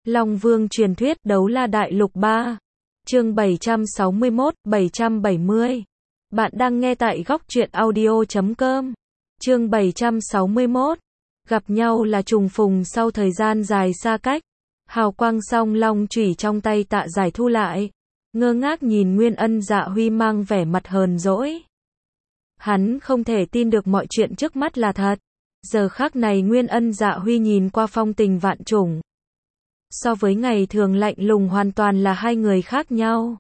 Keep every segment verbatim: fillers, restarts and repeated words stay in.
Long Vương truyền thuyết Đấu La Đại Lục ba. Chương bảy trăm sáu mươi mốt, bảy trăm bảy mươi. Bạn đang nghe tại góc truyện audio chấm com. Chương bảy trăm sáu mươi mốt. Gặp nhau là trùng phùng sau thời gian dài xa cách. Hào quang song long chủy trong tay Tạ Giải thu lại, ngơ ngác nhìn Nguyên Ân Dạ Huy mang vẻ mặt hờn dỗi. Hắn không thể tin được mọi chuyện trước mắt là thật. Giờ khắc này Nguyên Ân Dạ Huy nhìn qua phong tình vạn trùng. So với ngày thường lạnh lùng hoàn toàn là hai người khác nhau.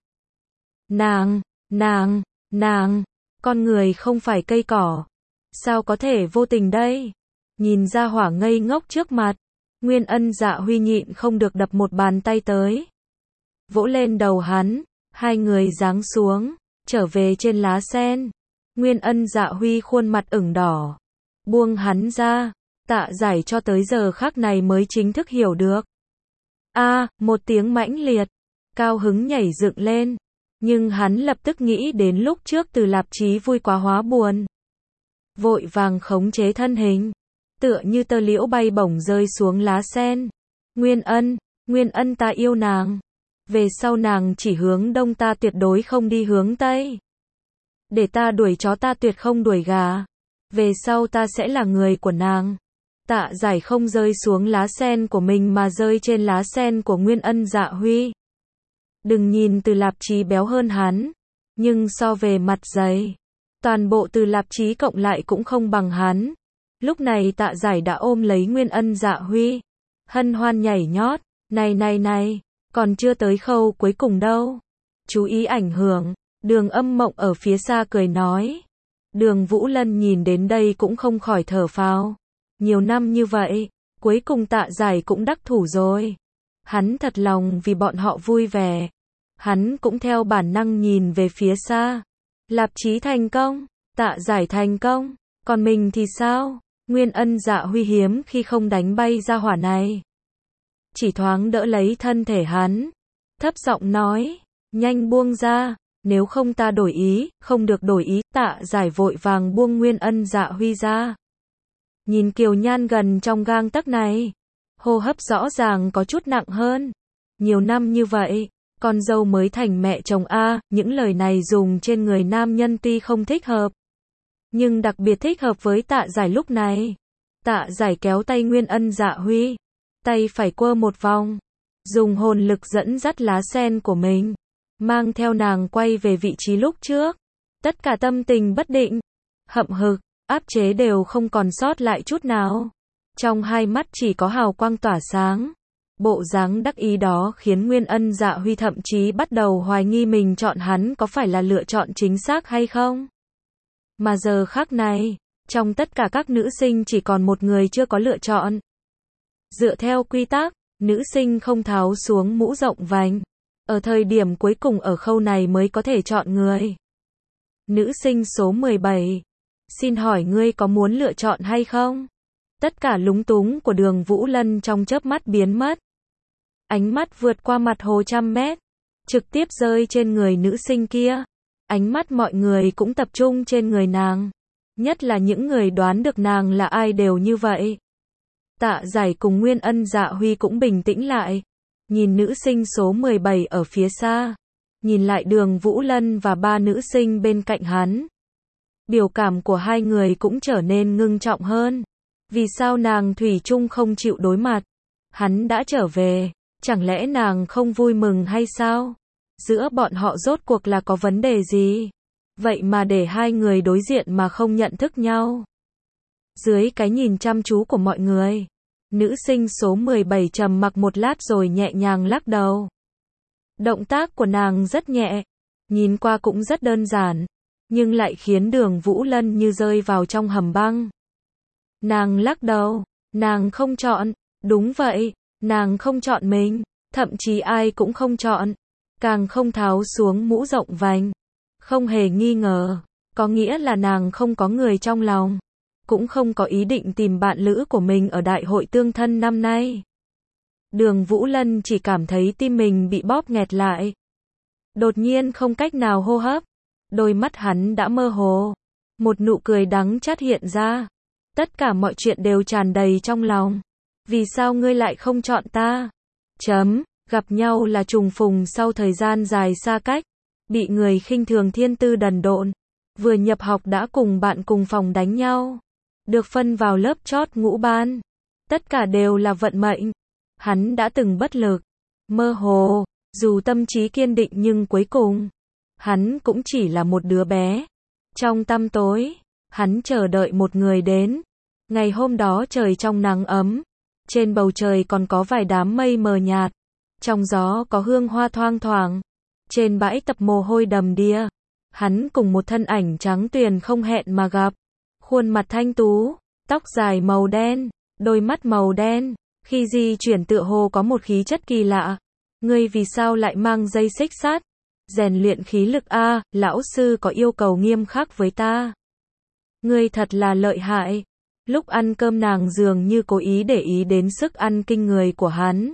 Nàng, nàng, nàng, con người không phải cây cỏ. Sao có thể vô tình đây? Nhìn ra hỏa ngây ngốc trước mặt, Nguyên Ân Dạ Huy nhịn không được đập một bàn tay tới. Vỗ lên đầu hắn, hai người giáng xuống, trở về trên lá sen. Nguyên Ân Dạ Huy khuôn mặt ửng đỏ. Buông hắn ra, Tạ Giải cho tới giờ khắc này mới chính thức hiểu được. A, à, một tiếng mãnh liệt, cao hứng nhảy dựng lên. Nhưng hắn lập tức nghĩ đến lúc trước Từ Lạp Chí vui quá hóa buồn. Vội vàng khống chế thân hình, tựa như tơ liễu bay bổng rơi xuống lá sen. Nguyên Ân, Nguyên Ân ta yêu nàng. Về sau nàng chỉ hướng đông ta tuyệt đối không đi hướng tây. Để ta đuổi chó ta tuyệt không đuổi gà. Về sau ta sẽ là người của nàng. Tạ Giải không rơi xuống lá sen của mình mà rơi trên lá sen của Nguyên Ân Dạ Huy. Đừng nhìn Từ Lạp Chí béo hơn hắn, nhưng so về mặt dày, toàn bộ Từ Lạp Chí cộng lại cũng không bằng hắn. Lúc này Tạ Giải đã ôm lấy Nguyên Ân Dạ Huy, hân hoan nhảy nhót. Này này này, còn chưa tới khâu cuối cùng đâu. Chú ý ảnh hưởng. Đường Âm Mộng ở phía xa cười nói. Đường Vũ Lân nhìn đến đây cũng không khỏi thở phào. Nhiều năm như vậy, cuối cùng Tạ Giải cũng đắc thủ rồi. Hắn thật lòng vì bọn họ vui vẻ. Hắn cũng theo bản năng nhìn về phía xa. Lạp Chí thành công, Tạ Giải thành công, còn mình thì sao? Nguyên Ân Dạ Huy hiếm khi không đánh bay ra hỏa này. Chỉ thoáng đỡ lấy thân thể hắn, thấp giọng nói, nhanh buông ra, nếu không ta đổi ý. Không được đổi ý. Tạ Giải vội vàng buông Nguyên Ân Dạ Huy ra. Nhìn kiều nhan gần trong gang tấc này, hô hấp rõ ràng có chút nặng hơn. Nhiều năm như vậy, con dâu mới thành mẹ chồng a, những lời này dùng trên người nam nhân tuy không thích hợp, nhưng đặc biệt thích hợp với Tạ Giải lúc này. Tạ Giải kéo tay Nguyên Ân Dạ Huy, tay phải quơ một vòng, dùng hồn lực dẫn dắt lá sen của mình, mang theo nàng quay về vị trí lúc trước. Tất cả tâm tình bất định, hậm hực, áp chế đều không còn sót lại chút nào. Trong hai mắt chỉ có hào quang tỏa sáng. Bộ dáng đắc ý đó khiến Nguyên Ân Dạ Huy thậm chí bắt đầu hoài nghi mình chọn hắn có phải là lựa chọn chính xác hay không. Mà giờ khắc này, trong tất cả các nữ sinh chỉ còn một người chưa có lựa chọn. Dựa theo quy tắc, nữ sinh không tháo xuống mũ rộng vành. Ở thời điểm cuối cùng ở khâu này mới có thể chọn người. Nữ sinh số mười bảy. Xin hỏi ngươi có muốn lựa chọn hay không? Tất cả lúng túng của Đường Vũ Lân trong chớp mắt biến mất. Ánh mắt vượt qua mặt hồ trăm mét, trực tiếp rơi trên người nữ sinh kia. Ánh mắt mọi người cũng tập trung trên người nàng. Nhất là những người đoán được nàng là ai đều như vậy. Tạ Giải cùng Nguyên Ân Dạ Huy cũng bình tĩnh lại. Nhìn nữ sinh số mười bảy ở phía xa. Nhìn lại Đường Vũ Lân và ba nữ sinh bên cạnh hắn. Biểu cảm của hai người cũng trở nên ngưng trọng hơn. Vì sao nàng thủy chung không chịu đối mặt? Hắn đã trở về, chẳng lẽ nàng không vui mừng hay sao? Giữa bọn họ rốt cuộc là có vấn đề gì? Vậy mà để hai người đối diện mà không nhận thức nhau. Dưới cái nhìn chăm chú của mọi người, nữ sinh số mười bảy trầm mặc một lát rồi nhẹ nhàng lắc đầu. Động tác của nàng rất nhẹ, nhìn qua cũng rất đơn giản, nhưng lại khiến Đường Vũ Lân như rơi vào trong hầm băng. Nàng lắc đầu, nàng không chọn. Đúng vậy, nàng không chọn mình, thậm chí ai cũng không chọn, càng không tháo xuống mũ rộng vành. Không hề nghi ngờ, có nghĩa là nàng không có người trong lòng, cũng không có ý định tìm bạn lữ của mình ở đại hội tương thân năm nay. Đường Vũ Lân chỉ cảm thấy tim mình bị bóp nghẹt lại. Đột nhiên không cách nào hô hấp, đôi mắt hắn đã mơ hồ. Một nụ cười đắng chát hiện ra. Tất cả mọi chuyện đều tràn đầy trong lòng. Vì sao ngươi lại không chọn ta? Chấm, gặp nhau là trùng phùng sau thời gian dài xa cách, bị người khinh thường thiên tư đần độn, vừa nhập học đã cùng bạn cùng phòng đánh nhau, được phân vào lớp chót ngũ ban. Tất cả đều là vận mệnh. Hắn đã từng bất lực, mơ hồ, dù tâm trí kiên định nhưng cuối cùng, hắn cũng chỉ là một đứa bé. Trong tăm tối, hắn chờ đợi một người đến. Ngày hôm đó trời trong nắng ấm, trên bầu trời còn có vài đám mây mờ nhạt, trong gió có hương hoa thoang thoảng, trên bãi tập mồ hôi đầm đìa, hắn cùng một thân ảnh trắng tuyền không hẹn mà gặp, khuôn mặt thanh tú, tóc dài màu đen, đôi mắt màu đen, khi di chuyển tựa hồ có một khí chất kỳ lạ. Ngươi vì sao lại mang dây xích sắt? Rèn luyện khí lực a, lão sư có yêu cầu nghiêm khắc với ta. Ngươi thật là lợi hại. Lúc ăn cơm nàng dường như cố ý để ý đến sức ăn kinh người của hắn.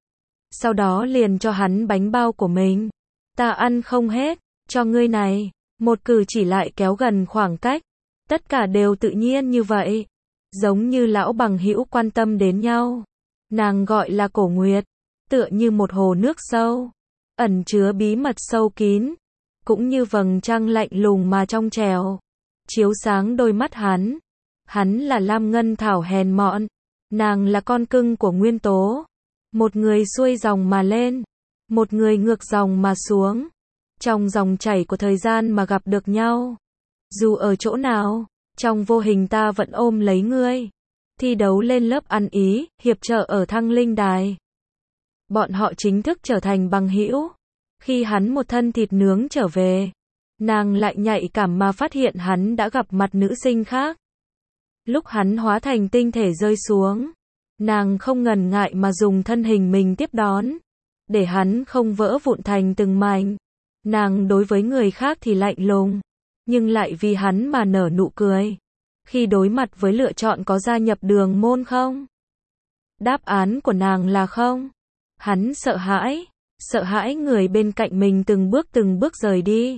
Sau đó liền cho hắn bánh bao của mình. Ta ăn không hết, cho ngươi này. Một cử chỉ lại kéo gần khoảng cách. Tất cả đều tự nhiên như vậy. Giống như lão bằng hữu quan tâm đến nhau. Nàng gọi là Cổ Nguyệt. Tựa như một hồ nước sâu. Ẩn chứa bí mật sâu kín. Cũng như vầng trăng lạnh lùng mà trong trèo. Chiếu sáng đôi mắt hắn. Hắn là Lam Ngân Thảo hèn mọn. Nàng là con cưng của nguyên tố. Một người xuôi dòng mà lên. Một người ngược dòng mà xuống. Trong dòng chảy của thời gian mà gặp được nhau. Dù ở chỗ nào, trong vô hình ta vẫn ôm lấy ngươi. Thi đấu lên lớp ăn ý, hiệp trợ ở Thăng Linh Đài. Bọn họ chính thức trở thành bằng hữu. Khi hắn một thân thịt nướng trở về, nàng lại nhạy cảm mà phát hiện hắn đã gặp mặt nữ sinh khác. Lúc hắn hóa thành tinh thể rơi xuống, nàng không ngần ngại mà dùng thân hình mình tiếp đón, để hắn không vỡ vụn thành từng mảnh. Nàng đối với người khác thì lạnh lùng, nhưng lại vì hắn mà nở nụ cười. Khi đối mặt với lựa chọn có gia nhập đường môn không? Đáp án của nàng là không. Hắn sợ hãi, sợ hãi người bên cạnh mình từng bước từng bước rời đi.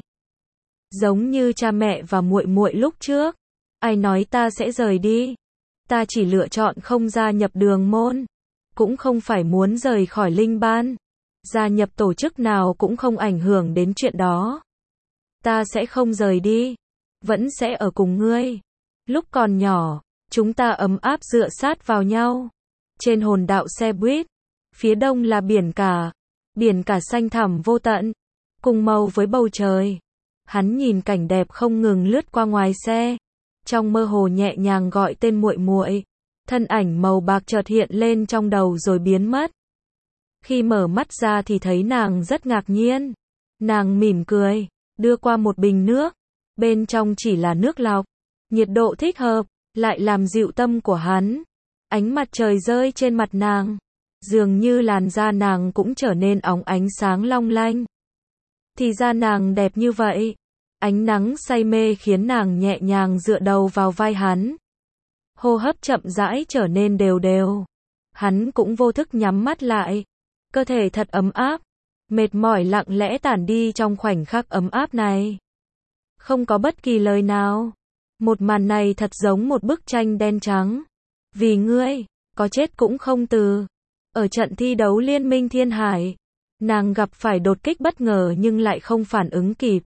Giống như cha mẹ và muội muội lúc trước. Ai nói ta sẽ rời đi? Ta chỉ lựa chọn không gia nhập đường môn. Cũng không phải muốn rời khỏi linh ban. Gia nhập tổ chức nào cũng không ảnh hưởng đến chuyện đó. Ta sẽ không rời đi. Vẫn sẽ ở cùng ngươi. Lúc còn nhỏ, chúng ta ấm áp dựa sát vào nhau. Trên hồn đạo xe buýt. Phía đông là biển cả. Biển cả xanh thẳm vô tận. Cùng màu với bầu trời. Hắn nhìn cảnh đẹp không ngừng lướt qua ngoài xe. Trong mơ hồ nhẹ nhàng gọi tên muội muội. Thân ảnh màu bạc chợt hiện lên trong đầu rồi biến mất. Khi mở mắt ra thì thấy nàng rất ngạc nhiên. Nàng mỉm cười, đưa qua một bình nước. Bên trong chỉ là nước lọc. Nhiệt độ thích hợp, lại làm dịu tâm của hắn. Ánh mặt trời rơi trên mặt nàng. Dường như làn da nàng cũng trở nên óng ánh sáng long lanh. Thì ra nàng đẹp như vậy. Ánh nắng say mê khiến nàng nhẹ nhàng dựa đầu vào vai hắn. Hô hấp chậm rãi trở nên đều đều. Hắn cũng vô thức nhắm mắt lại. Cơ thể thật ấm áp. Mệt mỏi lặng lẽ tản đi trong khoảnh khắc ấm áp này. Không có bất kỳ lời nào. Một màn này thật giống một bức tranh đen trắng. Vì ngươi, có chết cũng không từ. Ở trận thi đấu Liên minh Thiên Hải, nàng gặp phải đột kích bất ngờ nhưng lại không phản ứng kịp.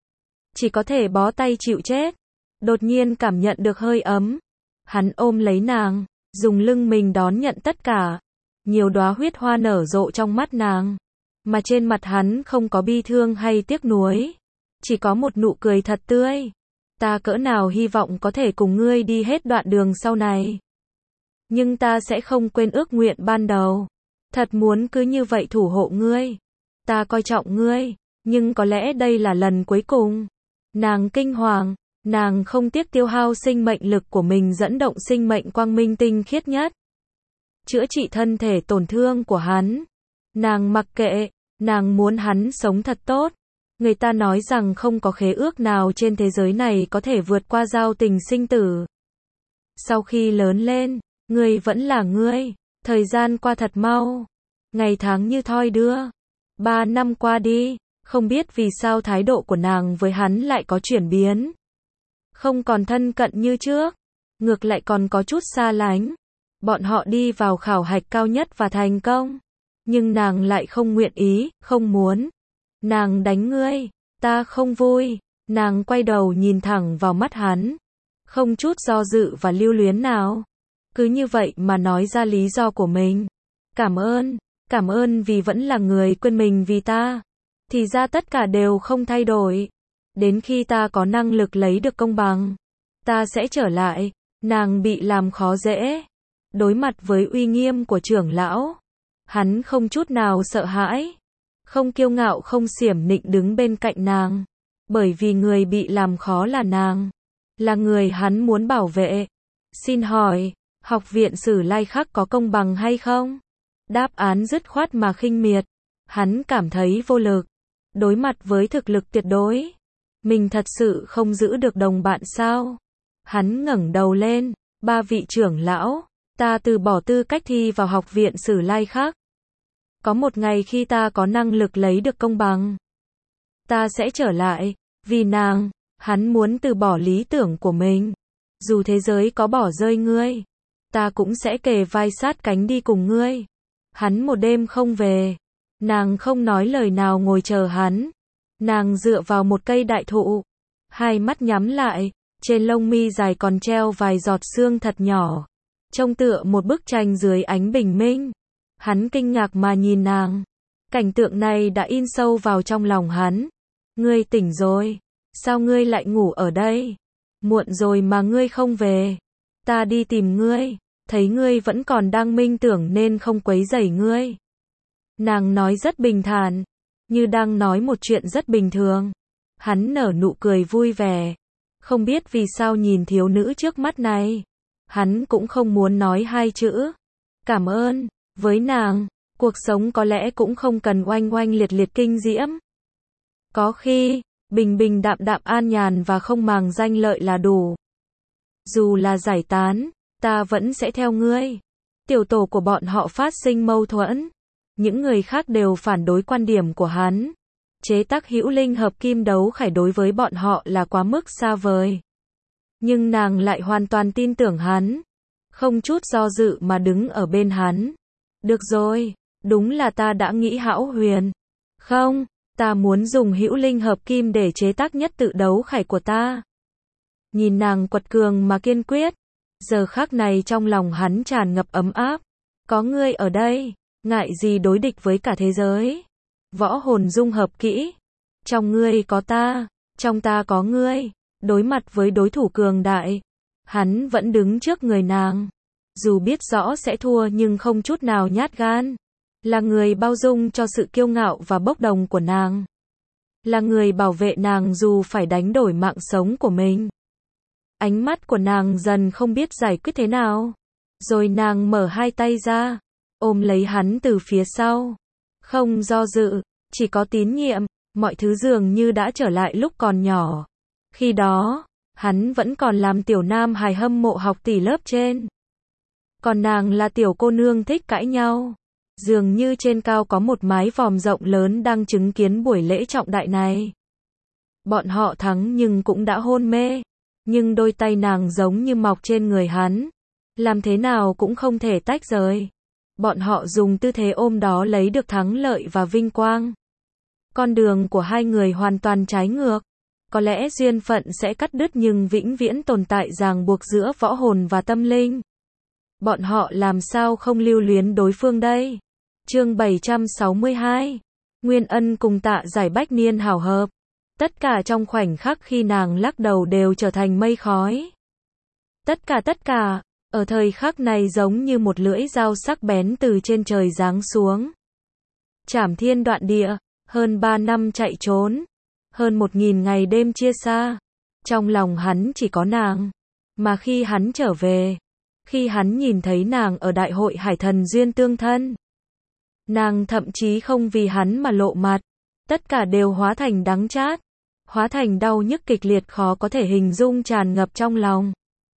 Chỉ có thể bó tay chịu chết. Đột nhiên cảm nhận được hơi ấm. Hắn ôm lấy nàng, dùng lưng mình đón nhận tất cả. Nhiều đóa huyết hoa nở rộ trong mắt nàng. Mà trên mặt hắn không có bi thương hay tiếc nuối. Chỉ có một nụ cười thật tươi. Ta cỡ nào hy vọng có thể cùng ngươi đi hết đoạn đường sau này. Nhưng ta sẽ không quên ước nguyện ban đầu. Thật muốn cứ như vậy thủ hộ ngươi. Ta coi trọng ngươi. Nhưng có lẽ đây là lần cuối cùng. Nàng kinh hoàng. Nàng không tiếc tiêu hao sinh mệnh lực của mình dẫn động sinh mệnh quang minh tinh khiết nhất. Chữa trị thân thể tổn thương của hắn. Nàng mặc kệ. Nàng muốn hắn sống thật tốt. Người ta nói rằng không có khế ước nào trên thế giới này có thể vượt qua giao tình sinh tử. Sau khi lớn lên, ngươi vẫn là ngươi. Thời gian qua thật mau. Ngày tháng như thoi đưa. Ba năm qua đi, không biết vì sao thái độ của nàng với hắn lại có chuyển biến. Không còn thân cận như trước. Ngược lại còn có chút xa lánh. Bọn họ đi vào khảo hạch cao nhất và thành công. Nhưng nàng lại không nguyện ý, không muốn. Nàng đánh ngươi, ta không vui. Nàng quay đầu nhìn thẳng vào mắt hắn, không chút do dự và lưu luyến nào. Cứ như vậy mà nói ra lý do của mình. Cảm ơn, cảm ơn vì vẫn là người quên mình vì ta. Thì ra tất cả đều không thay đổi. Đến khi ta có năng lực lấy được công bằng, ta sẽ trở lại. Nàng bị làm khó dễ. Đối mặt với uy nghiêm của trưởng lão, hắn không chút nào sợ hãi. Không kiêu ngạo không xiểm nịnh đứng bên cạnh nàng. Bởi vì người bị làm khó là nàng. Là người hắn muốn bảo vệ. Xin hỏi, học viện Sử Lai Khắc có công bằng hay không? Đáp án dứt khoát mà khinh miệt. Hắn cảm thấy vô lực. Đối mặt với thực lực tuyệt đối, mình thật sự không giữ được đồng bạn sao? Hắn ngẩng đầu lên, ba vị trưởng lão, ta từ bỏ tư cách thi vào học viện Sử Lai Khắc. Có một ngày khi ta có năng lực lấy được công bằng, ta sẽ trở lại, vì nàng, hắn muốn từ bỏ lý tưởng của mình. Dù thế giới có bỏ rơi ngươi, ta cũng sẽ kề vai sát cánh đi cùng ngươi. Hắn một đêm không về, nàng không nói lời nào ngồi chờ hắn. Nàng dựa vào một cây đại thụ, hai mắt nhắm lại, trên lông mi dài còn treo vài giọt sương thật nhỏ, trông tựa một bức tranh dưới ánh bình minh. Hắn kinh ngạc mà nhìn nàng. Cảnh tượng này đã in sâu vào trong lòng hắn. Ngươi tỉnh rồi, sao ngươi lại ngủ ở đây? Muộn rồi mà ngươi không về. Ta đi tìm ngươi, thấy ngươi vẫn còn đang minh tưởng nên không quấy rầy ngươi. Nàng nói rất bình thản, như đang nói một chuyện rất bình thường. Hắn nở nụ cười vui vẻ. Không biết vì sao nhìn thiếu nữ trước mắt này, hắn cũng không muốn nói hai chữ cảm ơn. Với nàng, cuộc sống có lẽ cũng không cần oanh oanh liệt liệt kinh diễm. Có khi, bình bình đạm đạm an nhàn và không màng danh lợi là đủ. Dù là giải tán, ta vẫn sẽ theo ngươi. Tiểu tổ của bọn họ phát sinh mâu thuẫn. Những người khác đều phản đối quan điểm của hắn. Chế tác hữu linh hợp kim đấu khải đối với bọn họ là quá mức xa vời. Nhưng nàng lại hoàn toàn tin tưởng hắn. Không chút do dự mà đứng ở bên hắn. Được rồi, đúng là ta đã nghĩ hão huyền. Không, ta muốn dùng hữu linh hợp kim để chế tác nhất tự đấu khải của ta. Nhìn nàng quật cường mà kiên quyết. Giờ khắc này trong lòng hắn tràn ngập ấm áp. Có ngươi ở đây, ngại gì đối địch với cả thế giới. Võ hồn dung hợp kỹ. Trong ngươi có ta, trong ta có ngươi. Đối mặt với đối thủ cường đại, hắn vẫn đứng trước người nàng. Dù biết rõ sẽ thua nhưng không chút nào nhát gan. Là người bao dung cho sự kiêu ngạo và bốc đồng của nàng. Là người bảo vệ nàng dù phải đánh đổi mạng sống của mình. Ánh mắt của nàng dần không biết giải quyết thế nào. Rồi nàng mở hai tay ra, ôm lấy hắn từ phía sau. Không do dự, chỉ có tín nhiệm, mọi thứ dường như đã trở lại lúc còn nhỏ. Khi đó, hắn vẫn còn làm tiểu nam hài hâm mộ học tỷ lớp trên. Còn nàng là tiểu cô nương thích cãi nhau. Dường như trên cao có một mái vòm rộng lớn đang chứng kiến buổi lễ trọng đại này. Bọn họ thắng nhưng cũng đã hôn mê. Nhưng đôi tay nàng giống như mọc trên người hắn. Làm thế nào cũng không thể tách rời. Bọn họ dùng tư thế ôm đó lấy được thắng lợi và vinh quang. Con đường của hai người hoàn toàn trái ngược. Có lẽ duyên phận sẽ cắt đứt nhưng vĩnh viễn tồn tại ràng buộc giữa võ hồn và tâm linh. Bọn họ làm sao không lưu luyến đối phương đây? Chương bảy trăm sáu mươi hai. Nguyên Ân cùng Tạ Giải bách niên hảo hợp. Tất cả trong khoảnh khắc khi nàng lắc đầu đều trở thành mây khói. Tất cả tất cả, ở thời khắc này giống như một lưỡi dao sắc bén từ trên trời giáng xuống. Chảm thiên đoạn địa, hơn ba năm chạy trốn, hơn một nghìn ngày đêm chia xa. Trong lòng hắn chỉ có nàng. Mà khi hắn trở về, khi hắn nhìn thấy nàng ở đại hội hải thần duyên tương thân, nàng thậm chí không vì hắn mà lộ mặt. Tất cả đều hóa thành đắng chát, hóa thành đau nhức kịch liệt khó có thể hình dung tràn ngập trong lòng.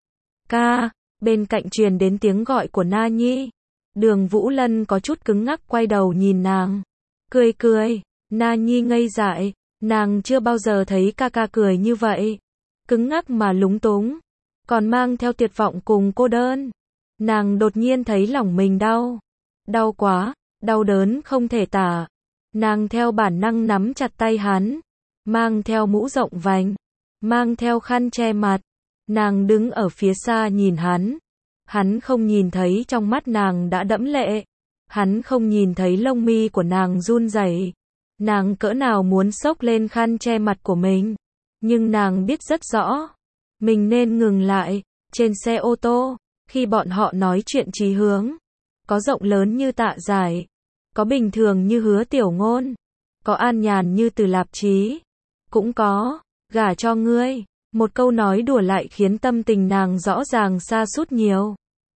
Ca, bên cạnh truyền đến tiếng gọi của Na Nhi. Đường Vũ Lân có chút cứng ngắc quay đầu nhìn nàng. Cười cười, Na Nhi ngây dại, nàng chưa bao giờ thấy ca ca cười như vậy. Cứng ngắc mà lúng túng, còn mang theo tuyệt vọng cùng cô đơn. Nàng đột nhiên thấy lòng mình đau. Đau quá, đau đớn không thể tả. Nàng theo bản năng nắm chặt tay hắn, mang theo mũ rộng vành, mang theo khăn che mặt. Nàng đứng ở phía xa nhìn hắn. Hắn không nhìn thấy trong mắt nàng đã đẫm lệ. Hắn không nhìn thấy lông mi của nàng run rẩy. Nàng cỡ nào muốn xốc lên khăn che mặt của mình. Nhưng nàng biết rất rõ. Mình nên ngừng lại. Trên xe ô tô, khi bọn họ nói chuyện chí hướng. Có rộng lớn như Tạ Giải. Có bình thường như Hứa Tiểu Ngôn. Có an nhàn như Từ Lạp Chí. Cũng có, gả cho ngươi. Một câu nói đùa lại khiến tâm tình nàng rõ ràng sa sút nhiều.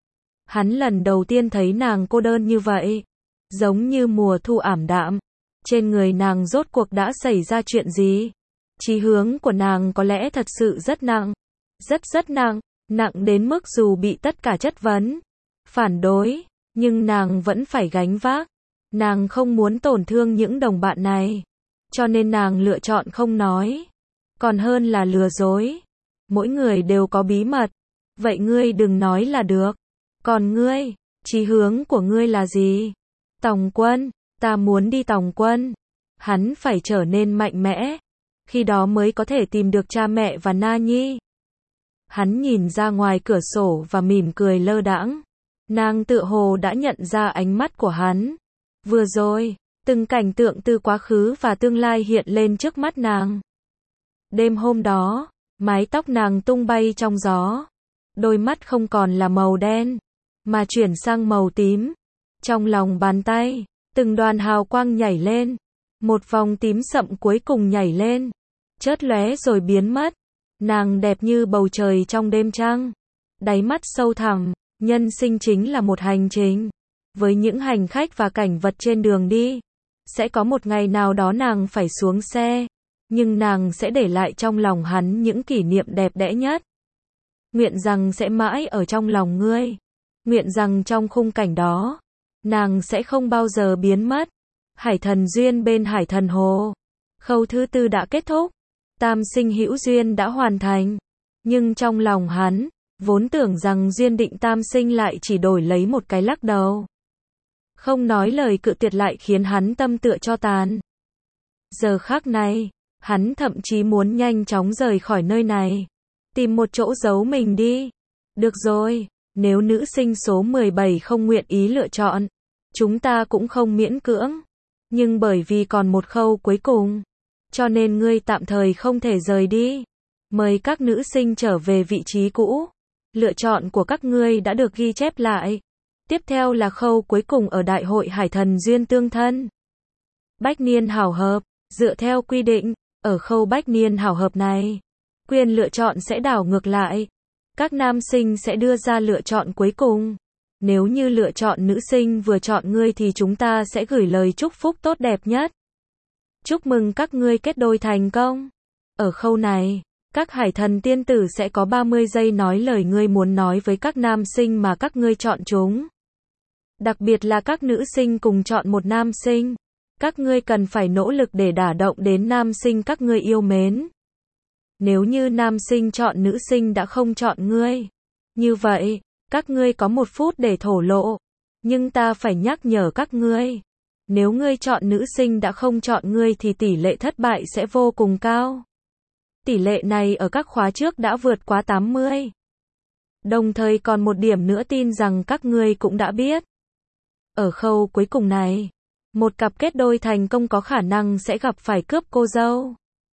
Hắn lần đầu tiên thấy nàng cô đơn như vậy. Giống như mùa thu ảm đạm. Trên người nàng rốt cuộc đã xảy ra chuyện gì? Chí hướng của nàng có lẽ thật sự rất nặng. Rất rất nặng. Nặng đến mức dù bị tất cả chất vấn, phản đối, nhưng nàng vẫn phải gánh vác. Nàng không muốn tổn thương những đồng bạn này. Cho nên nàng lựa chọn không nói. Còn hơn là lừa dối. Mỗi người đều có bí mật. Vậy ngươi đừng nói là được. Còn ngươi, chí hướng của ngươi là gì? Tòng quân, ta muốn đi tòng quân. Hắn phải trở nên mạnh mẽ. Khi đó mới có thể tìm được cha mẹ và Na Nhi. Hắn nhìn ra ngoài cửa sổ và mỉm cười lơ đãng. Nàng tựa hồ đã nhận ra ánh mắt của hắn. Vừa rồi, từng cảnh tượng từ quá khứ và tương lai hiện lên trước mắt nàng. Đêm hôm đó, mái tóc nàng tung bay trong gió. Đôi mắt không còn là màu đen, mà chuyển sang màu tím. Trong lòng bàn tay, từng đoàn hào quang nhảy lên. Một vòng tím sậm cuối cùng nhảy lên. Chớp lóe rồi biến mất. Nàng đẹp như bầu trời trong đêm trăng. Đáy mắt sâu thẳm, nhân sinh chính là một hành trình. Với những hành khách và cảnh vật trên đường đi. Sẽ có một ngày nào đó nàng phải xuống xe. Nhưng nàng sẽ để lại trong lòng hắn những kỷ niệm đẹp đẽ nhất. Nguyện rằng sẽ mãi ở trong lòng ngươi. Nguyện rằng trong khung cảnh đó, nàng sẽ không bao giờ biến mất. Hải thần duyên bên hải thần hồ. Khâu thứ tư đã kết thúc. Tam sinh hữu duyên đã hoàn thành. Nhưng trong lòng hắn, vốn tưởng rằng duyên định tam sinh lại chỉ đổi lấy một cái lắc đầu. Không nói lời cự tuyệt lại khiến hắn tâm tựa cho tàn. Giờ khắc này, hắn thậm chí muốn nhanh chóng rời khỏi nơi này. Tìm một chỗ giấu mình đi. Được rồi, nếu nữ sinh số mười bảy không nguyện ý lựa chọn, chúng ta cũng không miễn cưỡng. Nhưng bởi vì còn một khâu cuối cùng, cho nên ngươi tạm thời không thể rời đi. Mời các nữ sinh trở về vị trí cũ. Lựa chọn của các ngươi đã được ghi chép lại. Tiếp theo là khâu cuối cùng ở Đại hội Hải thần duyên tương thân. Bách niên hảo hợp. Dựa theo quy định, ở khâu bách niên hảo hợp này, quyền lựa chọn sẽ đảo ngược lại. Các nam sinh sẽ đưa ra lựa chọn cuối cùng. Nếu như lựa chọn nữ sinh vừa chọn ngươi thì chúng ta sẽ gửi lời chúc phúc tốt đẹp nhất. Chúc mừng các ngươi kết đôi thành công. Ở khâu này, các hải thần tiên tử sẽ có ba mươi giây nói lời ngươi muốn nói với các nam sinh mà các ngươi chọn chúng. Đặc biệt là các nữ sinh cùng chọn một nam sinh. Các ngươi cần phải nỗ lực để đả động đến nam sinh các ngươi yêu mến. Nếu như nam sinh chọn nữ sinh đã không chọn ngươi, như vậy, các ngươi có một phút để thổ lộ. Nhưng ta phải nhắc nhở các ngươi. Nếu ngươi chọn nữ sinh đã không chọn ngươi thì tỷ lệ thất bại sẽ vô cùng cao. Tỷ lệ này ở các khóa trước đã vượt quá tám mươi. Đồng thời còn một điểm nữa tin rằng các ngươi cũng đã biết. Ở khâu cuối cùng này, một cặp kết đôi thành công có khả năng sẽ gặp phải cướp cô dâu.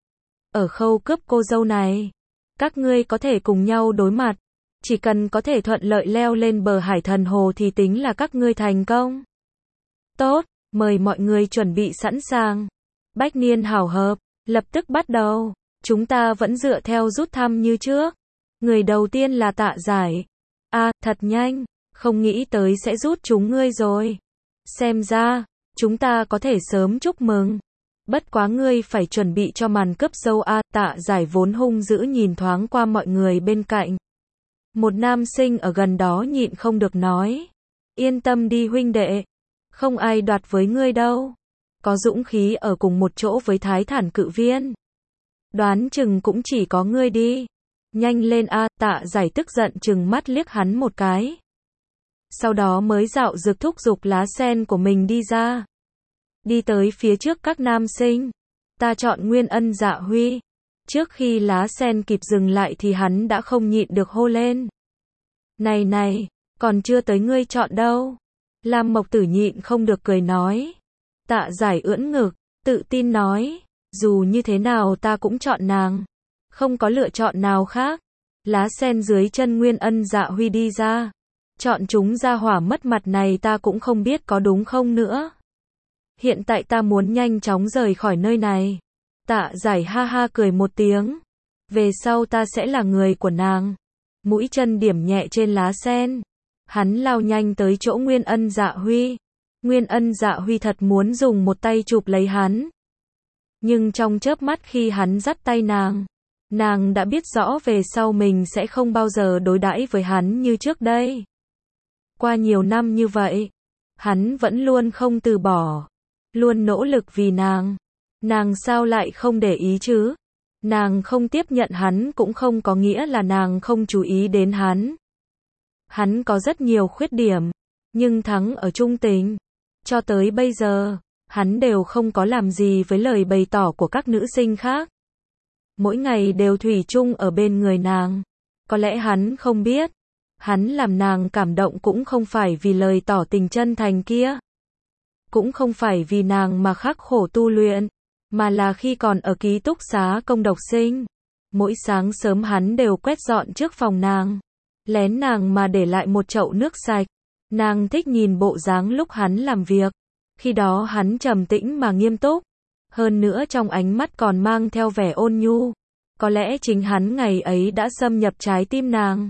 Ở khâu cướp cô dâu này, các ngươi có thể cùng nhau đối mặt. Chỉ cần có thể thuận lợi leo lên bờ hải thần hồ thì tính là các ngươi thành công. Tốt, mời mọi người chuẩn bị sẵn sàng. Bách niên hảo hợp, lập tức bắt đầu. Chúng ta vẫn dựa theo rút thăm như trước. Người đầu tiên là Tạ Giải. À, thật nhanh, không nghĩ tới sẽ rút chúng ngươi rồi. Xem ra, chúng ta có thể sớm chúc mừng. Bất quá ngươi phải chuẩn bị cho màn cướp dâu a. À, Tạ Giải vốn hung dữ nhìn thoáng qua mọi người bên cạnh. Một nam sinh ở gần đó nhịn không được nói. Yên tâm đi huynh đệ. Không ai đoạt với ngươi đâu. Có dũng khí ở cùng một chỗ với Thái Thản cự viên. Đoán chừng cũng chỉ có ngươi đi. Nhanh lên a. À, Tạ Giải tức giận chừng mắt liếc hắn một cái. sau đó mới dạo dược thúc giục lá sen của mình đi ra. Đi tới phía trước các nam sinh. Ta chọn Nguyên Ân Dạ Huy. Trước khi lá sen kịp dừng lại thì hắn đã không nhịn được hô lên. Này này, còn chưa tới ngươi chọn đâu. Lam Mộc Tử nhịn không được cười nói. Tạ Giải ưỡn ngực, tự tin nói. Dù như thế nào ta cũng chọn nàng. Không có lựa chọn nào khác. Lá sen dưới chân Nguyên Ân Dạ Huy đi ra. Chọn chúng ra hỏa mất mặt này ta cũng không biết có đúng không nữa. Hiện tại ta muốn nhanh chóng rời khỏi nơi này. Tạ Giải ha ha cười một tiếng. Về sau ta sẽ là người của nàng. Mũi chân điểm nhẹ trên lá sen. Hắn lao nhanh tới chỗ Nguyên Ân Dạ Huy. Nguyên Ân Dạ Huy thật muốn dùng một tay chụp lấy hắn. Nhưng trong chớp mắt khi hắn dắt tay nàng, nàng đã biết rõ về sau mình sẽ không bao giờ đối đãi với hắn như trước đây. Qua nhiều năm như vậy, hắn vẫn luôn không từ bỏ, luôn nỗ lực vì nàng. Nàng sao lại không để ý chứ? Nàng không tiếp nhận hắn cũng không có nghĩa là nàng không chú ý đến hắn. Hắn có rất nhiều khuyết điểm, nhưng thắng ở trung tình. Cho tới bây giờ, hắn đều không có làm gì với lời bày tỏ của các nữ sinh khác. Mỗi ngày đều thủy chung ở bên người nàng. Có lẽ hắn không biết, hắn làm nàng cảm động cũng không phải vì lời tỏ tình chân thành kia. Cũng không phải vì nàng mà khắc khổ tu luyện, mà là khi còn ở ký túc xá công độc sinh. Mỗi sáng sớm hắn đều quét dọn trước phòng nàng, lén nàng mà để lại một chậu nước sạch. Nàng thích nhìn bộ dáng lúc hắn làm việc. Khi đó hắn trầm tĩnh mà nghiêm túc. Hơn nữa trong ánh mắt còn mang theo vẻ ôn nhu. Có lẽ chính hắn ngày ấy đã xâm nhập trái tim nàng.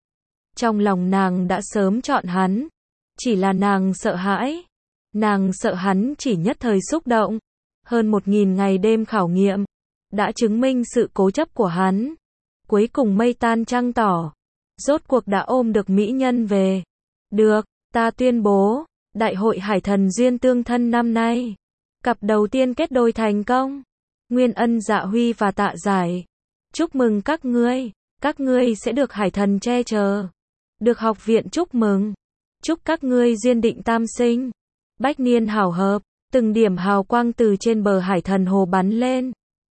Trong lòng nàng đã sớm chọn hắn. Chỉ là nàng sợ hãi. Nàng sợ hắn chỉ nhất thời xúc động. Hơn một nghìn ngày đêm khảo nghiệm đã chứng minh sự cố chấp của hắn. Cuối cùng mây tan trăng tỏ. Rốt cuộc đã ôm được mỹ nhân về. Được, ta tuyên bố, Đại hội Hải Thần Duyên Tương Thân năm nay, cặp đầu tiên kết đôi thành công. Nguyên Ân Dạ Huy và Tạ Giải. Chúc mừng các ngươi, các ngươi sẽ được Hải Thần che chở. Được học viện chúc mừng. Chúc các ngươi duyên định tam sinh. Bách niên hảo hợp, từng điểm hào quang từ trên bờ Hải Thần Hồ bắn lên.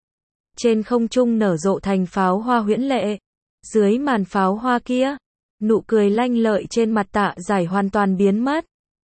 Trên không trung nở rộ thành pháo hoa huyễn lệ. Dưới màn pháo hoa kia, nụ cười lanh lợi trên mặt Tạ Giải hoàn toàn biến mất.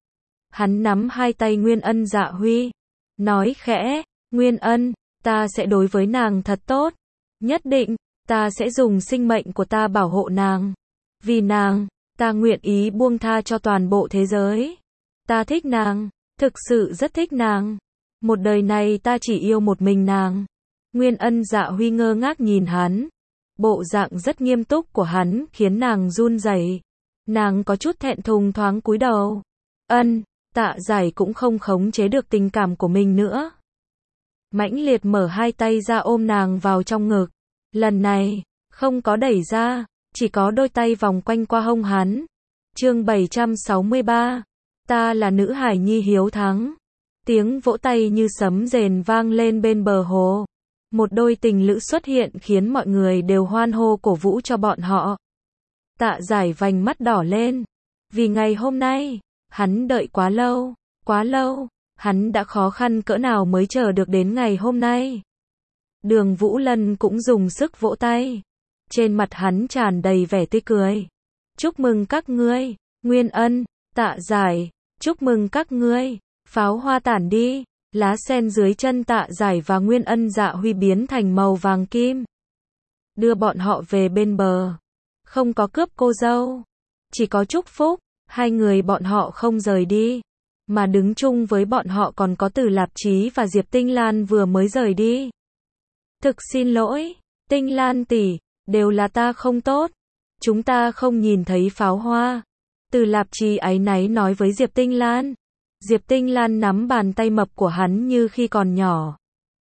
Hắn nắm hai tay Nguyên Ân Dạ Huy, nói khẽ, Nguyên Ân, ta sẽ đối với nàng thật tốt. Nhất định, ta sẽ dùng sinh mệnh của ta bảo hộ nàng. Vì nàng, ta nguyện ý buông tha cho toàn bộ thế giới. Ta thích nàng, thực sự rất thích nàng. Một đời này ta chỉ yêu một mình nàng. Nguyên Ân Dạ Huy ngơ ngác nhìn hắn. Bộ dạng rất nghiêm túc của hắn khiến nàng run rẩy. Nàng có chút thẹn thùng thoáng cúi đầu. Ân, Tạ Giải cũng không khống chế được tình cảm của mình nữa. Mãnh liệt mở hai tay ra ôm nàng vào trong ngực. Lần này, không có đẩy ra, chỉ có đôi tay vòng quanh qua hông hắn. Chương bảy trăm sáu mươi ba. Ta là nữ hải nhi hiếu thắng. Tiếng vỗ tay như sấm rền vang lên bên bờ hồ. Một đôi tình lữ xuất hiện khiến mọi người đều hoan hô cổ vũ cho bọn họ. Tạ Giải vành mắt đỏ lên. Vì ngày hôm nay, hắn đợi quá lâu, quá lâu, hắn đã khó khăn cỡ nào mới chờ được đến ngày hôm nay. Đường Vũ Lân cũng dùng sức vỗ tay. Trên mặt hắn tràn đầy vẻ tươi cười. Chúc mừng các ngươi, Nguyên Ân, Tạ Giải, chúc mừng các ngươi, pháo hoa tản đi. Lá sen dưới chân Tạ Giải và Nguyên Ân Dạ Huy biến thành màu vàng kim. Đưa bọn họ về bên bờ. Không có cướp cô dâu, chỉ có chúc phúc. Hai người bọn họ không rời đi, mà đứng chung với bọn họ còn có Từ Lạp Chí và Diệp Tinh Lan vừa mới rời đi. Thực xin lỗi, Tinh Lan tỷ, đều là ta không tốt. Chúng ta không nhìn thấy pháo hoa. Từ Lạp Chí áy náy nói với Diệp Tinh Lan. Diệp Tinh Lan nắm bàn tay mập của hắn như khi còn nhỏ.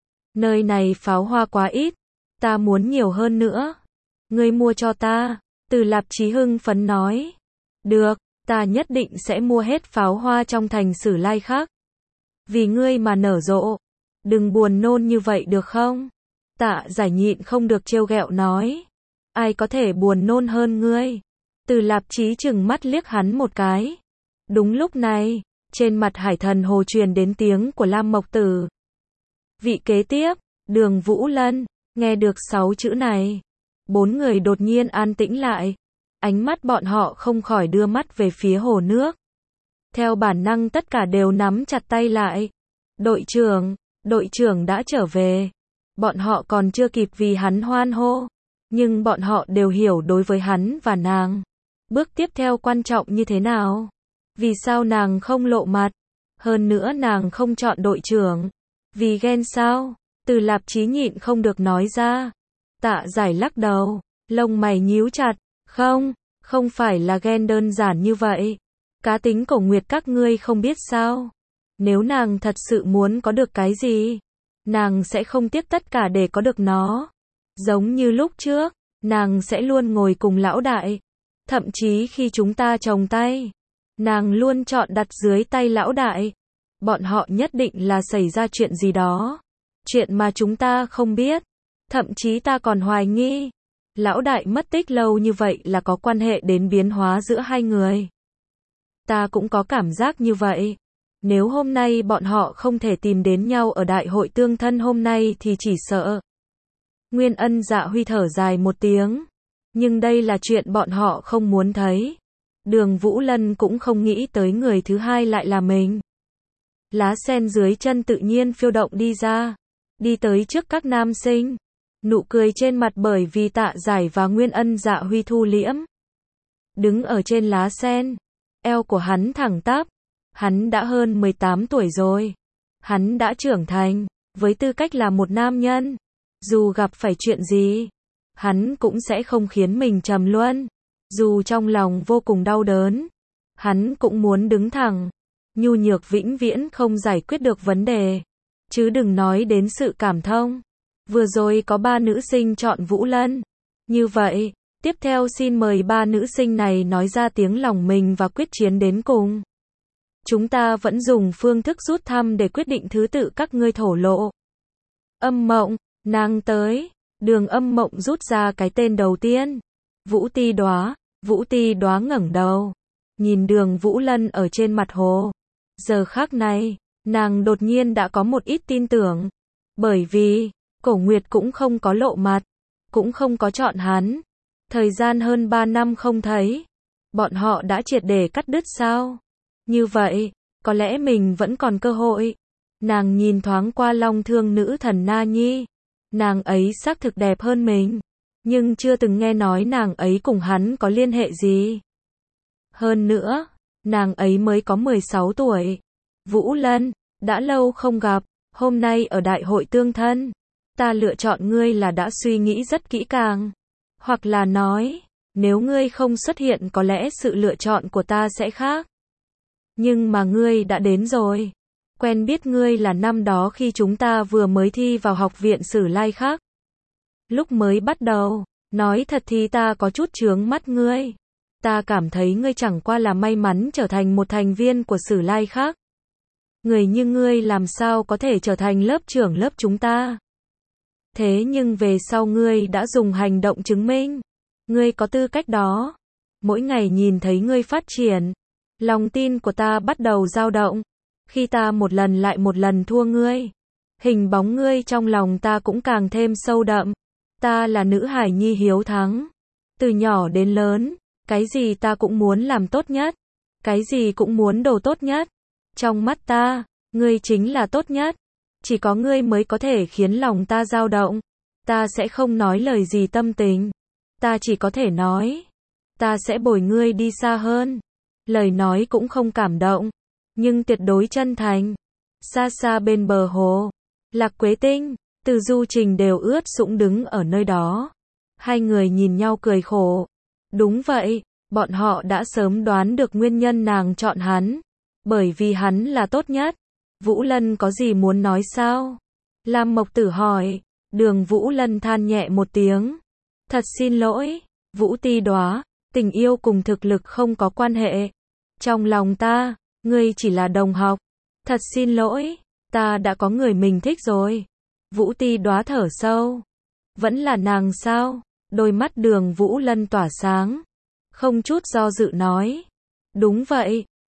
Nơi này pháo hoa quá ít, ta muốn nhiều hơn nữa. Ngươi mua cho ta. Từ Lạp Chí hưng phấn nói. Được, ta nhất định sẽ mua hết pháo hoa trong thành Sử Lai khác. Vì ngươi mà nở rộ. Đừng buồn nôn như vậy được không? Tạ Giải nhịn không được trêu ghẹo nói. Ai có thể buồn nôn hơn ngươi? Từ Lạp Chí chừng mắt liếc hắn một cái. Đúng lúc này, trên mặt Hải Thần Hồ truyền đến tiếng của Lam Mộc Tử. Vị kế tiếp, Đường Vũ Lân, nghe được sáu chữ này. Bốn người đột nhiên an tĩnh lại. Ánh mắt bọn họ không khỏi đưa mắt về phía hồ nước. Theo bản năng tất cả đều nắm chặt tay lại. Đội trưởng, đội trưởng đã trở về. Bọn họ còn chưa kịp vì hắn hoan hô. Nhưng bọn họ đều hiểu đối với hắn và nàng. Bước tiếp theo quan trọng như thế nào? Vì sao nàng không lộ mặt? Hơn nữa nàng không chọn đội trưởng. Vì ghen sao? Từ Lạp Chí nhịn không được nói ra. Tạ Giải lắc đầu, lông mày nhíu chặt. Không, không phải là ghen đơn giản như vậy. Cá tính Cổ Nguyệt các ngươi không biết sao? Nếu nàng thật sự muốn có được cái gì, nàng sẽ không tiếc tất cả để có được nó. Giống như lúc trước, nàng sẽ luôn ngồi cùng lão đại. Thậm chí khi chúng ta chồng tay, nàng luôn chọn đặt dưới tay lão đại. Bọn họ nhất định là xảy ra chuyện gì đó. Chuyện mà chúng ta không biết. Thậm chí ta còn hoài nghi. Lão đại mất tích lâu như vậy là có quan hệ đến biến hóa giữa hai người. Ta cũng có cảm giác như vậy. Nếu hôm nay bọn họ không thể tìm đến nhau ở đại hội tương thân hôm nay thì chỉ sợ. Nguyên Ân Dạ Huy thở dài một tiếng. Nhưng đây là chuyện bọn họ không muốn thấy. Đường Vũ Lân cũng không nghĩ tới người thứ hai lại là mình. Lá sen dưới chân tự nhiên phiêu động đi ra. Đi tới trước các nam sinh. Nụ cười trên mặt bởi vì Tạ Giải và Nguyên Ân Dạ Huy thu liễm. Đứng ở trên lá sen. Eo của hắn thẳng tắp. Hắn đã hơn mười tám tuổi rồi. Hắn đã trưởng thành. Với tư cách là một nam nhân. Dù gặp phải chuyện gì, hắn cũng sẽ không khiến mình trầm luân. Dù trong lòng vô cùng đau đớn, hắn cũng muốn đứng thẳng. Nhu nhược vĩnh viễn không giải quyết được vấn đề. Chứ đừng nói đến sự cảm thông. Vừa rồi có ba nữ sinh chọn Vũ Lân. Như vậy, tiếp theo xin mời ba nữ sinh này nói ra tiếng lòng mình và quyết chiến đến cùng. Chúng ta vẫn dùng phương thức rút thăm để quyết định thứ tự các ngươi thổ lộ. Âm Mộng, nàng tới. Đường Âm Mộng rút ra cái tên đầu tiên. Vũ Ti Đóa. Vũ Ti Đóa ngẩng đầu, nhìn Đường Vũ Lân ở trên mặt hồ. Giờ khắc này, nàng đột nhiên đã có một ít tin tưởng. Bởi vì, Cổ Nguyệt cũng không có lộ mặt, cũng không có chọn hắn. Thời gian hơn ba năm không thấy, bọn họ đã triệt để cắt đứt sao? Như vậy, có lẽ mình vẫn còn cơ hội. Nàng nhìn thoáng qua Long Thương nữ thần Na Nhi. Nàng ấy xác thực đẹp hơn mình. Nhưng chưa từng nghe nói nàng ấy cùng hắn có liên hệ gì. Hơn nữa, nàng ấy mới có mười sáu tuổi. Vũ Lân, đã lâu không gặp, hôm nay ở đại hội tương thân, ta lựa chọn ngươi là đã suy nghĩ rất kỹ càng. Hoặc là nói, nếu ngươi không xuất hiện có lẽ sự lựa chọn của ta sẽ khác. Nhưng mà ngươi đã đến rồi. Quen biết ngươi là năm đó khi chúng ta vừa mới thi vào học viện Sử Lai Khắc. Lúc mới bắt đầu, nói thật thì ta có chút chướng mắt ngươi. Ta cảm thấy ngươi chẳng qua là may mắn trở thành một thành viên của Sử Lai Khắc. Người như ngươi làm sao có thể trở thành lớp trưởng lớp chúng ta. Thế nhưng về sau ngươi đã dùng hành động chứng minh. Ngươi có tư cách đó. Mỗi ngày nhìn thấy ngươi phát triển, lòng tin của ta bắt đầu dao động. Khi ta một lần lại một lần thua ngươi, hình bóng ngươi trong lòng ta cũng càng thêm sâu đậm. Ta là nữ hải nhi hiếu thắng. Từ nhỏ đến lớn, cái gì ta cũng muốn làm tốt nhất. Cái gì cũng muốn đồ tốt nhất. Trong mắt ta, ngươi chính là tốt nhất. Chỉ có ngươi mới có thể khiến lòng ta dao động. Ta sẽ không nói lời gì tâm tình. Ta chỉ có thể nói. Ta sẽ bồi ngươi đi xa hơn. Lời nói cũng không cảm động. Nhưng tuyệt đối chân thành. Xa xa bên bờ hồ, Lạc Quế Tinh, Từ Du Trình đều ướt sũng đứng ở nơi đó. Hai người nhìn nhau cười khổ. Đúng vậy, bọn họ đã sớm đoán được nguyên nhân nàng chọn hắn. Bởi vì hắn là tốt nhất. Vũ Lân có gì muốn nói sao? Lam Mộc Tử hỏi. Đường Vũ Lân than nhẹ một tiếng. Thật xin lỗi, Vũ Ti Đóa, tình yêu cùng thực lực không có quan hệ. Trong lòng ta, ngươi chỉ là đồng học. Thật xin lỗi, ta đã có người mình thích rồi. Vũ Ti Đóa thở sâu. Vẫn là nàng sao? Đôi mắt Đường Vũ Lân tỏa sáng. Không chút do dự nói. Đúng vậy,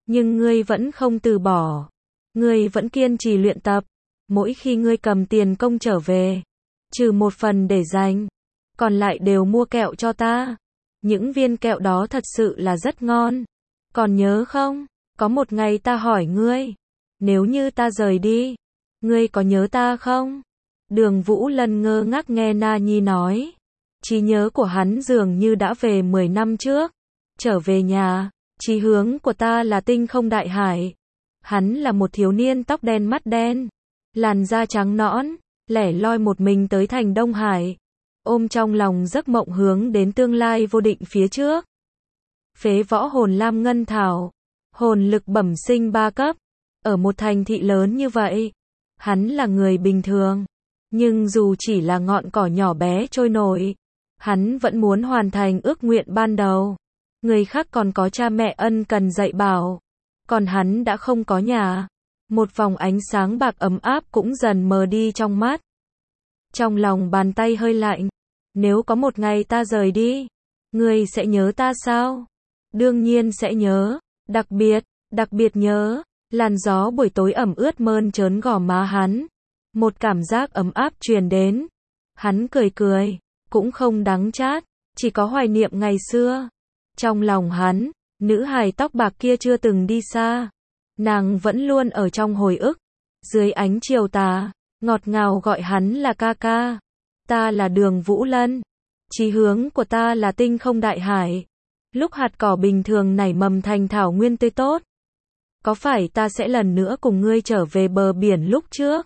Nhưng ngươi vẫn không từ bỏ. Ngươi vẫn kiên trì luyện tập. Mỗi khi ngươi cầm tiền công trở về, trừ một phần để dành, còn lại đều mua kẹo cho ta. Những viên kẹo đó thật sự là rất ngon. Còn nhớ không? Có một ngày ta hỏi ngươi, nếu như ta rời đi, ngươi có nhớ ta không? Đường Vũ Lân ngơ ngác nghe Na Nhi nói. Trí nhớ của hắn dường như đã về mười năm trước. Trở về nhà, chí hướng của ta là tinh không đại hải. Hắn là một thiếu niên tóc đen mắt đen, làn da trắng nõn, lẻ loi một mình tới thành Đông Hải, ôm trong lòng giấc mộng hướng đến tương lai vô định phía trước. Phế võ hồn lam ngân thảo, hồn lực bẩm sinh ba cấp, ở một thành thị lớn như vậy, hắn là người bình thường, nhưng dù chỉ là ngọn cỏ nhỏ bé trôi nổi, hắn vẫn muốn hoàn thành ước nguyện ban đầu. Người khác còn có cha mẹ ân cần dạy bảo, còn hắn đã không có nhà. Một vòng ánh sáng bạc ấm áp cũng dần mờ đi trong mắt. Trong lòng bàn tay hơi lạnh. Nếu có một ngày ta rời đi, ngươi sẽ nhớ ta sao? Đương nhiên sẽ nhớ. Đặc biệt, đặc biệt nhớ. Làn gió buổi tối ẩm ướt mơn trớn gò má hắn. Một cảm giác ấm áp truyền đến. Hắn cười cười, cũng không đắng chát, chỉ có hoài niệm ngày xưa. Trong lòng hắn, nữ hài tóc bạc kia chưa từng đi xa. Nàng vẫn luôn ở trong hồi ức. Dưới ánh chiều tà, ngọt ngào gọi hắn là ca ca. Ta là Đường Vũ Lân. Chí hướng của ta là tinh không đại hải. Lúc hạt cỏ bình thường nảy mầm thành thảo nguyên tươi tốt, có phải ta sẽ lần nữa cùng ngươi trở về bờ biển lúc trước?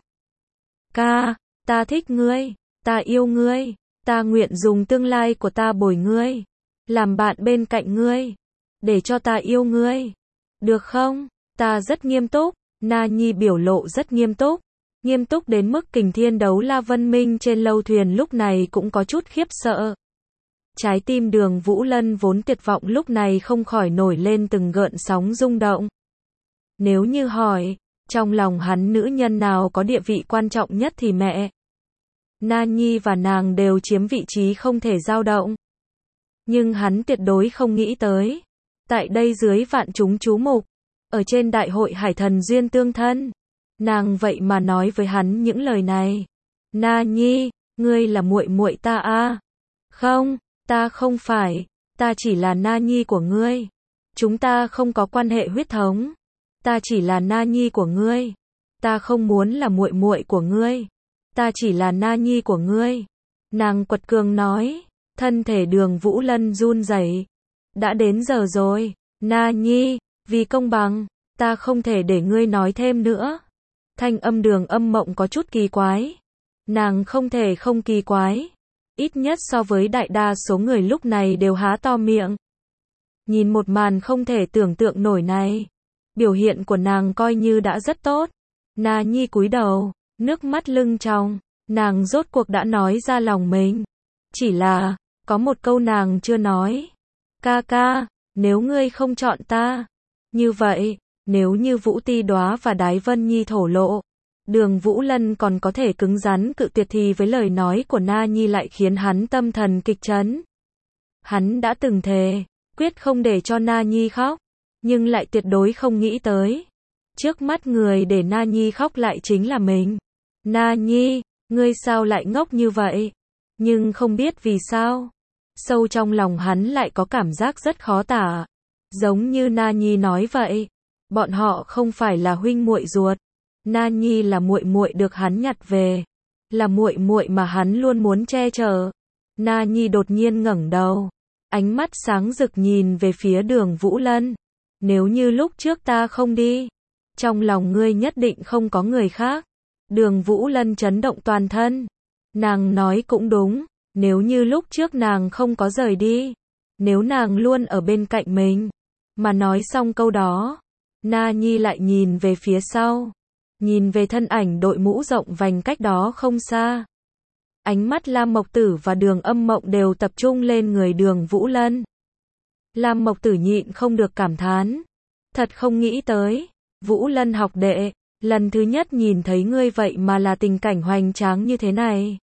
Ca, ta thích ngươi, ta yêu ngươi, ta nguyện dùng tương lai của ta bồi ngươi, làm bạn bên cạnh ngươi, để cho ta yêu ngươi. Được không? Ta rất nghiêm túc. Na Nhi biểu lộ rất nghiêm túc. Nghiêm túc đến mức Kình Thiên Đấu La Vân Minh trên lâu thuyền lúc này cũng có chút khiếp sợ. Trái tim Đường Vũ Lân vốn tuyệt vọng lúc này không khỏi nổi lên từng gợn sóng rung động. Nếu như hỏi, trong lòng hắn nữ nhân nào có địa vị quan trọng nhất thì mẹ. Na Nhi và nàng đều chiếm vị trí không thể dao động. Nhưng hắn tuyệt đối không nghĩ tới. Tại đây dưới vạn chúng chú mục, ở trên đại hội hải thần duyên tương thân, nàng vậy mà nói với hắn những lời này. Na Nhi, ngươi là muội muội ta à? Không, ta không phải, ta chỉ là Na Nhi của ngươi. Chúng ta không có quan hệ huyết thống. Ta chỉ là Na Nhi của ngươi. Ta không muốn là muội muội của ngươi. Ta chỉ là Na Nhi của ngươi. Nàng quật cường nói, thân thể Đường Vũ Lân run rẩy. Đã đến giờ rồi, Na Nhi, vì công bằng, ta không thể để ngươi nói thêm nữa. Thanh âm Đường Âm Mộng có chút kỳ quái. Nàng không thể không kỳ quái. Ít nhất so với đại đa số người lúc này đều há to miệng. Nhìn một màn không thể tưởng tượng nổi này, biểu hiện của nàng coi như đã rất tốt. Na Nhi cúi đầu, nước mắt lưng tròng, nàng rốt cuộc đã nói ra lòng mình. Chỉ là, có một câu nàng chưa nói. Ca ca, nếu ngươi không chọn ta, như vậy, nếu như Vũ Ti Đóa và Đái Vân Nhi thổ lộ, Đường Vũ Lân còn có thể cứng rắn cự tuyệt thì với lời nói của Na Nhi lại khiến hắn tâm thần kịch chấn. Hắn đã từng thề, quyết không để cho Na Nhi khóc, nhưng lại tuyệt đối không nghĩ tới. Trước mắt người để Na Nhi khóc lại chính là mình. Na Nhi, ngươi sao lại ngốc như vậy? Nhưng không biết vì sao, sâu trong lòng hắn lại có cảm giác rất khó tả. Giống như Na Nhi nói vậy, bọn họ không phải là huynh muội ruột. Na Nhi là muội muội được hắn nhặt về, là muội muội mà hắn luôn muốn che chở. Na Nhi đột nhiên ngẩng đầu, ánh mắt sáng rực nhìn về phía Đường Vũ Lân. Nếu như lúc trước ta không đi, trong lòng ngươi nhất định không có người khác. Đường Vũ Lân chấn động toàn thân. Nàng nói cũng đúng, nếu như lúc trước nàng không có rời đi, nếu nàng luôn ở bên cạnh mình. Mà nói xong câu đó, Na Nhi lại nhìn về phía sau, nhìn về thân ảnh đội mũ rộng vành cách đó không xa. Ánh mắt Lam Mộc Tử và Đường Âm Mộng đều tập trung lên người Đường Vũ Lân. Lam Mộc Tử nhịn không được cảm thán, thật không nghĩ tới, Vũ Lân học đệ, lần thứ nhất nhìn thấy ngươi vậy mà là tình cảnh hoành tráng như thế này.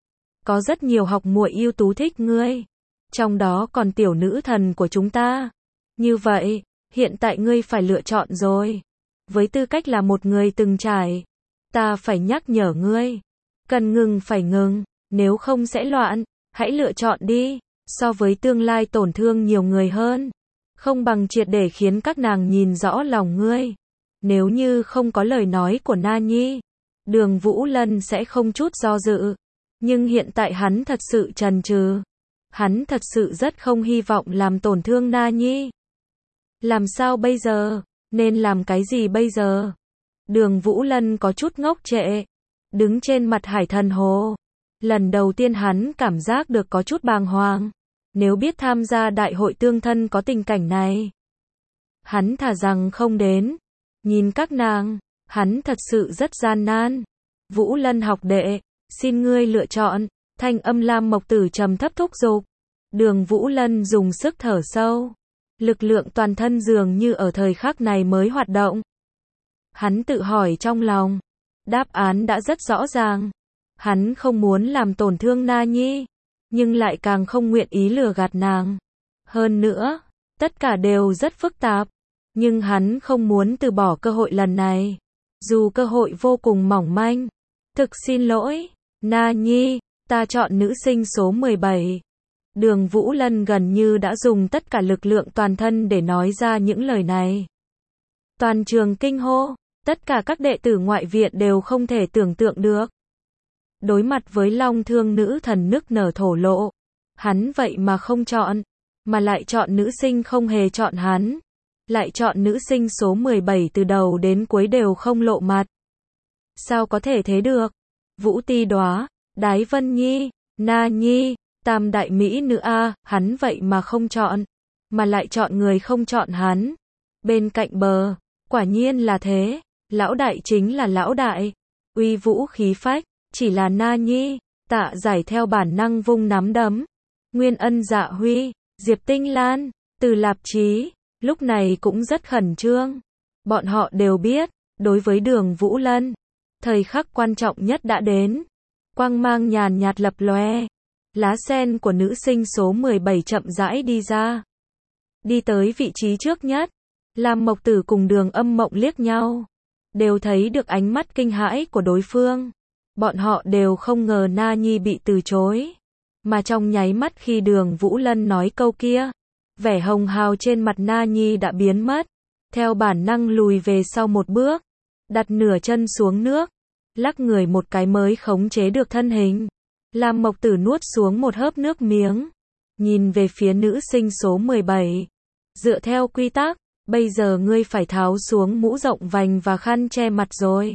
Có rất nhiều học muội ưu tú thích ngươi, trong đó còn tiểu nữ thần của chúng ta. Như vậy, hiện tại ngươi phải lựa chọn rồi. Với tư cách là một người từng trải, ta phải nhắc nhở ngươi. Cần ngừng phải ngừng, nếu không sẽ loạn. Hãy lựa chọn đi. So với tương lai tổn thương nhiều người hơn, không bằng triệt để khiến các nàng nhìn rõ lòng ngươi. Nếu như không có lời nói của Na Nhi, Đường Vũ Lân sẽ không chút do dự. Nhưng hiện tại hắn thật sự chần chừ. Hắn thật sự rất không hy vọng làm tổn thương Na Nhi. Làm sao bây giờ? Nên làm cái gì bây giờ? Đường Vũ Lân có chút ngốc trệ, đứng trên mặt hải thần hồ. Lần đầu tiên hắn cảm giác được có chút bàng hoàng. Nếu biết tham gia đại hội tương thân có tình cảnh này, hắn thà rằng không đến. Nhìn các nàng, hắn thật sự rất gian nan. Vũ Lân học đệ, xin ngươi lựa chọn. Thanh âm Lam Mộc Tử trầm thấp thúc giục. Đường Vũ Lân dùng sức thở sâu. Lực lượng toàn thân dường như ở thời khắc này mới hoạt động. Hắn tự hỏi trong lòng. Đáp án đã rất rõ ràng. Hắn không muốn làm tổn thương Na Nhi, nhưng lại càng không nguyện ý lừa gạt nàng. Hơn nữa, tất cả đều rất phức tạp. Nhưng hắn không muốn từ bỏ cơ hội lần này. Dù cơ hội vô cùng mỏng manh. Thực xin lỗi, Na Nhi, ta chọn nữ sinh số mười bảy. Đường Vũ Lân gần như đã dùng tất cả lực lượng toàn thân để nói ra những lời này. Toàn trường kinh hô, tất cả các đệ tử ngoại viện đều không thể tưởng tượng được. Đối mặt với Long Thương nữ thần nức nở thổ lộ, hắn vậy mà không chọn, mà lại chọn nữ sinh không hề chọn hắn, lại chọn nữ sinh số mười bảy từ đầu đến cuối đều không lộ mặt. Sao có thể thế được? Vũ Ti Đóa, Đái Vân Nhi, Na Nhi, tam đại mỹ nữ a, hắn vậy mà không chọn, mà lại chọn người không chọn hắn. Bên cạnh bờ, quả nhiên là thế, lão đại chính là lão đại, uy vũ khí phách, chỉ là Na Nhi. Tạ Giải theo bản năng vung nắm đấm. Nguyên Ân, Dạ Huy, Diệp Tinh Lan, Từ Lạp Chí, lúc này cũng rất khẩn trương. Bọn họ đều biết, đối với Đường Vũ Lân, thời khắc quan trọng nhất đã đến. Quang mang nhàn nhạt lập lòe. Lá sen của nữ sinh số mười bảy chậm rãi đi ra. Đi tới vị trí trước nhất. Lam Mộc Tử cùng Đường Âm Mộng liếc nhau. Đều thấy được ánh mắt kinh hãi của đối phương. Bọn họ đều không ngờ Na Nhi bị từ chối. Mà trong nháy mắt khi Đường Vũ Lân nói câu kia, vẻ hồng hào trên mặt Na Nhi đã biến mất. Theo bản năng lùi về sau một bước. Đặt nửa chân xuống nước. Lắc người một cái mới khống chế được thân hình. Lam Mộc Tử nuốt xuống một hớp nước miếng. Nhìn về phía nữ sinh số mười bảy. Dựa theo quy tắc, bây giờ ngươi phải tháo xuống mũ rộng vành và khăn che mặt rồi.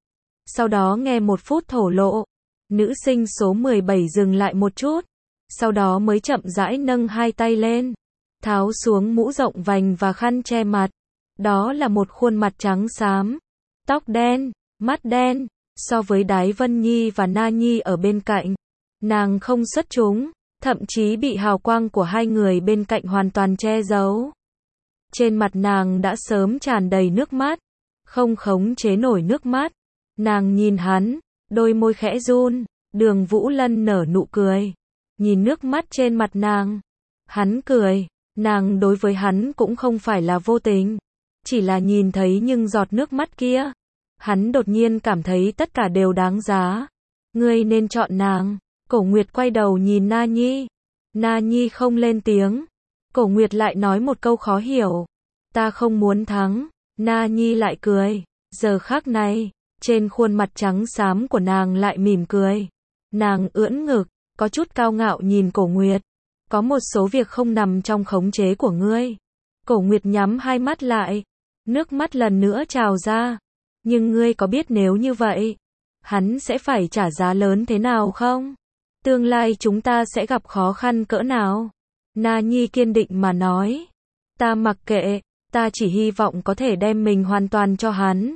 Sau đó nghe một phút thổ lộ. Nữ sinh số mười bảy dừng lại một chút. Sau đó mới chậm rãi nâng hai tay lên. Tháo xuống mũ rộng vành và khăn che mặt. Đó là một khuôn mặt trắng xám. Tóc đen, mắt đen. So với Đái Vân Nhi và Na Nhi ở bên cạnh, nàng không xuất chúng, thậm chí bị hào quang của hai người bên cạnh hoàn toàn che giấu. Trên mặt nàng đã sớm tràn đầy nước mắt, không khống chế nổi nước mắt. Nàng nhìn hắn, đôi môi khẽ run. Đường Vũ Lân nở nụ cười, nhìn nước mắt trên mặt nàng. Hắn cười, nàng đối với hắn cũng không phải là vô tình, chỉ là nhìn thấy những giọt nước mắt kia. Hắn đột nhiên cảm thấy tất cả đều đáng giá. Ngươi nên chọn nàng. Cổ Nguyệt quay đầu nhìn Na Nhi. Na Nhi không lên tiếng. Cổ Nguyệt lại nói một câu khó hiểu. Ta không muốn thắng. Na Nhi lại cười. Giờ khắc này, trên khuôn mặt trắng xám của nàng lại mỉm cười. Nàng ưỡn ngực, có chút cao ngạo nhìn Cổ Nguyệt. Có một số việc không nằm trong khống chế của ngươi. Cổ Nguyệt nhắm hai mắt lại. Nước mắt lần nữa trào ra. Nhưng ngươi có biết nếu như vậy, hắn sẽ phải trả giá lớn thế nào không? Tương lai chúng ta sẽ gặp khó khăn cỡ nào? Na Nhi kiên định mà nói. Ta mặc kệ, ta chỉ hy vọng có thể đem mình hoàn toàn cho hắn.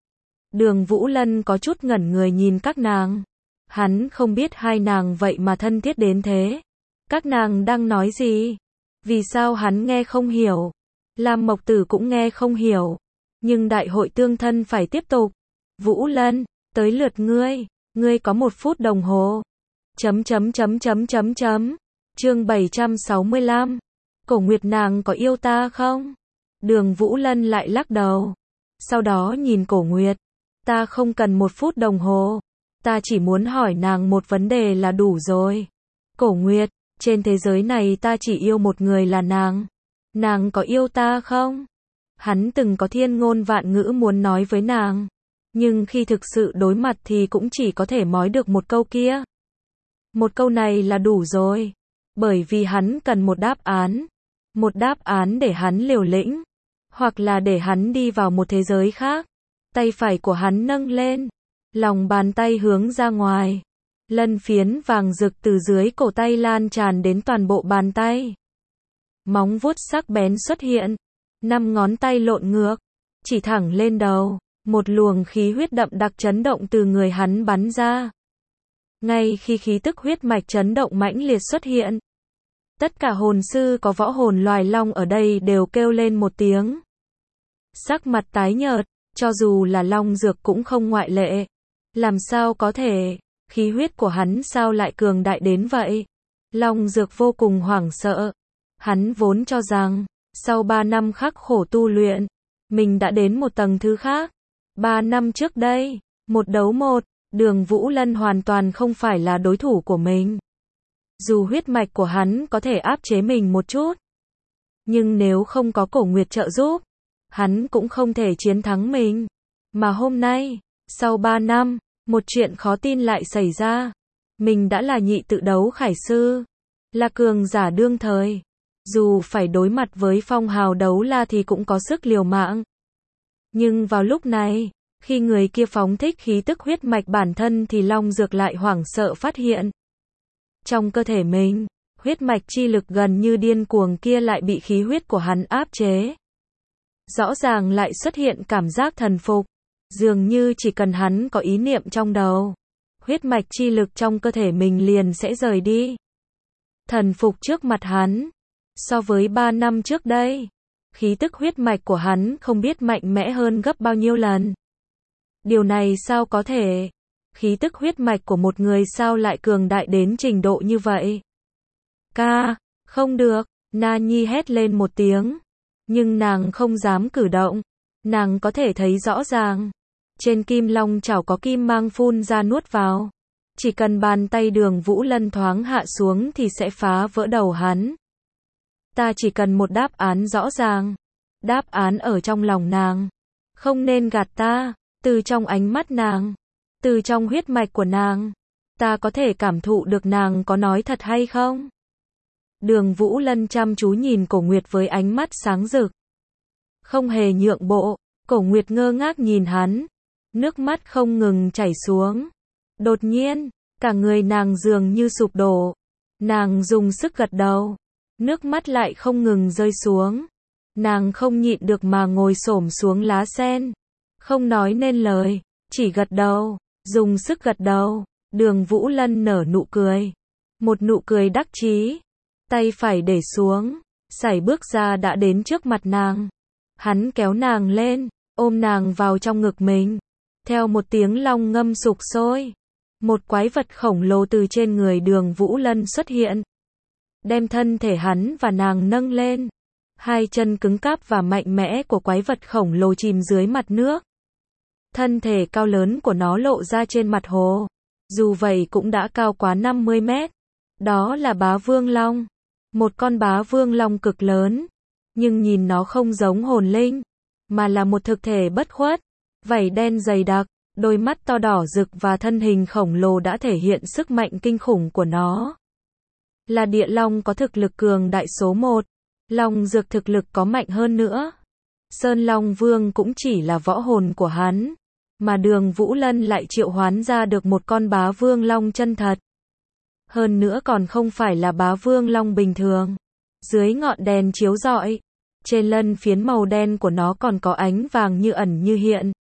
Đường Vũ Lân có chút ngẩn người nhìn các nàng. Hắn không biết hai nàng vậy mà thân thiết đến thế. Các nàng đang nói gì? Vì sao hắn nghe không hiểu? Lam Mộc Tử cũng nghe không hiểu. Nhưng đại hội tương thân phải tiếp tục. Vũ Lân, tới lượt ngươi. Ngươi có một phút đồng hồ. Chấm chấm chấm chấm chấm chấm. Chương bảy trăm sáu mươi lăm. Cổ Nguyệt nàng có yêu ta không? Đường Vũ Lân lại lắc đầu. Sau đó nhìn Cổ Nguyệt. Ta không cần một phút đồng hồ. Ta chỉ muốn hỏi nàng một vấn đề là đủ rồi. Cổ Nguyệt, trên thế giới này ta chỉ yêu một người là nàng. Nàng có yêu ta không? Hắn từng có thiên ngôn vạn ngữ muốn nói với nàng. Nhưng khi thực sự đối mặt thì cũng chỉ có thể nói được một câu kia. Một câu này là đủ rồi. Bởi vì hắn cần một đáp án. Một đáp án để hắn liều lĩnh. Hoặc là để hắn đi vào một thế giới khác. Tay phải của hắn nâng lên. Lòng bàn tay hướng ra ngoài. Lân phiến vàng rực từ dưới cổ tay lan tràn đến toàn bộ bàn tay. Móng vuốt sắc bén xuất hiện. Năm ngón tay lộn ngược. Chỉ thẳng lên đầu. Một luồng khí huyết đậm đặc chấn động từ người hắn bắn ra. Ngay khi khí tức huyết mạch chấn động mãnh liệt xuất hiện. Tất cả hồn sư có võ hồn loài long ở đây đều kêu lên một tiếng. Sắc mặt tái nhợt, cho dù là long dược cũng không ngoại lệ. Làm sao có thể, khí huyết của hắn sao lại cường đại đến vậy? Long dược vô cùng hoảng sợ. Hắn vốn cho rằng, sau ba năm khắc khổ tu luyện, mình đã đến một tầng thứ khác. Ba năm trước đây, một đấu một, Đường Vũ Lân hoàn toàn không phải là đối thủ của mình. Dù huyết mạch của hắn có thể áp chế mình một chút. Nhưng nếu không có Cổ Nguyệt trợ giúp, hắn cũng không thể chiến thắng mình. Mà hôm nay, sau ba năm, một chuyện khó tin lại xảy ra. Mình đã là nhị tự đấu khải sư. Là cường giả đương thời. Dù phải đối mặt với phong hào đấu la thì cũng có sức liều mạng. Nhưng vào lúc này, khi người kia phóng thích khí tức huyết mạch bản thân thì long dược lại hoảng sợ phát hiện. Trong cơ thể mình, huyết mạch chi lực gần như điên cuồng kia lại bị khí huyết của hắn áp chế. Rõ ràng lại xuất hiện cảm giác thần phục. Dường như chỉ cần hắn có ý niệm trong đầu, huyết mạch chi lực trong cơ thể mình liền sẽ rời đi. Thần phục trước mặt hắn. So với ba năm trước đây, khí tức huyết mạch của hắn không biết mạnh mẽ hơn gấp bao nhiêu lần. Điều này sao có thể? Khí tức huyết mạch của một người sao lại cường đại đến trình độ như vậy? Ca, không được, Na Nhi hét lên một tiếng. Nhưng nàng không dám cử động. Nàng có thể thấy rõ ràng. Trên kim long chảo có kim mang phun ra nuốt vào. Chỉ cần bàn tay Đường Vũ Lân thoáng hạ xuống thì sẽ phá vỡ đầu hắn. Ta chỉ cần một đáp án rõ ràng. Đáp án ở trong lòng nàng. Không nên gạt ta. Từ trong ánh mắt nàng. Từ trong huyết mạch của nàng. Ta có thể cảm thụ được nàng có nói thật hay không? Đường Vũ Lân chăm chú nhìn Cổ Nguyệt với ánh mắt sáng rực. Không hề nhượng bộ. Cổ Nguyệt ngơ ngác nhìn hắn. Nước mắt không ngừng chảy xuống. Đột nhiên, cả người nàng dường như sụp đổ. Nàng dùng sức gật đầu. Nước mắt lại không ngừng rơi xuống. Nàng không nhịn được mà ngồi xổm xuống lá sen. Không nói nên lời, chỉ gật đầu, dùng sức gật đầu. Đường Vũ Lân nở nụ cười. Một nụ cười đắc chí. Tay phải để xuống, sải bước ra đã đến trước mặt nàng. Hắn kéo nàng lên, ôm nàng vào trong ngực mình. Theo một tiếng long ngâm sục sôi, một quái vật khổng lồ từ trên người Đường Vũ Lân xuất hiện. Đem thân thể hắn và nàng nâng lên. Hai chân cứng cáp và mạnh mẽ của quái vật khổng lồ chìm dưới mặt nước. Thân thể cao lớn của nó lộ ra trên mặt hồ. Dù vậy cũng đã cao quá năm mươi mét. Đó là bá vương long. Một con bá vương long cực lớn. Nhưng nhìn nó không giống hồn linh. Mà là một thực thể bất khuất. Vảy đen dày đặc. Đôi mắt to đỏ rực và thân hình khổng lồ đã thể hiện sức mạnh kinh khủng của nó. Là địa long có thực lực cường đại số một. Long dược thực lực có mạnh hơn nữa. Sơn Long Vương cũng chỉ là võ hồn của hắn. Mà Đường Vũ Lân lại triệu hoán ra được một con bá vương long chân thật. Hơn nữa còn không phải là bá vương long bình thường. Dưới ngọn đèn chiếu rọi, trên lân phiến màu đen của nó còn có ánh vàng như ẩn như hiện.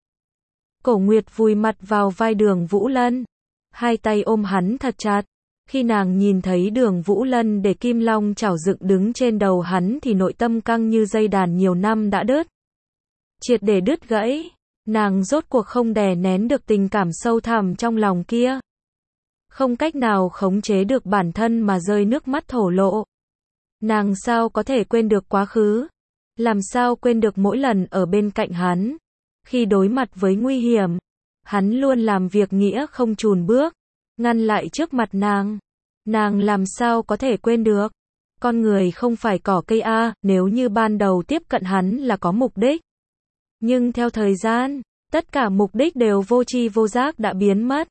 Cổ Nguyệt vùi mặt vào vai Đường Vũ Lân. Hai tay ôm hắn thật chặt. Khi nàng nhìn thấy Đường Vũ Lân để kim long chảo dựng đứng trên đầu hắn thì nội tâm căng như dây đàn nhiều năm đã đứt. Triệt để đứt gãy. Nàng rốt cuộc không đè nén được tình cảm sâu thẳm trong lòng kia. Không cách nào khống chế được bản thân mà rơi nước mắt thổ lộ. Nàng sao có thể quên được quá khứ. Làm sao quên được mỗi lần ở bên cạnh hắn. Khi đối mặt với nguy hiểm, hắn luôn làm việc nghĩa không chùn bước, ngăn lại trước mặt nàng. Nàng làm sao có thể quên được. Con người không phải cỏ cây a, nếu như ban đầu tiếp cận hắn là có mục đích. Nhưng theo thời gian, tất cả mục đích đều vô tri vô giác đã biến mất.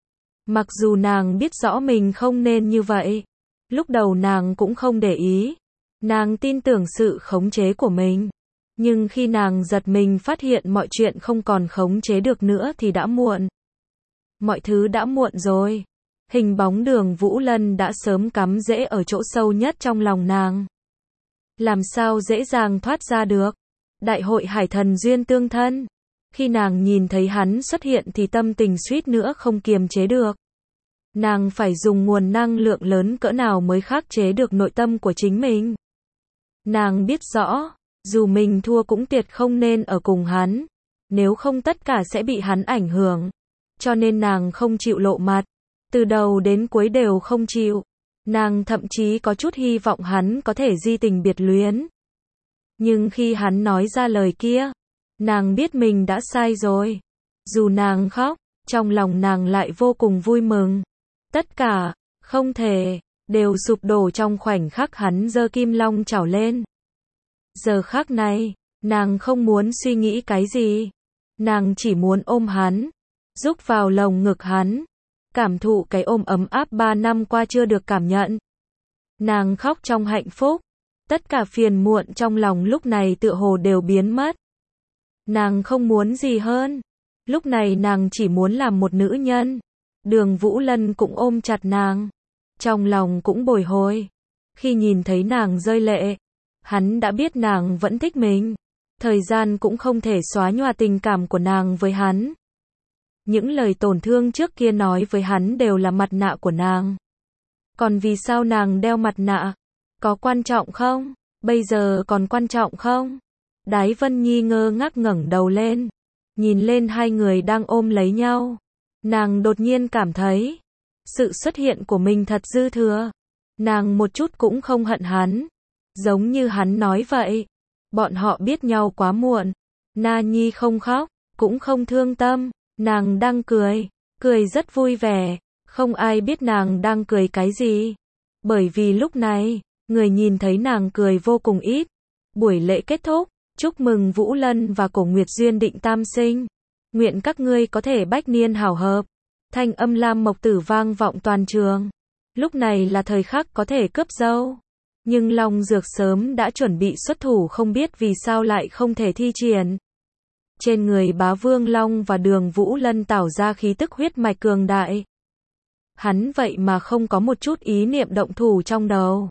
Mặc dù nàng biết rõ mình không nên như vậy, lúc đầu nàng cũng không để ý. Nàng tin tưởng sự khống chế của mình. Nhưng khi nàng giật mình phát hiện mọi chuyện không còn khống chế được nữa thì đã muộn. Mọi thứ đã muộn rồi. Hình bóng Đường Vũ Lân đã sớm cắm rễ ở chỗ sâu nhất trong lòng nàng. Làm sao dễ dàng thoát ra được. Đại hội hải thần duyên tương thân. Khi nàng nhìn thấy hắn xuất hiện thì tâm tình suýt nữa không kiềm chế được. Nàng phải dùng nguồn năng lượng lớn cỡ nào mới khắc chế được nội tâm của chính mình. Nàng biết rõ, dù mình thua cũng tuyệt không nên ở cùng hắn. Nếu không tất cả sẽ bị hắn ảnh hưởng. Cho nên nàng không chịu lộ mặt. Từ đầu đến cuối đều không chịu. Nàng thậm chí có chút hy vọng hắn có thể di tình biệt luyến. Nhưng khi hắn nói ra lời kia, nàng biết mình đã sai rồi. Dù nàng khóc, trong lòng nàng lại vô cùng vui mừng. Tất cả, không thể, đều sụp đổ trong khoảnh khắc hắn giơ kim long chảo lên. Giờ khắc này, nàng không muốn suy nghĩ cái gì. Nàng chỉ muốn ôm hắn, rúc vào lồng ngực hắn, cảm thụ cái ôm ấm áp ba năm qua chưa được cảm nhận. Nàng khóc trong hạnh phúc, tất cả phiền muộn trong lòng lúc này tựa hồ đều biến mất. Nàng không muốn gì hơn, lúc này nàng chỉ muốn làm một nữ nhân. Đường Vũ Lân cũng ôm chặt nàng, trong lòng cũng bồi hồi. Khi nhìn thấy nàng rơi lệ, hắn đã biết nàng vẫn thích mình. Thời gian cũng không thể xóa nhòa tình cảm của nàng với hắn. Những lời tổn thương trước kia nói với hắn đều là mặt nạ của nàng. Còn vì sao nàng đeo mặt nạ? Có quan trọng không? Bây giờ còn quan trọng không? Đái Vân Nhi ngơ ngác ngẩng đầu lên, nhìn lên hai người đang ôm lấy nhau. Nàng đột nhiên cảm thấy, sự xuất hiện của mình thật dư thừa. Nàng một chút cũng không hận hắn. Giống như hắn nói vậy. Bọn họ biết nhau quá muộn. Na Nhi không khóc, cũng không thương tâm. Nàng đang cười, cười rất vui vẻ. Không ai biết nàng đang cười cái gì. Bởi vì lúc này, người nhìn thấy nàng cười vô cùng ít. Buổi lễ kết thúc, chúc mừng Vũ Lân và Cổ Nguyệt duyên định tam sinh. Nguyện các ngươi có thể bách niên hảo hợp. Thanh âm Lam Mộc Tử vang vọng toàn trường. Lúc này là thời khắc có thể cướp dâu. Nhưng Long Dược sớm đã chuẩn bị xuất thủ, không biết vì sao lại không thể thi triển. Trên người Bá Vương Long và Đường Vũ Lân tảo ra khí tức huyết mạch cường đại. Hắn vậy mà không có một chút ý niệm động thủ trong đầu.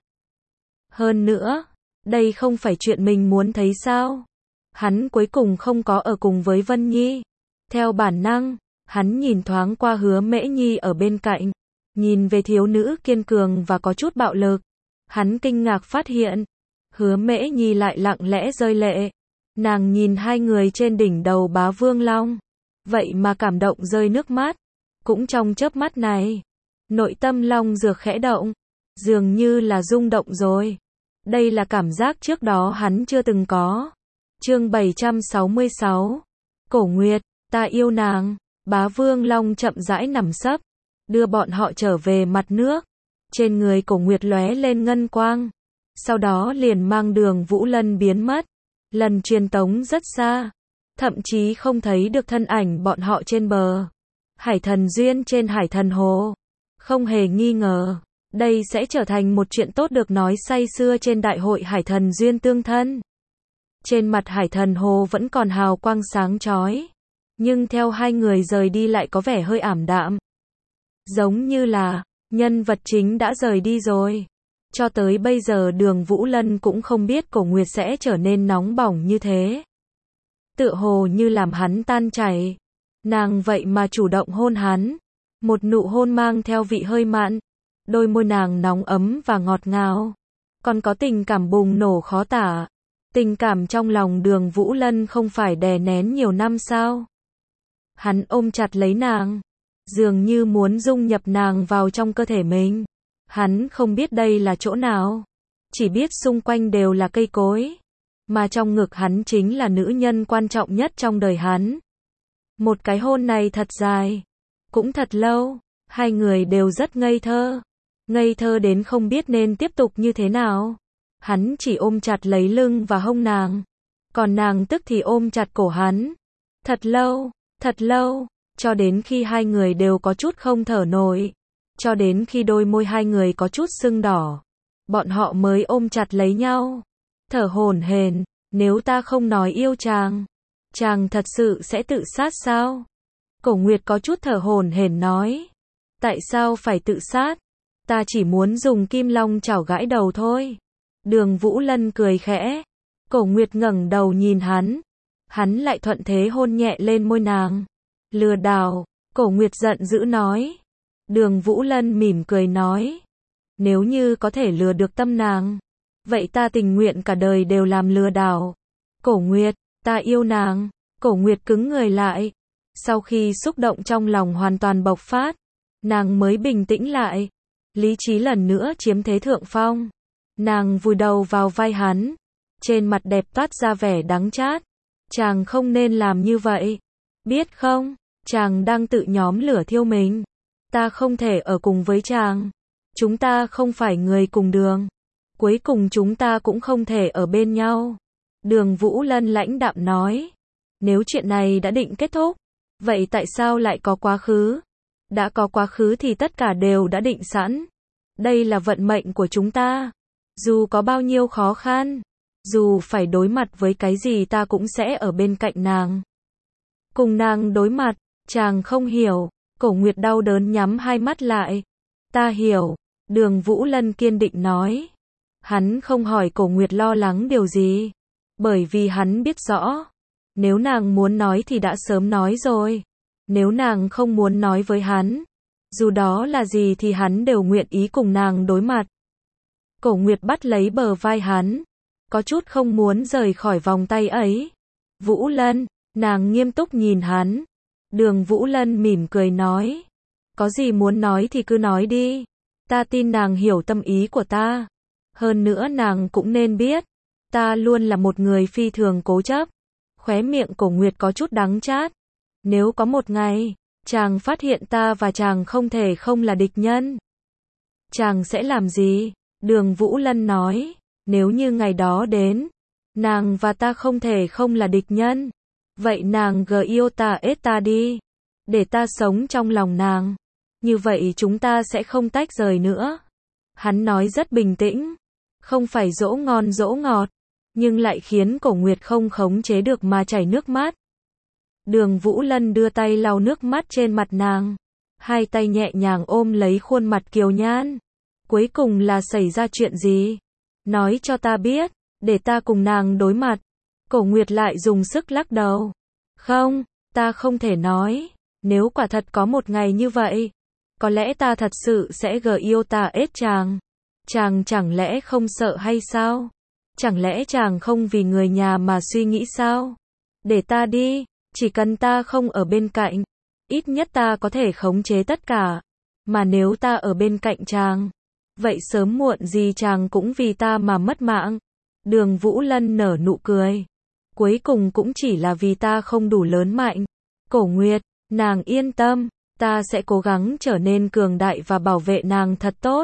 Hơn nữa, đây không phải chuyện mình muốn thấy sao? Hắn cuối cùng không có ở cùng với Vân Nhi. Theo bản năng, hắn nhìn thoáng qua Hứa Mễ Nhi ở bên cạnh, nhìn về thiếu nữ kiên cường và có chút bạo lực. Hắn kinh ngạc phát hiện, Hứa Mễ Nhi lại lặng lẽ rơi lệ. Nàng nhìn hai người trên đỉnh đầu Bá Vương Long, vậy mà cảm động rơi nước mắt. Cũng trong chớp mắt này, nội tâm Long Dược khẽ động, dường như là rung động rồi. Đây là cảm giác trước đó hắn chưa từng có. Chương bảy trăm sáu mươi sáu. Cổ Nguyệt, ta yêu nàng. Bá Vương Long chậm rãi nằm sấp, đưa bọn họ trở về mặt nước. Trên người Cổ Nguyệt lóe lên ngân quang, sau đó liền mang Đường Vũ Lân biến mất. Lần truyền tống rất xa, thậm chí không thấy được thân ảnh bọn họ trên bờ. Hải thần duyên trên Hải thần hồ. Không hề nghi ngờ, đây sẽ trở thành một chuyện tốt được nói say sưa trên đại hội Hải thần duyên tương thân. Trên mặt Hải thần hồ vẫn còn hào quang sáng chói, nhưng theo hai người rời đi lại có vẻ hơi ảm đạm. Giống như là, nhân vật chính đã rời đi rồi. Cho tới bây giờ Đường Vũ Lân cũng không biết Cổ Nguyệt sẽ trở nên nóng bỏng như thế. Tựa hồ như làm hắn tan chảy. Nàng vậy mà chủ động hôn hắn. Một nụ hôn mang theo vị hơi mặn. Đôi môi nàng nóng ấm và ngọt ngào. Còn có tình cảm bùng nổ khó tả. Tình cảm trong lòng Đường Vũ Lân không phải đè nén nhiều năm sao? Hắn ôm chặt lấy nàng, dường như muốn dung nhập nàng vào trong cơ thể mình. Hắn không biết đây là chỗ nào, chỉ biết xung quanh đều là cây cối. mà trong ngực hắn chính là nữ nhân quan trọng nhất trong đời hắn. Một cái hôn này thật dài, cũng thật lâu, hai người đều rất ngây thơ. Ngây thơ đến không biết nên tiếp tục như thế nào. Hắn chỉ ôm chặt lấy lưng và hông nàng, còn nàng tức thì ôm chặt cổ hắn. Thật lâu, thật lâu, cho đến khi hai người đều có chút không thở nổi, cho đến khi đôi môi hai người có chút sưng đỏ, bọn họ mới ôm chặt lấy nhau. Thở hổn hển, nếu ta không nói yêu chàng, chàng thật sự sẽ tự sát sao? Cổ Nguyệt có chút thở hổn hển nói. Tại sao phải tự sát? Ta chỉ muốn dùng kim long chảo gãi đầu thôi. Đường Vũ Lân cười khẽ. Cổ Nguyệt ngẩng đầu nhìn hắn. Hắn lại thuận thế hôn nhẹ lên môi nàng. Lừa đảo, Cổ Nguyệt giận dữ nói. Đường Vũ Lân mỉm cười nói. Nếu như có thể lừa được tâm nàng, vậy ta tình nguyện cả đời đều làm lừa đảo. Cổ Nguyệt, ta yêu nàng. Cổ Nguyệt cứng người lại. Sau khi xúc động trong lòng hoàn toàn bộc phát, nàng mới bình tĩnh lại. Lý trí lần nữa chiếm thế thượng phong. Nàng vùi đầu vào vai hắn, trên mặt đẹp toát ra vẻ đắng chát. Chàng không nên làm như vậy. Biết không, chàng đang tự nhóm lửa thiêu mình. Ta không thể ở cùng với chàng. Chúng ta không phải người cùng đường. Cuối cùng chúng ta cũng không thể ở bên nhau. Đường Vũ Lân lãnh đạm nói. Nếu chuyện này đã định kết thúc, vậy tại sao lại có quá khứ? Đã có quá khứ thì tất cả đều đã định sẵn. Đây là vận mệnh của chúng ta. Dù có bao nhiêu khó khăn, dù phải đối mặt với cái gì ta cũng sẽ ở bên cạnh nàng. Cùng nàng đối mặt, chàng không hiểu. Cổ Nguyệt đau đớn nhắm hai mắt lại. Ta hiểu, Đường Vũ Lân kiên định nói. Hắn không hỏi Cổ Nguyệt lo lắng điều gì, bởi vì hắn biết rõ, nếu nàng muốn nói thì đã sớm nói rồi. Nếu nàng không muốn nói với hắn, dù đó là gì thì hắn đều nguyện ý cùng nàng đối mặt. Cổ Nguyệt bắt lấy bờ vai hắn, có chút không muốn rời khỏi vòng tay ấy. Vũ Lân, nàng nghiêm túc nhìn hắn. Đường Vũ Lân mỉm cười nói. Có gì muốn nói thì cứ nói đi. Ta tin nàng hiểu tâm ý của ta. Hơn nữa nàng cũng nên biết, ta luôn là một người phi thường cố chấp. Khóe miệng Cổ Nguyệt có chút đắng chát. Nếu có một ngày, chàng phát hiện ta và chàng không thể không là địch nhân, chàng sẽ làm gì? Đường Vũ Lân nói. Nếu như ngày đó đến, nàng và ta không thể không là địch nhân, vậy nàng gờ yêu ta ết ta đi, để ta sống trong lòng nàng. Như vậy chúng ta sẽ không tách rời nữa. Hắn nói rất bình tĩnh, không phải dỗ ngon dỗ ngọt, nhưng lại khiến Cổ Nguyệt không khống chế được mà chảy nước mắt. Đường Vũ Lân đưa tay lau nước mắt trên mặt nàng, hai tay nhẹ nhàng ôm lấy khuôn mặt kiều nhan. Cuối cùng là xảy ra chuyện gì? Nói cho ta biết, để ta cùng nàng đối mặt. Cổ Nguyệt lại dùng sức lắc đầu. Không, ta không thể nói. Nếu quả thật có một ngày như vậy, có lẽ ta thật sự sẽ gờ yêu ta ết chàng. Chàng chẳng lẽ không sợ hay sao? Chẳng lẽ chàng không vì người nhà mà suy nghĩ sao? Để ta đi, chỉ cần ta không ở bên cạnh, ít nhất ta có thể khống chế tất cả. Mà nếu ta ở bên cạnh chàng, vậy sớm muộn gì chàng cũng vì ta mà mất mạng. Đường Vũ Lân nở nụ cười. Cuối cùng cũng chỉ là vì ta không đủ lớn mạnh. Cổ Nguyệt, nàng yên tâm, ta sẽ cố gắng trở nên cường đại và bảo vệ nàng thật tốt.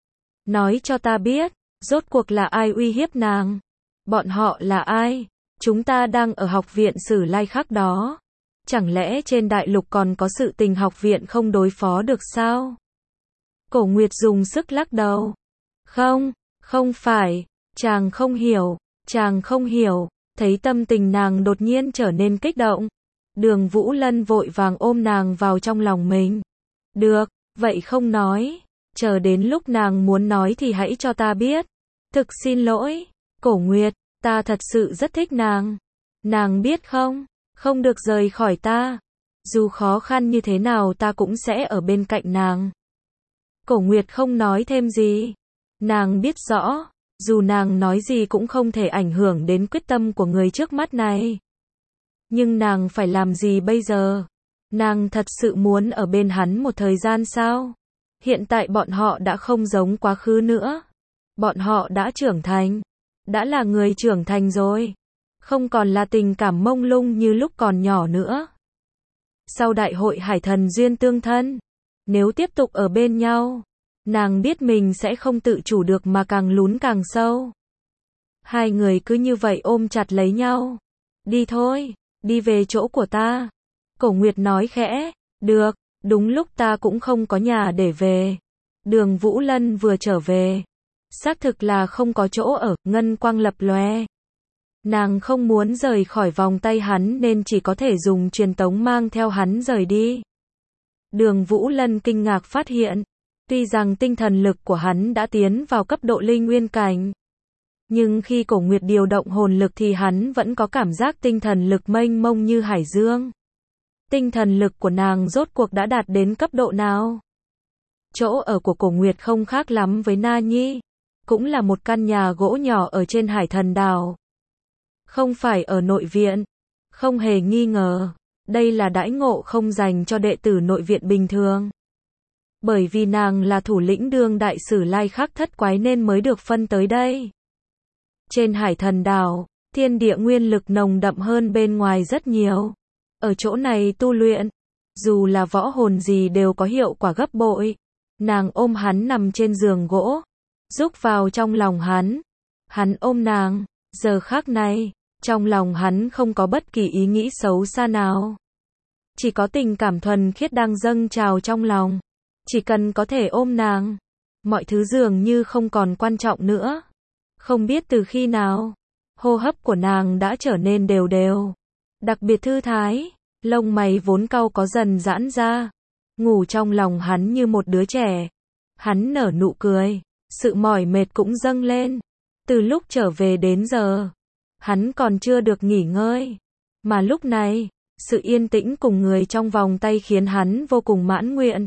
Nói cho ta biết, rốt cuộc là ai uy hiếp nàng? Bọn họ là ai? Chúng ta đang ở học viện Sử Lai Khắc đó. Chẳng lẽ trên đại lục còn có sự tình học viện không đối phó được sao? Cổ Nguyệt dùng sức lắc đầu. Không, không phải, chàng không hiểu, chàng không hiểu. Thấy tâm tình nàng đột nhiên trở nên kích động, Đường Vũ Lân vội vàng ôm nàng vào trong lòng mình. Được, vậy không nói, chờ đến lúc nàng muốn nói thì hãy cho ta biết. Thực xin lỗi, Cổ Nguyệt, ta thật sự rất thích nàng. Nàng biết không, không được rời khỏi ta. Dù khó khăn như thế nào ta cũng sẽ ở bên cạnh nàng. Cổ Nguyệt không nói thêm gì. Nàng biết rõ, dù nàng nói gì cũng không thể ảnh hưởng đến quyết tâm của người trước mắt này. Nhưng nàng phải làm gì bây giờ? Nàng thật sự muốn ở bên hắn một thời gian sao? Hiện tại bọn họ đã không giống quá khứ nữa. Bọn họ đã trưởng thành. đã là người trưởng thành rồi. Không còn là tình cảm mông lung như lúc còn nhỏ nữa. Sau đại hội hải thần duyên tương thân, nếu tiếp tục ở bên nhau, nàng biết mình sẽ không tự chủ được mà càng lún càng sâu. Hai người cứ như vậy ôm chặt lấy nhau. Đi thôi, đi về chỗ của ta. Cổ Nguyệt nói khẽ, được, đúng lúc ta cũng không có nhà để về. Đường Vũ Lân vừa trở về. Xác thực là không có chỗ ở, ngân quang lập lòe. Nàng không muốn rời khỏi vòng tay hắn nên chỉ có thể dùng truyền tống mang theo hắn rời đi. Đường Vũ Lân kinh ngạc phát hiện, tuy rằng tinh thần lực của hắn đã tiến vào cấp độ linh nguyên cảnh, nhưng khi Cổ Nguyệt điều động hồn lực thì hắn vẫn có cảm giác tinh thần lực mênh mông như hải dương. Tinh thần lực của nàng rốt cuộc đã đạt đến cấp độ nào? Chỗ ở của Cổ Nguyệt không khác lắm với Na Nhi, cũng là một căn nhà gỗ nhỏ ở trên hải thần đảo. Không phải ở nội viện, không hề nghi ngờ, đây là đãi ngộ không dành cho đệ tử nội viện bình thường. Bởi vì nàng là thủ lĩnh đương đại sử lai khắc thất quái nên mới được phân tới đây. Trên hải thần đảo, thiên địa nguyên lực nồng đậm hơn bên ngoài rất nhiều. Ở chỗ này tu luyện, dù là võ hồn gì đều có hiệu quả gấp bội. Nàng ôm hắn nằm trên giường gỗ, rúc vào trong lòng hắn. Hắn ôm nàng, giờ khắc này, trong lòng hắn không có bất kỳ ý nghĩ xấu xa nào. Chỉ có tình cảm thuần khiết đang dâng trào trong lòng. Chỉ cần có thể ôm nàng, mọi thứ dường như không còn quan trọng nữa. Không biết từ khi nào, hô hấp của nàng đã trở nên đều đều, đặc biệt thư thái, lông mày vốn cau có dần giãn ra, ngủ trong lòng hắn như một đứa trẻ. Hắn nở nụ cười, sự mỏi mệt cũng dâng lên. Từ lúc trở về đến giờ, hắn còn chưa được nghỉ ngơi, mà lúc này, sự yên tĩnh cùng người trong vòng tay khiến hắn vô cùng mãn nguyện.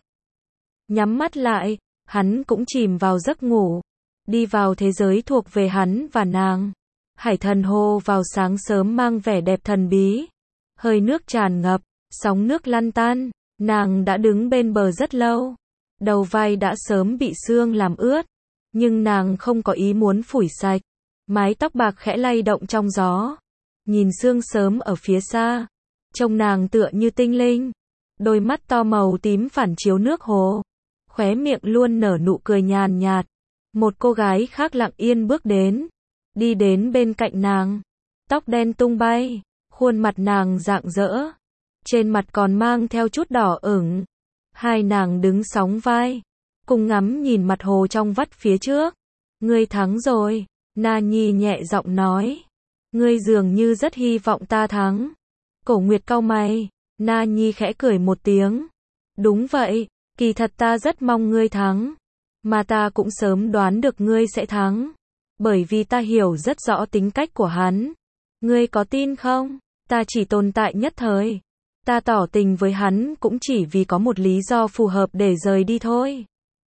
Nhắm mắt lại, hắn cũng chìm vào giấc ngủ, đi vào thế giới thuộc về hắn và nàng. Hải thần hồ vào sáng sớm mang vẻ đẹp thần bí, hơi nước tràn ngập, sóng nước lăn tan, nàng đã đứng bên bờ rất lâu, đầu vai đã sớm bị sương làm ướt, nhưng nàng không có ý muốn phủi sạch, mái tóc bạc khẽ lay động trong gió, nhìn sương sớm ở phía xa, trông nàng tựa như tinh linh, đôi mắt to màu tím phản chiếu nước hồ, khóe miệng luôn nở nụ cười nhàn nhạt. Một cô gái khác lặng yên bước đến, đi đến bên cạnh nàng, tóc đen tung bay, khuôn mặt nàng rạng rỡ, trên mặt còn mang theo chút đỏ ửng. Hai nàng đứng sóng vai, cùng ngắm nhìn mặt hồ trong vắt phía trước. Ngươi thắng rồi, Na Nhi nhẹ giọng nói. Ngươi dường như rất hy vọng ta thắng. Cổ Nguyệt cau mày, Na Nhi khẽ cười một tiếng. Đúng vậy, kỳ thật ta rất mong ngươi thắng. Mà ta cũng sớm đoán được ngươi sẽ thắng. Bởi vì ta hiểu rất rõ tính cách của hắn. Ngươi có tin không? Ta chỉ tồn tại nhất thời. Ta tỏ tình với hắn cũng chỉ vì có một lý do phù hợp để rời đi thôi.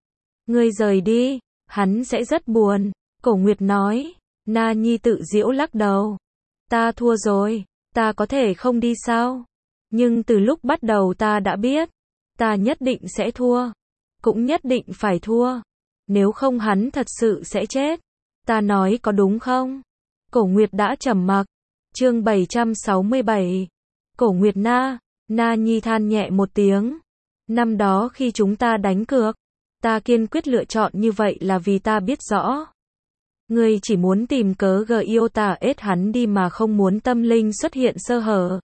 Ngươi rời đi, hắn sẽ rất buồn. Cổ Nguyệt nói. Na Nhi tự giễu lắc đầu. Ta thua rồi, ta có thể không đi sao? Nhưng từ lúc bắt đầu ta đã biết. Ta nhất định sẽ thua. Cũng nhất định phải thua. Nếu không hắn thật sự sẽ chết. Ta nói có đúng không? Cổ Nguyệt đã trầm mặc. Chương bảy trăm sáu mươi bảy. Cổ Nguyệt Na. Na Nhi than nhẹ một tiếng. Năm đó khi chúng ta đánh cược, ta kiên quyết lựa chọn như vậy là vì ta biết rõ. Ngươi chỉ muốn tìm cớ gờ yêu ta ết hắn đi mà không muốn tâm linh xuất hiện sơ hở.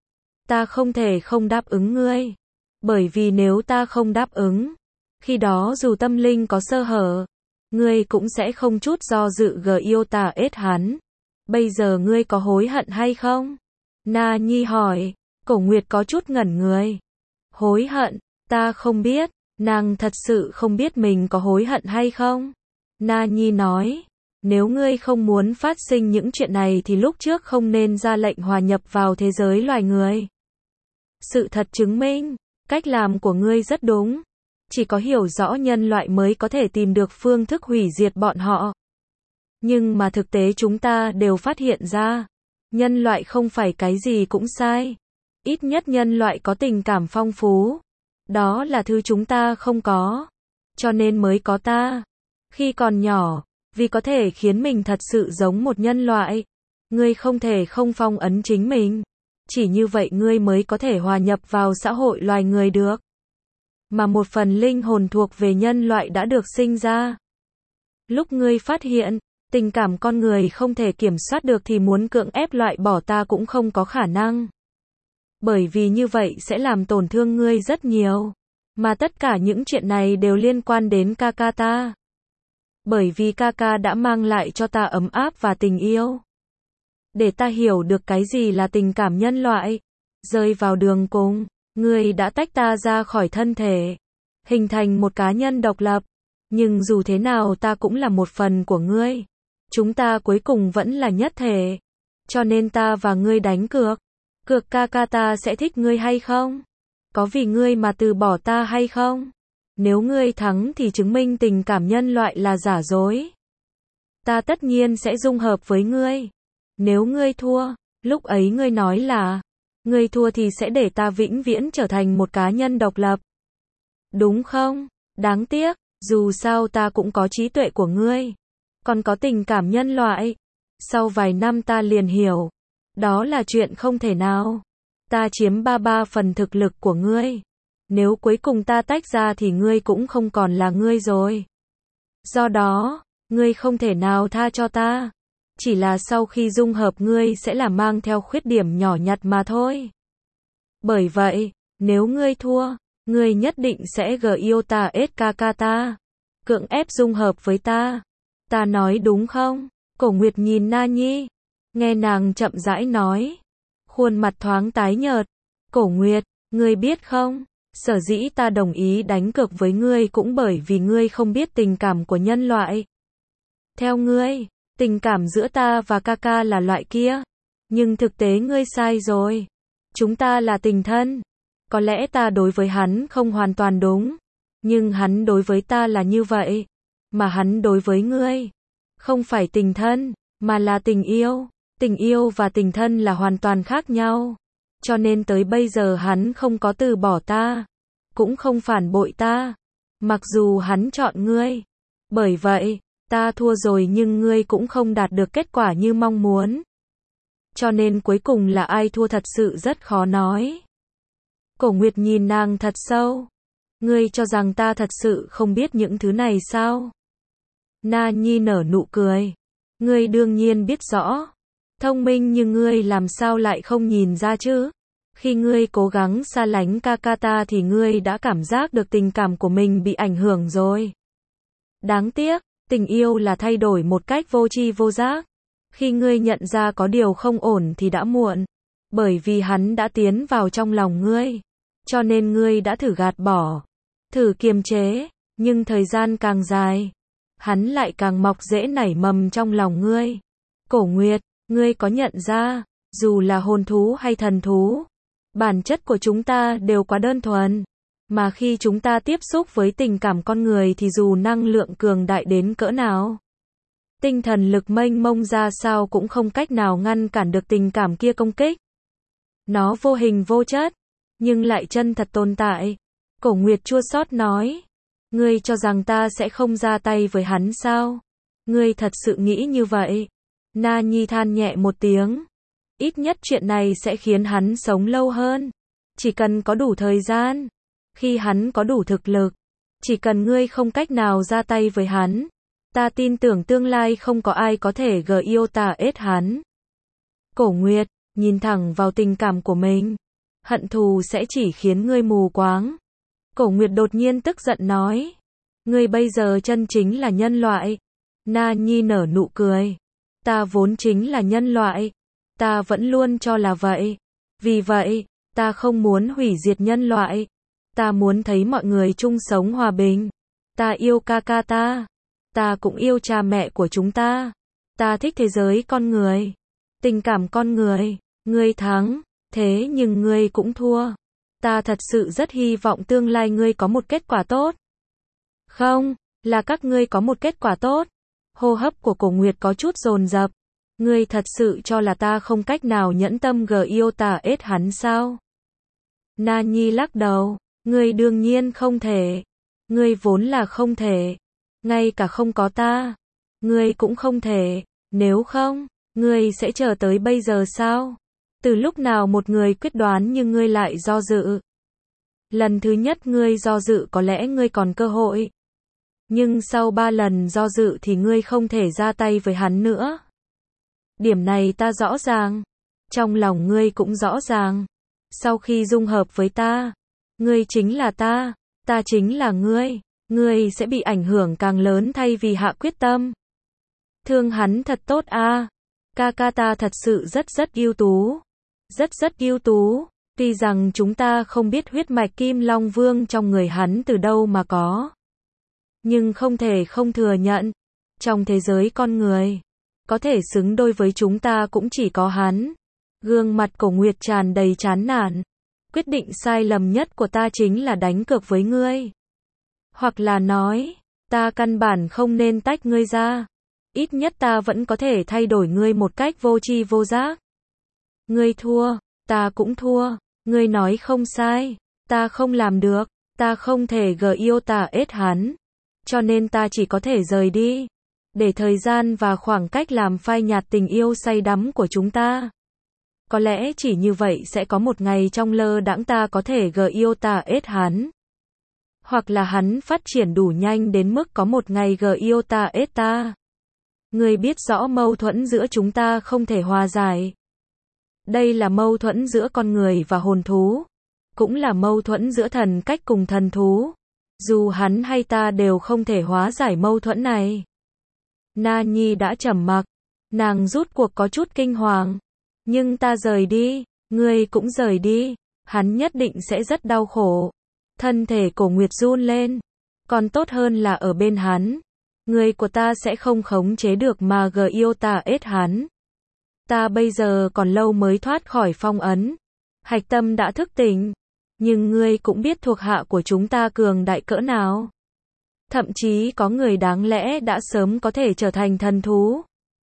Ta không thể không đáp ứng ngươi. Bởi vì nếu ta không đáp ứng, khi đó dù tâm linh có sơ hở, ngươi cũng sẽ không chút do dự gờ yêu ta ết hắn. Bây giờ ngươi có hối hận hay không? Na Nhi hỏi. Cổ Nguyệt có chút ngẩn người. Hối hận, ta không biết. Nàng thật sự không biết mình có hối hận hay không. Na Nhi nói. Nếu ngươi không muốn phát sinh những chuyện này thì lúc trước không nên ra lệnh hòa nhập vào thế giới loài người. Sự thật chứng minh, cách làm của ngươi rất đúng. Chỉ có hiểu rõ nhân loại mới có thể tìm được phương thức hủy diệt bọn họ. Nhưng mà thực tế chúng ta đều phát hiện ra, nhân loại không phải cái gì cũng sai. Ít nhất nhân loại có tình cảm phong phú. Đó là thứ chúng ta không có. Cho nên mới có ta. Khi còn nhỏ, Vì có thể khiến mình thật sự giống một nhân loại, ngươi không thể không phong ấn chính mình. Chỉ như vậy ngươi mới có thể hòa nhập vào xã hội loài người được. Mà một phần linh hồn thuộc về nhân loại đã được sinh ra. Lúc ngươi phát hiện, tình cảm con người không thể kiểm soát được thì muốn cưỡng ép loại bỏ ta cũng không có khả năng. Bởi vì như vậy sẽ làm tổn thương ngươi rất nhiều. Mà tất cả những chuyện này đều liên quan đến ca ca ta. Bởi vì ca ca đã mang lại cho ta ấm áp và tình yêu. Để ta hiểu được cái gì là tình cảm nhân loại. Rơi vào đường cùng, ngươi đã tách ta ra khỏi thân thể. Hình thành một cá nhân độc lập. Nhưng dù thế nào ta cũng là một phần của ngươi. Chúng ta cuối cùng vẫn là nhất thể. Cho nên ta và ngươi đánh cược. Cược ca ca ta sẽ thích ngươi hay không? Có vì ngươi mà từ bỏ ta hay không? Nếu ngươi thắng thì chứng minh tình cảm nhân loại là giả dối. Ta tất nhiên sẽ dung hợp với ngươi. Nếu ngươi thua, lúc ấy ngươi nói là, ngươi thua thì sẽ để ta vĩnh viễn trở thành một cá nhân độc lập. Đúng không? Đáng tiếc, dù sao ta cũng có trí tuệ của ngươi. Còn có tình cảm nhân loại. Sau vài năm ta liền hiểu. Đó là chuyện không thể nào. Ta chiếm ba ba phần thực lực của ngươi. Nếu cuối cùng ta tách ra thì ngươi cũng không còn là ngươi rồi. Do đó, ngươi không thể nào tha cho ta. Chỉ là sau khi dung hợp ngươi sẽ là mang theo khuyết điểm nhỏ nhặt mà thôi. Bởi vậy, nếu ngươi thua, ngươi nhất định sẽ gờ yêu ta ét ca ca ta. Cưỡng ép dung hợp với ta. Ta nói đúng không? Cổ Nguyệt nhìn Na Nhi. Nghe nàng chậm rãi nói. Khuôn mặt thoáng tái nhợt. Cổ Nguyệt, ngươi biết không? Sở dĩ ta đồng ý đánh cược với ngươi cũng bởi vì ngươi không biết tình cảm của nhân loại. Theo ngươi, tình cảm giữa ta và ca ca là loại kia. Nhưng thực tế ngươi sai rồi. Chúng ta là tình thân. Có lẽ ta đối với hắn không hoàn toàn đúng. Nhưng hắn đối với ta là như vậy. Mà hắn đối với ngươi. Không phải tình thân, mà là tình yêu. Tình yêu và tình thân là hoàn toàn khác nhau. Cho nên tới bây giờ hắn không có từ bỏ ta. Cũng không phản bội ta. Mặc dù hắn chọn ngươi. Bởi vậy, ta thua rồi nhưng ngươi cũng không đạt được kết quả như mong muốn. Cho nên cuối cùng là ai thua thật sự rất khó nói. Cổ Nguyệt nhìn nàng thật sâu. Ngươi cho rằng ta thật sự không biết những thứ này sao? Na Nhi nở nụ cười. Ngươi đương nhiên biết rõ. Thông minh như ngươi làm sao lại không nhìn ra chứ? Khi ngươi cố gắng xa lánh ca ca ta thì ngươi đã cảm giác được tình cảm của mình bị ảnh hưởng rồi. Đáng tiếc, tình yêu là thay đổi một cách vô tri vô giác. Khi ngươi nhận ra có điều không ổn thì đã muộn. Bởi vì hắn đã tiến vào trong lòng ngươi. Cho nên ngươi đã thử gạt bỏ. Thử kiềm chế. Nhưng thời gian càng dài, hắn lại càng mọc rễ nảy mầm trong lòng ngươi. Cổ Nguyệt, ngươi có nhận ra, dù là hồn thú hay thần thú, bản chất của chúng ta đều quá đơn thuần. Mà khi chúng ta tiếp xúc với tình cảm con người thì dù năng lượng cường đại đến cỡ nào, tinh thần lực mênh mông ra sao cũng không cách nào ngăn cản được tình cảm kia công kích. Nó vô hình vô chất, nhưng lại chân thật tồn tại. Cổ Nguyệt chua xót nói. Ngươi cho rằng ta sẽ không ra tay với hắn sao? Ngươi thật sự nghĩ như vậy? Na Nhi than nhẹ một tiếng. Ít nhất chuyện này sẽ khiến hắn sống lâu hơn. Chỉ cần có đủ thời gian. Khi hắn có đủ thực lực. Chỉ cần ngươi không cách nào ra tay với hắn. Ta tin tưởng tương lai không có ai có thể gờ yêu ta ết hắn. Cổ Nguyệt, nhìn thẳng vào tình cảm của mình. Hận thù sẽ chỉ khiến ngươi mù quáng. Cổ Nguyệt đột nhiên tức giận nói. Ngươi bây giờ chân chính là nhân loại. Na Nhi nở nụ cười. Ta vốn chính là nhân loại. Ta vẫn luôn cho là vậy. Vì vậy, ta không muốn hủy diệt nhân loại. Ta muốn thấy mọi người chung sống hòa bình. Ta yêu ca ca ta. Ta cũng yêu cha mẹ của chúng ta. Ta thích thế giới con người. Tình cảm con người. Ngươi thắng. Thế nhưng ngươi cũng thua. Ta thật sự rất hy vọng tương lai ngươi có một kết quả tốt. Không, là các ngươi có một kết quả tốt. Hô hấp của Cổ Nguyệt có chút dồn dập. Ngươi thật sự cho là ta không cách nào nhẫn tâm gờ yêu ta ết hắn sao? Na Nhi lắc đầu. Ngươi đương nhiên không thể. Ngươi vốn là không thể. Ngay cả không có ta. ngươi cũng không thể, nếu không, ngươi sẽ chờ tới bây giờ sao? Từ lúc nào một người quyết đoán như ngươi lại do dự? Lần thứ nhất ngươi do dự có lẽ ngươi còn cơ hội. Nhưng sau ba lần do dự thì ngươi không thể ra tay với hắn nữa. Điểm này ta rõ ràng. Trong lòng ngươi cũng rõ ràng. Sau khi dung hợp với ta, ngươi chính là ta, ta chính là ngươi. Ngươi sẽ bị ảnh hưởng càng lớn thay vì hạ quyết tâm. Thương hắn thật tốt a. Ca ca ta thật sự rất rất ưu tú. Rất rất ưu tú. Tuy rằng chúng ta không biết huyết mạch Kim Long Vương trong người hắn từ đâu mà có. Nhưng không thể không thừa nhận. Trong thế giới con người, có thể xứng đôi với chúng ta cũng chỉ có hắn. Gương mặt Cổ Nguyệt tràn đầy chán nản. Quyết định sai lầm nhất của ta chính là đánh cược với ngươi. Hoặc là nói, ta căn bản không nên tách ngươi ra. Ít nhất ta vẫn có thể thay đổi ngươi một cách vô tri vô giác. Ngươi thua, ta cũng thua. Ngươi nói không sai, ta không làm được, ta không thể gờ yêu tà ết hắn. Cho nên ta chỉ có thể rời đi. Để thời gian và khoảng cách làm phai nhạt tình yêu say đắm của chúng ta. Có lẽ chỉ như vậy sẽ có một ngày trong lơ đãng ta có thể gờ yêu tà ết hắn. Hoặc là hắn phát triển đủ nhanh đến mức có một ngày gờ yêu tà ết ta. Ngươi biết rõ mâu thuẫn giữa chúng ta không thể hòa giải. Đây là mâu thuẫn giữa con người và hồn thú. Cũng là mâu thuẫn giữa thần cách cùng thần thú. Dù hắn hay ta đều không thể hóa giải mâu thuẫn này. Na Nhi đã trầm mặc. Nàng rút cuộc có chút kinh hoàng. Nhưng ta rời đi, ngươi cũng rời đi. Hắn nhất định sẽ rất đau khổ. Thân thể Cổ Nguyệt run lên. Còn tốt hơn là ở bên hắn. Người của ta sẽ không khống chế được mà gờ yêu ta ết hắn. Ta bây giờ còn lâu mới thoát khỏi phong ấn. Hạch tâm đã thức tỉnh. Nhưng ngươi cũng biết thuộc hạ của chúng ta cường đại cỡ nào. Thậm chí có người đáng lẽ đã sớm có thể trở thành thần thú.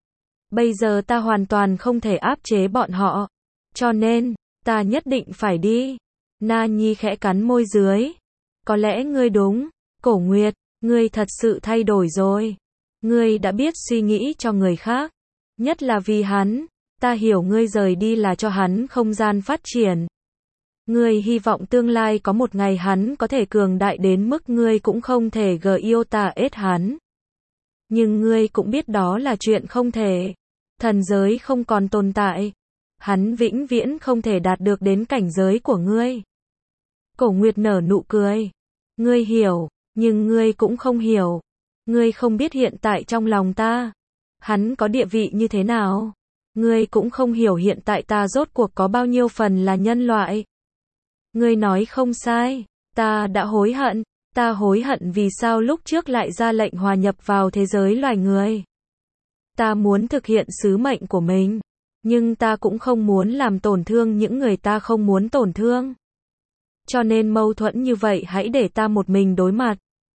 Bây giờ ta hoàn toàn không thể áp chế bọn họ. Cho nên, ta nhất định phải đi. Na Nhi khẽ cắn môi dưới. Có lẽ ngươi đúng, Cổ Nguyệt, ngươi thật sự thay đổi rồi. Ngươi đã biết suy nghĩ cho người khác. Nhất là vì hắn, ta hiểu ngươi rời đi là cho hắn không gian phát triển. Ngươi hy vọng tương lai có một ngày hắn có thể cường đại đến mức ngươi cũng không thể gờ yêu ta ết hắn. Nhưng ngươi cũng biết đó là chuyện không thể. Thần giới không còn tồn tại. Hắn vĩnh viễn không thể đạt được đến cảnh giới của ngươi. Cổ Nguyệt nở nụ cười. Ngươi hiểu, nhưng ngươi cũng không hiểu. Ngươi không biết hiện tại trong lòng ta, hắn có địa vị như thế nào. Ngươi cũng không hiểu hiện tại ta rốt cuộc có bao nhiêu phần là nhân loại. Ngươi nói không sai, ta đã hối hận. Ta hối hận vì sao lúc trước lại ra lệnh hòa nhập vào thế giới loài người. Ta muốn thực hiện sứ mệnh của mình. Nhưng ta cũng không muốn làm tổn thương những người ta không muốn tổn thương. Cho nên mâu thuẫn như vậy hãy để ta một mình đối mặt.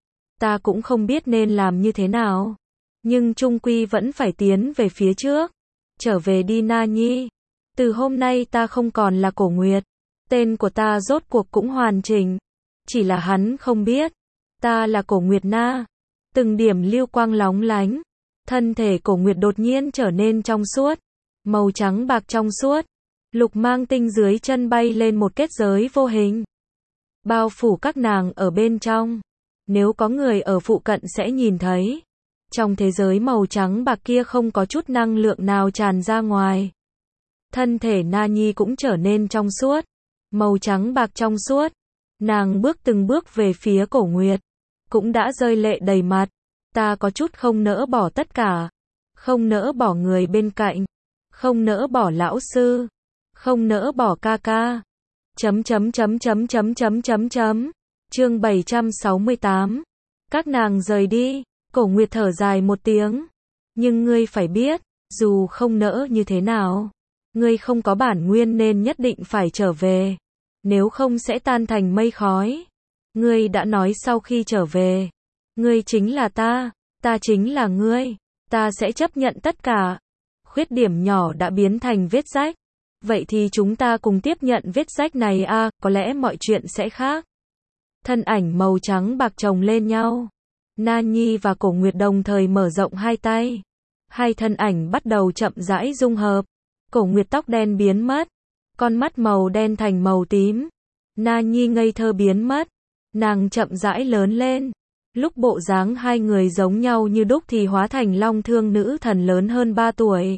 Ta cũng không biết nên làm như thế nào. Nhưng chung quy vẫn phải tiến về phía trước. Trở về đi Na Nhi. Từ hôm nay ta không còn là Cổ Nguyệt. Tên của ta rốt cuộc cũng hoàn chỉnh. Chỉ là hắn không biết. Ta là Cổ Nguyệt Na. Từng điểm lưu quang lóng lánh. Thân thể Cổ Nguyệt đột nhiên trở nên trong suốt. Màu trắng bạc trong suốt. Lục mang tinh dưới chân bay lên một kết giới vô hình. Bao phủ các nàng ở bên trong. Nếu có người ở phụ cận sẽ nhìn thấy. Trong thế giới màu trắng bạc kia không có chút năng lượng nào tràn ra ngoài. Thân thể Na Nhi cũng trở nên trong suốt. Màu trắng bạc trong suốt. Nàng bước từng bước về phía Cổ Nguyệt. Cũng đã rơi lệ đầy mặt. Ta có chút không nỡ bỏ tất cả. Không nỡ bỏ người bên cạnh. Không nỡ bỏ lão sư. Không nỡ bỏ ca ca. Chấm chấm chấm chấm chấm chấm chấm chấm. Chương bảy trăm sáu mươi tám. Các nàng rời đi. Cổ Nguyệt thở dài một tiếng. Nhưng ngươi phải biết, dù không nỡ như thế nào, ngươi không có bản nguyên nên nhất định phải trở về. Nếu không sẽ tan thành mây khói. Ngươi đã nói sau khi trở về, ngươi chính là ta, ta chính là ngươi, ta sẽ chấp nhận tất cả. Khuyết điểm nhỏ đã biến thành vết rách. Vậy thì chúng ta cùng tiếp nhận vết rách này a, à, có lẽ mọi chuyện sẽ khác. Thân ảnh màu trắng bạc chồng lên nhau. Na Nhi và Cổ Nguyệt đồng thời mở rộng hai tay. Hai thân ảnh bắt đầu chậm rãi dung hợp. Cổ Nguyệt tóc đen biến mất. Con mắt màu đen thành màu tím. Na Nhi ngây thơ biến mất. Nàng chậm rãi lớn lên. Lúc bộ dáng hai người giống nhau như đúc thì hóa thành Long Thương nữ thần lớn hơn ba tuổi.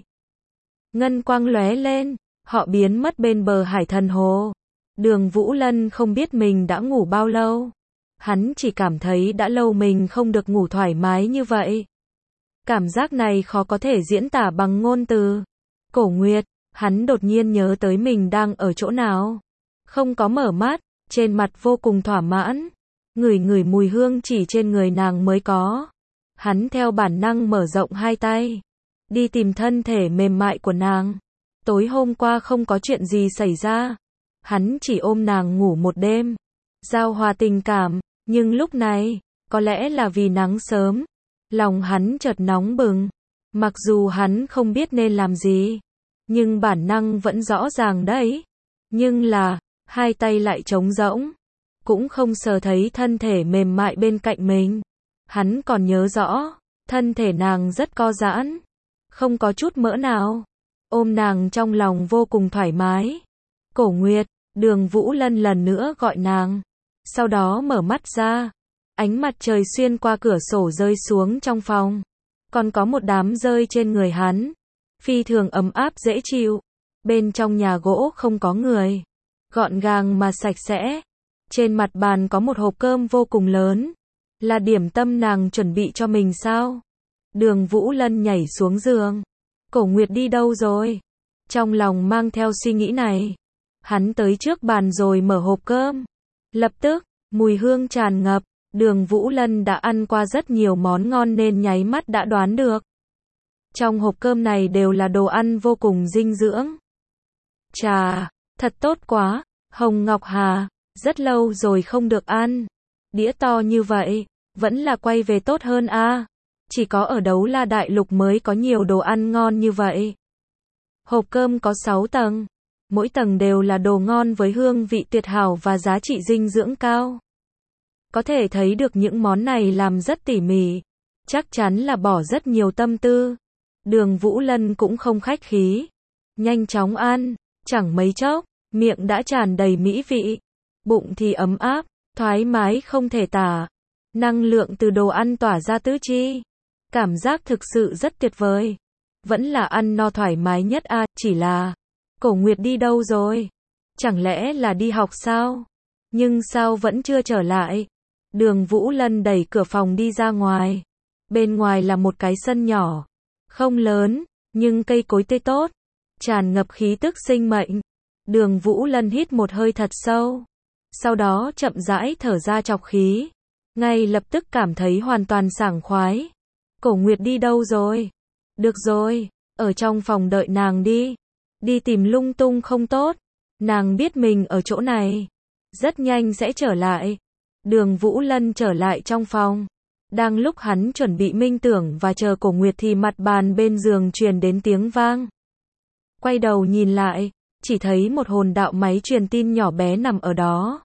Ngân quang lóe lên, họ biến mất bên bờ Hải Thần Hồ. Đường Vũ Lân không biết mình đã ngủ bao lâu. Hắn chỉ cảm thấy đã lâu mình không được ngủ thoải mái như vậy. Cảm giác này khó có thể diễn tả bằng ngôn từ. Cổ Nguyệt, hắn đột nhiên nhớ tới mình đang ở chỗ nào. Không có mở mắt, trên mặt vô cùng thỏa mãn. Ngửi ngửi mùi hương chỉ trên người nàng mới có. Hắn theo bản năng mở rộng hai tay. Đi tìm thân thể mềm mại của nàng. Tối hôm qua không có chuyện gì xảy ra. Hắn chỉ ôm nàng ngủ một đêm. Giao hòa tình cảm. Nhưng lúc này, có lẽ là vì nắng sớm. Lòng hắn chợt nóng bừng. Mặc dù hắn không biết nên làm gì. Nhưng bản năng vẫn rõ ràng đấy. Nhưng là, hai tay lại trống rỗng. Cũng không sờ thấy thân thể mềm mại bên cạnh mình. Hắn còn nhớ rõ, thân thể nàng rất co giãn. Không có chút mỡ nào. Ôm nàng trong lòng vô cùng thoải mái. Cổ Nguyệt, Đường Vũ Lân lần nữa gọi nàng. Sau đó mở mắt ra. Ánh mặt trời xuyên qua cửa sổ rơi xuống trong phòng. Còn có một đám rơi trên người hắn. Phi thường ấm áp dễ chịu. Bên trong nhà gỗ không có người. Gọn gàng mà sạch sẽ. Trên mặt bàn có một hộp cơm vô cùng lớn. Là điểm tâm nàng chuẩn bị cho mình sao? Đường Vũ Lân nhảy xuống giường. Cổ Nguyệt đi đâu rồi? Trong lòng mang theo suy nghĩ này. Hắn tới trước bàn rồi mở hộp cơm. Lập tức, mùi hương tràn ngập. Đường Vũ Lân đã ăn qua rất nhiều món ngon nên nháy mắt đã đoán được. Trong hộp cơm này đều là đồ ăn vô cùng dinh dưỡng. Chà, thật tốt quá. Hồng Ngọc Hà, rất lâu rồi không được ăn. Đĩa to như vậy, vẫn là quay về tốt hơn a. À. Chỉ có ở Đấu La Đại Lục mới có nhiều đồ ăn ngon như vậy. Hộp cơm có sáu tầng. Mỗi tầng đều là đồ ngon với hương vị tuyệt hảo và giá trị dinh dưỡng cao. Có thể thấy được những món này làm rất tỉ mỉ. Chắc chắn là bỏ rất nhiều tâm tư. Đường Vũ Lân cũng không khách khí. Nhanh chóng ăn, chẳng mấy chốc, miệng đã tràn đầy mỹ vị. Bụng thì ấm áp, thoải mái không thể tả. Năng lượng từ đồ ăn tỏa ra tứ chi. Cảm giác thực sự rất tuyệt vời. Vẫn là ăn no thoải mái nhất a, à, chỉ là Cổ Nguyệt đi đâu rồi? Chẳng lẽ là đi học sao? Nhưng sao vẫn chưa trở lại? Đường Vũ Lân đẩy cửa phòng đi ra ngoài. Bên ngoài là một cái sân nhỏ. Không lớn, nhưng cây cối tươi tốt. Tràn ngập khí tức sinh mệnh. Đường Vũ Lân hít một hơi thật sâu. Sau đó chậm rãi thở ra trọc khí. Ngay lập tức cảm thấy hoàn toàn sảng khoái. Cổ Nguyệt đi đâu rồi? Được rồi, ở trong phòng đợi nàng đi. Đi tìm lung tung không tốt. Nàng biết mình ở chỗ này. Rất nhanh sẽ trở lại. Đường Vũ Lân trở lại trong phòng. Đang lúc hắn chuẩn bị minh tưởng và chờ Cổ Nguyệt thì mặt bàn bên giường truyền đến tiếng vang. Quay đầu nhìn lại, chỉ thấy một hồn đạo máy truyền tin nhỏ bé nằm ở đó.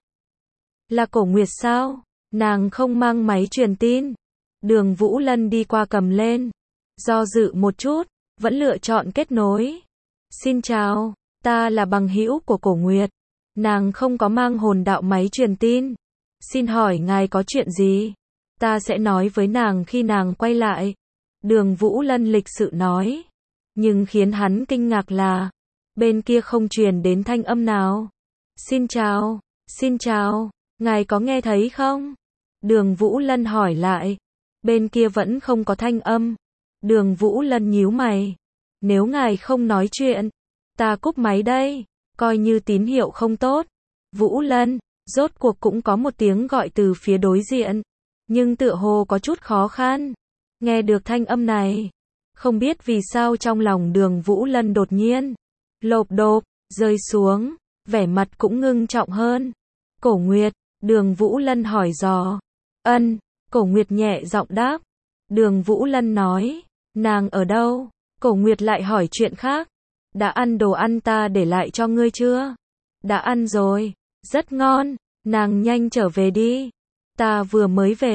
Là Cổ Nguyệt sao? Nàng không mang máy truyền tin. Đường Vũ Lân đi qua cầm lên. Do dự một chút, vẫn lựa chọn kết nối. Xin chào, ta là bằng hữu của Cổ Nguyệt. Nàng không có mang hồn đạo máy truyền tin. Xin hỏi ngài có chuyện gì? Ta sẽ nói với nàng khi nàng quay lại. Đường Vũ Lân lịch sự nói. Nhưng khiến hắn kinh ngạc là, bên kia không truyền đến thanh âm nào. Xin chào, xin chào, ngài có nghe thấy không? Đường Vũ Lân hỏi lại. Bên kia vẫn không có thanh âm. Đường Vũ Lân nhíu mày. Nếu ngài không nói chuyện, ta cúp máy đây. Coi như tín hiệu không tốt. Vũ Lân, rốt cuộc cũng có một tiếng gọi từ phía đối diện. Nhưng tựa hồ có chút khó khăn. Nghe được thanh âm này. Không biết vì sao trong lòng Đường Vũ Lân đột nhiên lộp độp, rơi xuống. Vẻ mặt cũng ngưng trọng hơn. Cổ Nguyệt, Đường Vũ Lân hỏi dò. Ân, Cổ Nguyệt nhẹ giọng đáp. Đường Vũ Lân nói. Nàng ở đâu? Cổ Nguyệt lại hỏi chuyện khác. Đã ăn đồ ăn ta để lại cho ngươi chưa? Đã ăn rồi. Rất ngon. Nàng nhanh trở về đi. Ta vừa mới về.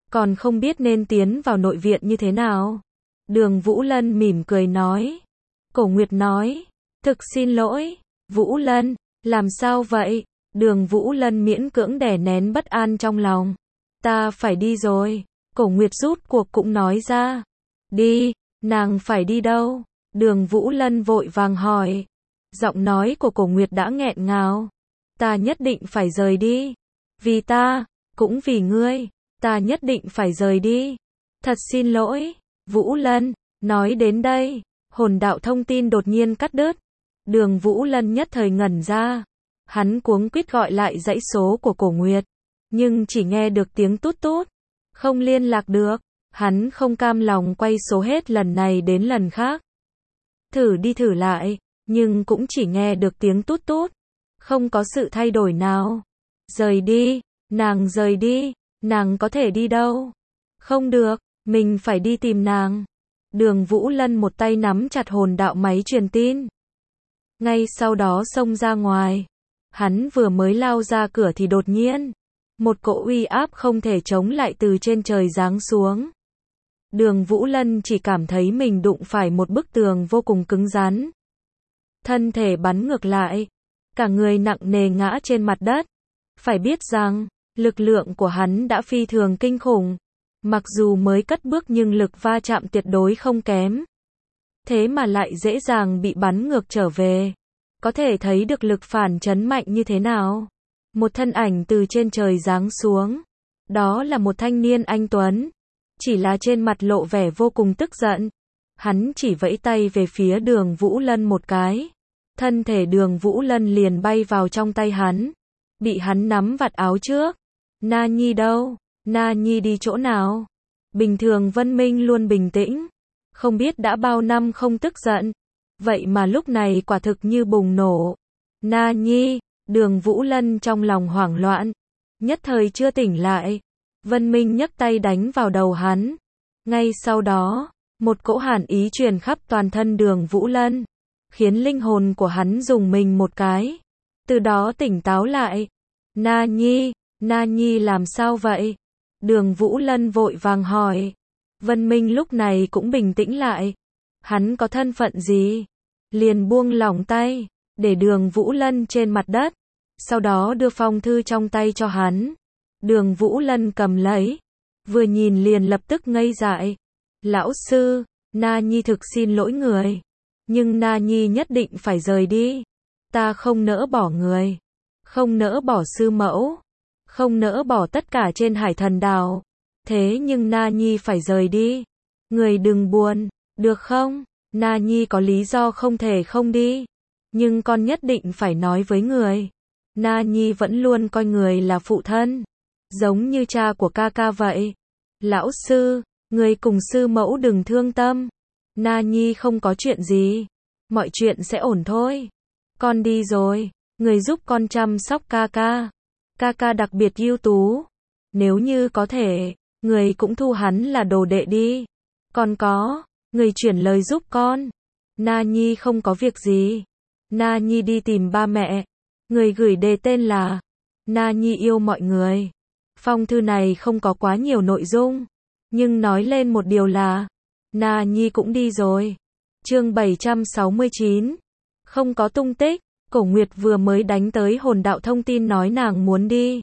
còn không biết nên tiến vào nội viện như thế nào. Đường Vũ Lân mỉm cười nói. Cổ Nguyệt nói, thực xin lỗi, Vũ Lân, làm sao vậy? Đường Vũ Lân miễn cưỡng đè nén bất an trong lòng. Ta phải đi rồi. Cổ Nguyệt rút cuộc cũng nói ra. Đi, nàng phải đi đâu? Đường Vũ Lân vội vàng hỏi. Giọng nói của Cổ Nguyệt đã nghẹn ngào. Ta nhất định phải rời đi. Vì ta, cũng vì ngươi, ta nhất định phải rời đi. Thật xin lỗi, Vũ Lân. Nói đến đây, hồn đạo thông tin đột nhiên cắt đứt. Đường Vũ Lân nhất thời ngẩn ra. Hắn cuống quýt gọi lại dãy số của Cổ Nguyệt, nhưng chỉ nghe được tiếng tút tút, không liên lạc được. Hắn không cam lòng quay số hết lần này đến lần khác. Thử đi thử lại, nhưng cũng chỉ nghe được tiếng tút tút, không có sự thay đổi nào. Rời đi, nàng rời đi, nàng có thể đi đâu? Không được, mình phải đi tìm nàng. Đường Vũ Lân một tay nắm chặt hồn đạo máy truyền tin. Ngay sau đó xông ra ngoài. Hắn vừa mới lao ra cửa thì đột nhiên, một cỗ uy áp không thể chống lại từ trên trời giáng xuống. Đường Vũ Lân chỉ cảm thấy mình đụng phải một bức tường vô cùng cứng rắn. Thân thể bắn ngược lại, cả người nặng nề ngã trên mặt đất. Phải biết rằng, lực lượng của hắn đã phi thường kinh khủng. Mặc dù mới cất bước nhưng lực va chạm tuyệt đối không kém. Thế mà lại dễ dàng bị bắn ngược trở về. Có thể thấy được lực phản chấn mạnh như thế nào. Một thân ảnh từ trên trời giáng xuống. Đó là một thanh niên anh tuấn. Chỉ là trên mặt lộ vẻ vô cùng tức giận. Hắn chỉ vẫy tay về phía Đường Vũ Lân một cái. Thân thể Đường Vũ Lân liền bay vào trong tay hắn. Bị hắn nắm vạt áo trước. Na Nhi đâu? Na Nhi đi chỗ nào? Bình thường Vân Minh luôn bình tĩnh. Không biết đã bao năm không tức giận. Vậy mà lúc này quả thực như bùng nổ. Na Nhi, Đường Vũ Lân trong lòng hoảng loạn. Nhất thời chưa tỉnh lại. Vân Minh nhấc tay đánh vào đầu hắn. Ngay sau đó, một cỗ hàn ý truyền khắp toàn thân Đường Vũ Lân. Khiến linh hồn của hắn rùng mình một cái. Từ đó tỉnh táo lại. Na Nhi, Na Nhi làm sao vậy? Đường Vũ Lân vội vàng hỏi. Vân Minh lúc này cũng bình tĩnh lại. Hắn có thân phận gì? Liền buông lỏng tay, để Đường Vũ Lân trên mặt đất. Sau đó đưa phong thư trong tay cho hắn. Đường Vũ Lân cầm lấy. Vừa nhìn liền lập tức ngây dại. Lão sư, Na Nhi thực xin lỗi người. Nhưng Na Nhi nhất định phải rời đi. Ta không nỡ bỏ người. Không nỡ bỏ sư mẫu. Không nỡ bỏ tất cả trên Hải Thần Đảo. Thế nhưng Na Nhi phải rời đi. Người đừng buồn, được không? Na Nhi có lý do không thể không đi. Nhưng con nhất định phải nói với người. Na Nhi vẫn luôn coi người là phụ thân. Giống như cha của ca ca vậy. Lão sư, người cùng sư mẫu đừng thương tâm. Na Nhi không có chuyện gì. Mọi chuyện sẽ ổn thôi. Con đi rồi. Người giúp con chăm sóc ca ca. Ca ca đặc biệt ưu tú. Nếu như có thể, người cũng thu hắn là đồ đệ đi. Còn có, người chuyển lời giúp con. Na Nhi không có việc gì. Na Nhi đi tìm ba mẹ. Người gửi đề tên là Na Nhi yêu mọi người. Phong thư này không có quá nhiều nội dung, nhưng nói lên một điều là Na Nhi cũng đi rồi. Chương bảy trăm sáu mươi chín. Không có tung tích. Cổ Nguyệt vừa mới đánh tới hồn đạo thông tin nói nàng muốn đi.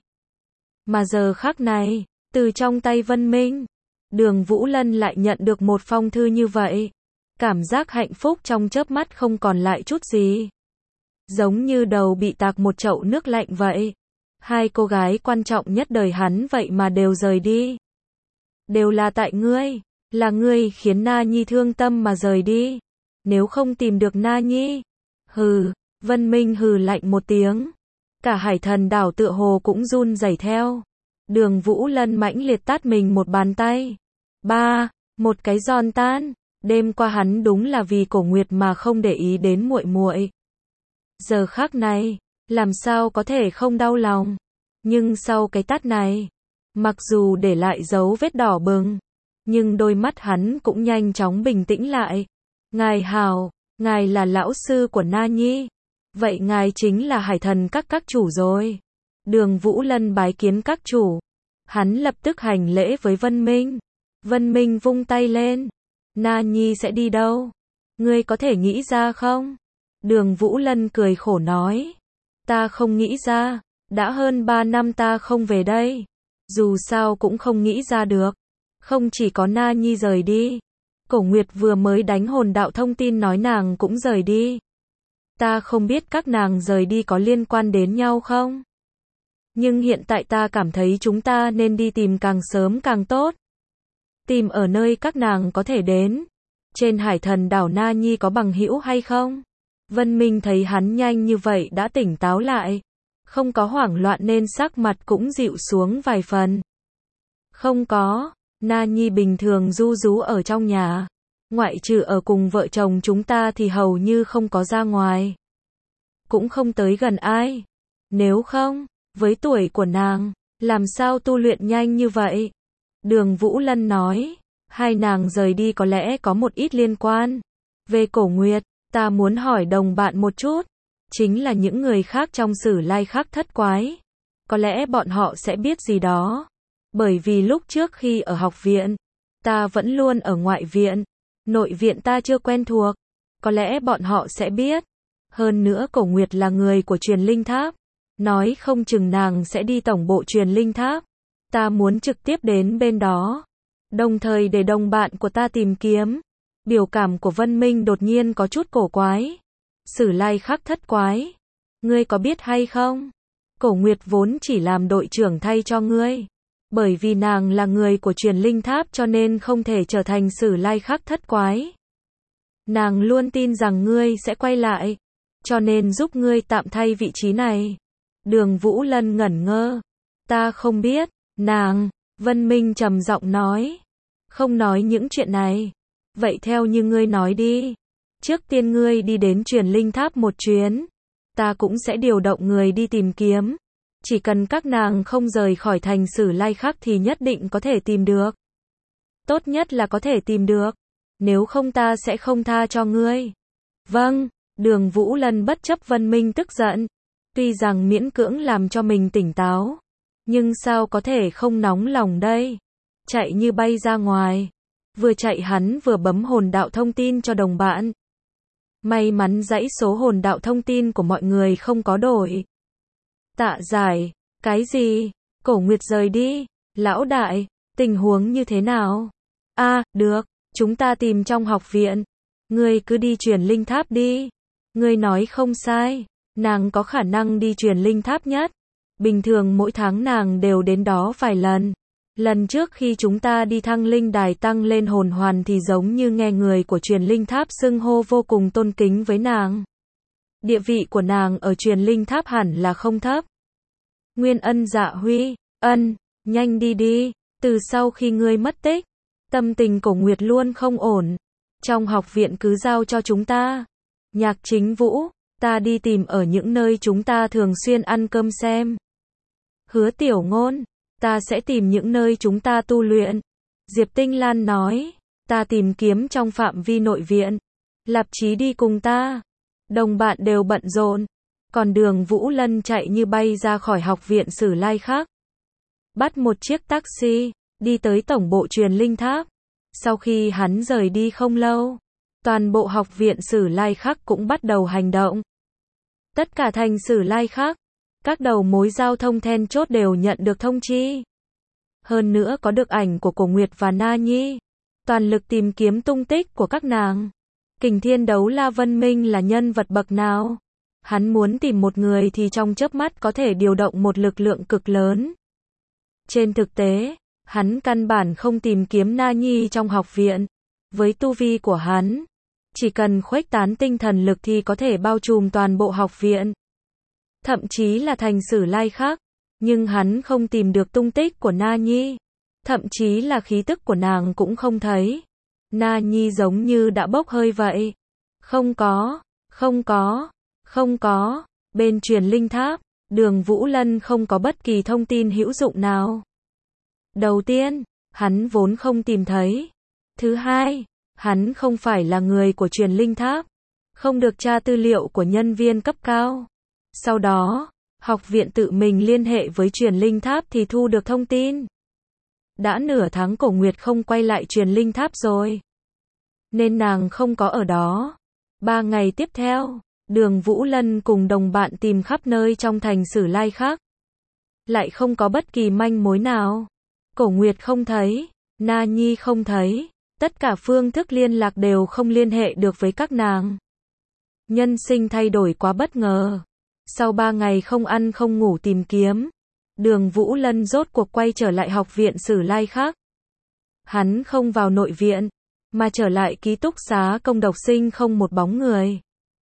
Mà giờ khắc này, từ trong tay Vân Minh, Đường Vũ Lân lại nhận được một phong thư như vậy. Cảm giác hạnh phúc trong chớp mắt không còn lại chút gì. Giống như đầu bị tạt một chậu nước lạnh vậy. Hai cô gái quan trọng nhất đời hắn vậy mà đều rời đi. Đều là tại ngươi. Là ngươi khiến Na Nhi thương tâm mà rời đi. Nếu không tìm được Na Nhi. Hừ, Vân Minh hừ lạnh một tiếng. Cả Hải Thần Đảo tựa hồ cũng run rẩy theo. Đường Vũ Lân mãnh liệt tát mình một bàn tay. Ba, một cái giòn tan. Đêm qua hắn đúng là vì Cổ Nguyệt mà không để ý đến muội muội. Giờ khắc này, làm sao có thể không đau lòng. Nhưng sau cái tát này, mặc dù để lại dấu vết đỏ bừng, nhưng đôi mắt hắn cũng nhanh chóng bình tĩnh lại. Ngài hào, ngài là lão sư của Na Nhi. Vậy ngài chính là Hải Thần các các chủ rồi. Đường Vũ Lân bái kiến các chủ. Hắn lập tức hành lễ với Vân Minh. Vân Minh vung tay lên. Na Nhi sẽ đi đâu? Ngươi có thể nghĩ ra không? Đường Vũ Lân cười khổ nói. Ta không nghĩ ra. Đã hơn ba năm ta không về đây. Dù sao cũng không nghĩ ra được. Không chỉ có Na Nhi rời đi. Cổ Nguyệt vừa mới đánh hồn đạo thông tin nói nàng cũng rời đi. Ta không biết các nàng rời đi có liên quan đến nhau không? Nhưng hiện tại ta cảm thấy chúng ta nên đi tìm càng sớm càng tốt. Tìm ở nơi các nàng có thể đến. Trên hải thần đảo Na Nhi có bằng hữu hay không? Vân Minh thấy hắn nhanh như vậy đã tỉnh táo lại. Không có hoảng loạn nên sắc mặt cũng dịu xuống vài phần. Không có. Na Nhi bình thường ru rú ở trong nhà. Ngoại trừ ở cùng vợ chồng chúng ta thì hầu như không có ra ngoài. Cũng không tới gần ai. Nếu không, với tuổi của nàng, làm sao tu luyện nhanh như vậy? Đường Vũ Lân nói, hai nàng rời đi có lẽ có một ít liên quan. Về Cổ Nguyệt, ta muốn hỏi đồng bạn một chút. Chính là những người khác trong Sử Lai Khắc Thất Quái. Có lẽ bọn họ sẽ biết gì đó. Bởi vì lúc trước khi ở học viện, ta vẫn luôn ở ngoại viện. Nội viện ta chưa quen thuộc. Có lẽ bọn họ sẽ biết. Hơn nữa Cổ Nguyệt là người của Truyền Linh Tháp. Nói không chừng nàng sẽ đi tổng bộ Truyền Linh Tháp. Ta muốn trực tiếp đến bên đó. Đồng thời để đồng bạn của ta tìm kiếm. Biểu cảm của Vân Minh đột nhiên có chút cổ quái. Sử Lai Khắc Thất Quái. Ngươi có biết hay không? Cổ Nguyệt vốn chỉ làm đội trưởng thay cho ngươi. Bởi vì nàng là người của Truyền Linh Tháp cho nên không thể trở thành Sử Lai Khắc Thất Quái. Nàng luôn tin rằng ngươi sẽ quay lại. Cho nên giúp ngươi tạm thay vị trí này. Đường Vũ Lân ngẩn ngơ. Ta không biết. Nàng. Vân Minh trầm giọng nói. Không nói những chuyện này. Vậy theo như ngươi nói đi. Trước tiên ngươi đi đến Truyền Linh Tháp một chuyến. Ta cũng sẽ điều động người đi tìm kiếm. Chỉ cần các nàng không rời khỏi thành Sử Lai Khắc thì nhất định có thể tìm được. Tốt nhất là có thể tìm được. Nếu không ta sẽ không tha cho ngươi. Vâng. Đường Vũ Lân bất chấp Vân Minh tức giận. Tuy rằng miễn cưỡng làm cho mình tỉnh táo. Nhưng sao có thể không nóng lòng đây. Chạy như bay ra ngoài. Vừa chạy hắn vừa bấm hồn đạo thông tin cho đồng bạn. May mắn dãy số hồn đạo thông tin của mọi người không có đổi. Tạ Giải. Cái gì? Cổ Nguyệt rời đi. Lão đại. Tình huống như thế nào? À, được. Chúng ta tìm trong học viện. Ngươi cứ đi Truyền Linh Tháp đi. Ngươi nói không sai. Nàng có khả năng đi Truyền Linh Tháp nhất. Bình thường mỗi tháng nàng đều đến đó vài lần. Lần trước khi chúng ta đi thăng linh đài tăng lên hồn hoàn thì giống như nghe người của Truyền Linh Tháp xưng hô vô cùng tôn kính với nàng. Địa vị của nàng ở Truyền Linh Tháp hẳn là không thấp. Nguyên Ân Dạ Huy, ân, nhanh đi đi, từ sau khi ngươi mất tích, tâm tình Cổ Nguyệt luôn không ổn. Trong học viện cứ giao cho chúng ta. Nhạc Chính Vũ, ta đi tìm ở những nơi chúng ta thường xuyên ăn cơm xem. Hứa Tiểu Ngôn, ta sẽ tìm những nơi chúng ta tu luyện. Diệp Tinh Lan nói, ta tìm kiếm trong phạm vi nội viện. Lạp Chí đi cùng ta. Đồng bạn đều bận rộn. Còn Đường Vũ Lân chạy như bay ra khỏi học viện Sử Lai Khắc. Bắt một chiếc taxi, đi tới tổng bộ Truyền Linh Tháp. Sau khi hắn rời đi không lâu, toàn bộ học viện Sử Lai Khắc cũng bắt đầu hành động. Tất cả thành Sử Lai Khắc, các đầu mối giao thông then chốt đều nhận được thông chi. Hơn nữa có được ảnh của Cổ Nguyệt và Na Nhi. Toàn lực tìm kiếm tung tích của các nàng. Kình Thiên Đấu La Vân Minh là nhân vật bậc nào? Hắn muốn tìm một người thì trong chớp mắt có thể điều động một lực lượng cực lớn. Trên thực tế, hắn căn bản không tìm kiếm Na Nhi trong học viện. Với tu vi của hắn, chỉ cần khuếch tán tinh thần lực thì có thể bao trùm toàn bộ học viện. Thậm chí là thành Sử Lai Khắc. Nhưng hắn không tìm được tung tích của Na Nhi. Thậm chí là khí tức của nàng cũng không thấy. Na Nhi giống như đã bốc hơi vậy. Không có, không có, không có. Bên Truyền Linh Tháp, Đường Vũ Lân không có bất kỳ thông tin hữu dụng nào. Đầu tiên, hắn vốn không tìm thấy. Thứ hai, hắn không phải là người của Truyền Linh Tháp. Không được tra tư liệu của nhân viên cấp cao. Sau đó, học viện tự mình liên hệ với Truyền Linh Tháp thì thu được thông tin. Đã nửa tháng Cổ Nguyệt không quay lại truyền linh tháp rồi. Nên nàng không có ở đó. Ba ngày tiếp theo, Đường Vũ Lân cùng đồng bạn tìm khắp nơi trong thành Sử Lai khác. Lại không có bất kỳ manh mối nào. Cổ Nguyệt không thấy, Na Nhi không thấy, tất cả phương thức liên lạc đều không liên hệ được với các nàng. Nhân sinh thay đổi quá bất ngờ. Sau ba ngày không ăn không ngủ tìm kiếm, Đường Vũ Lân rốt cuộc quay trở lại học viện Sử Lai khác. Hắn không vào nội viện, mà trở lại ký túc xá công độc sinh không một bóng người.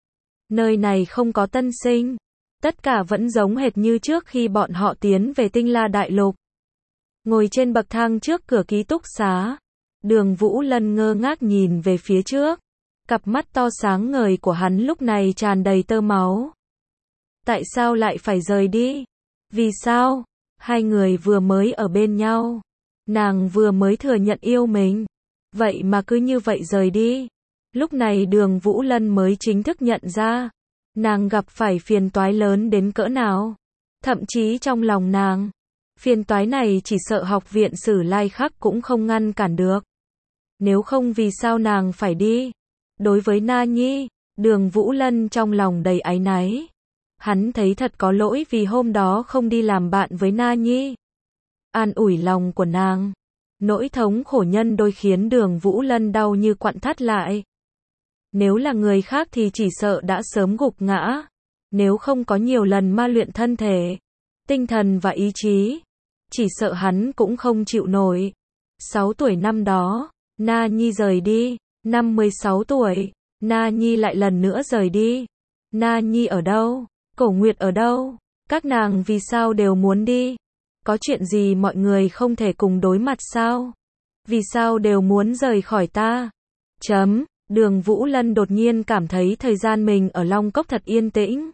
Nơi này không có tân sinh, tất cả vẫn giống hệt như trước khi bọn họ tiến về Tinh La Đại Lục. Ngồi trên bậc thang trước cửa ký túc xá, Đường Vũ Lân ngơ ngác nhìn về phía trước. Cặp mắt to sáng ngời của hắn lúc này tràn đầy tơ máu. Tại sao lại phải rời đi? Vì sao? Hai người vừa mới ở bên nhau. Nàng vừa mới thừa nhận yêu mình. Vậy mà cứ như vậy rời đi. Lúc này Đường Vũ Lân mới chính thức nhận ra. Nàng gặp phải phiền toái lớn đến cỡ nào. Thậm chí trong lòng nàng, phiền toái này chỉ sợ học viện Sử Lai khác cũng không ngăn cản được. Nếu không vì sao nàng phải đi? Đối với Na Nhi, Đường Vũ Lân trong lòng đầy áy náy. Hắn thấy thật có lỗi vì hôm đó không đi làm bạn với Na Nhi. An ủi lòng của nàng. Nỗi thống khổ nhân đôi khiến Đường Vũ Lân đau như quặn thắt lại. Nếu là người khác thì chỉ sợ đã sớm gục ngã. Nếu không có nhiều lần ma luyện thân thể, tinh thần và ý chí, chỉ sợ hắn cũng không chịu nổi. Sáu tuổi năm đó, Na Nhi rời đi. Năm mười sáu tuổi, Na Nhi lại lần nữa rời đi. Na Nhi ở đâu? Cổ Nguyệt ở đâu? Các nàng vì sao đều muốn đi? Có chuyện gì mọi người không thể cùng đối mặt sao? Vì sao đều muốn rời khỏi ta? Chấm, Đường Vũ Lân đột nhiên cảm thấy thời gian mình ở Long Cốc thật yên tĩnh.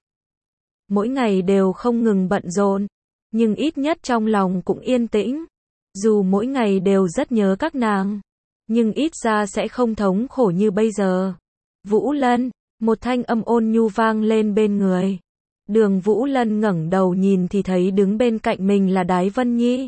Mỗi ngày đều không ngừng bận rộn, nhưng ít nhất trong lòng cũng yên tĩnh. Dù mỗi ngày đều rất nhớ các nàng, nhưng ít ra sẽ không thống khổ như bây giờ. Vũ Lân, một thanh âm ôn nhu vang lên bên người. Đường Vũ Lân ngẩng đầu nhìn thì thấy đứng bên cạnh mình là Đái Vân Nhi.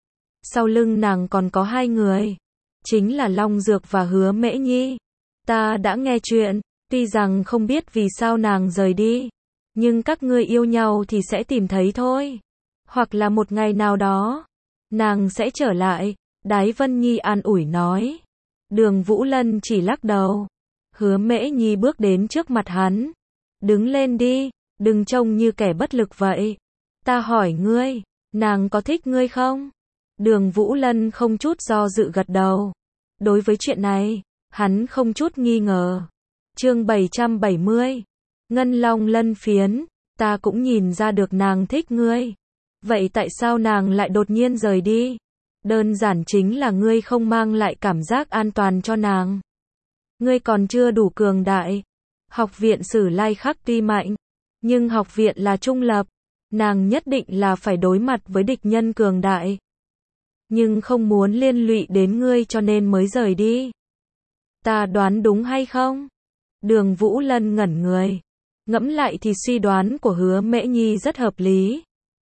Sau lưng nàng còn có hai người, chính là Long Dược và Hứa Mễ Nhi. Ta đã nghe chuyện, tuy rằng không biết vì sao nàng rời đi, nhưng các ngươi yêu nhau thì sẽ tìm thấy thôi. Hoặc là một ngày nào đó, nàng sẽ trở lại. Đái Vân Nhi an ủi nói. Đường Vũ Lân chỉ lắc đầu. Hứa Mễ Nhi bước đến trước mặt hắn. Đứng lên đi, đừng trông như kẻ bất lực vậy. Ta hỏi ngươi, nàng có thích ngươi không? Đường Vũ Lân không chút do dự gật đầu. Đối với chuyện này, hắn không chút nghi ngờ. Chương bảy trăm bảy mươi. Ngân Long Lân Phiến, ta cũng nhìn ra được nàng thích ngươi. Vậy tại sao nàng lại đột nhiên rời đi? Đơn giản chính là ngươi không mang lại cảm giác an toàn cho nàng. Ngươi còn chưa đủ cường đại. Học viện Sử Lai khác tuy mạnh, nhưng học viện là trung lập. Nàng nhất định là phải đối mặt với địch nhân cường đại. Nhưng không muốn liên lụy đến ngươi cho nên mới rời đi. Ta đoán đúng hay không? Đường Vũ Lân ngẩn người. Ngẫm lại thì suy đoán của Hứa Mễ Nhi rất hợp lý.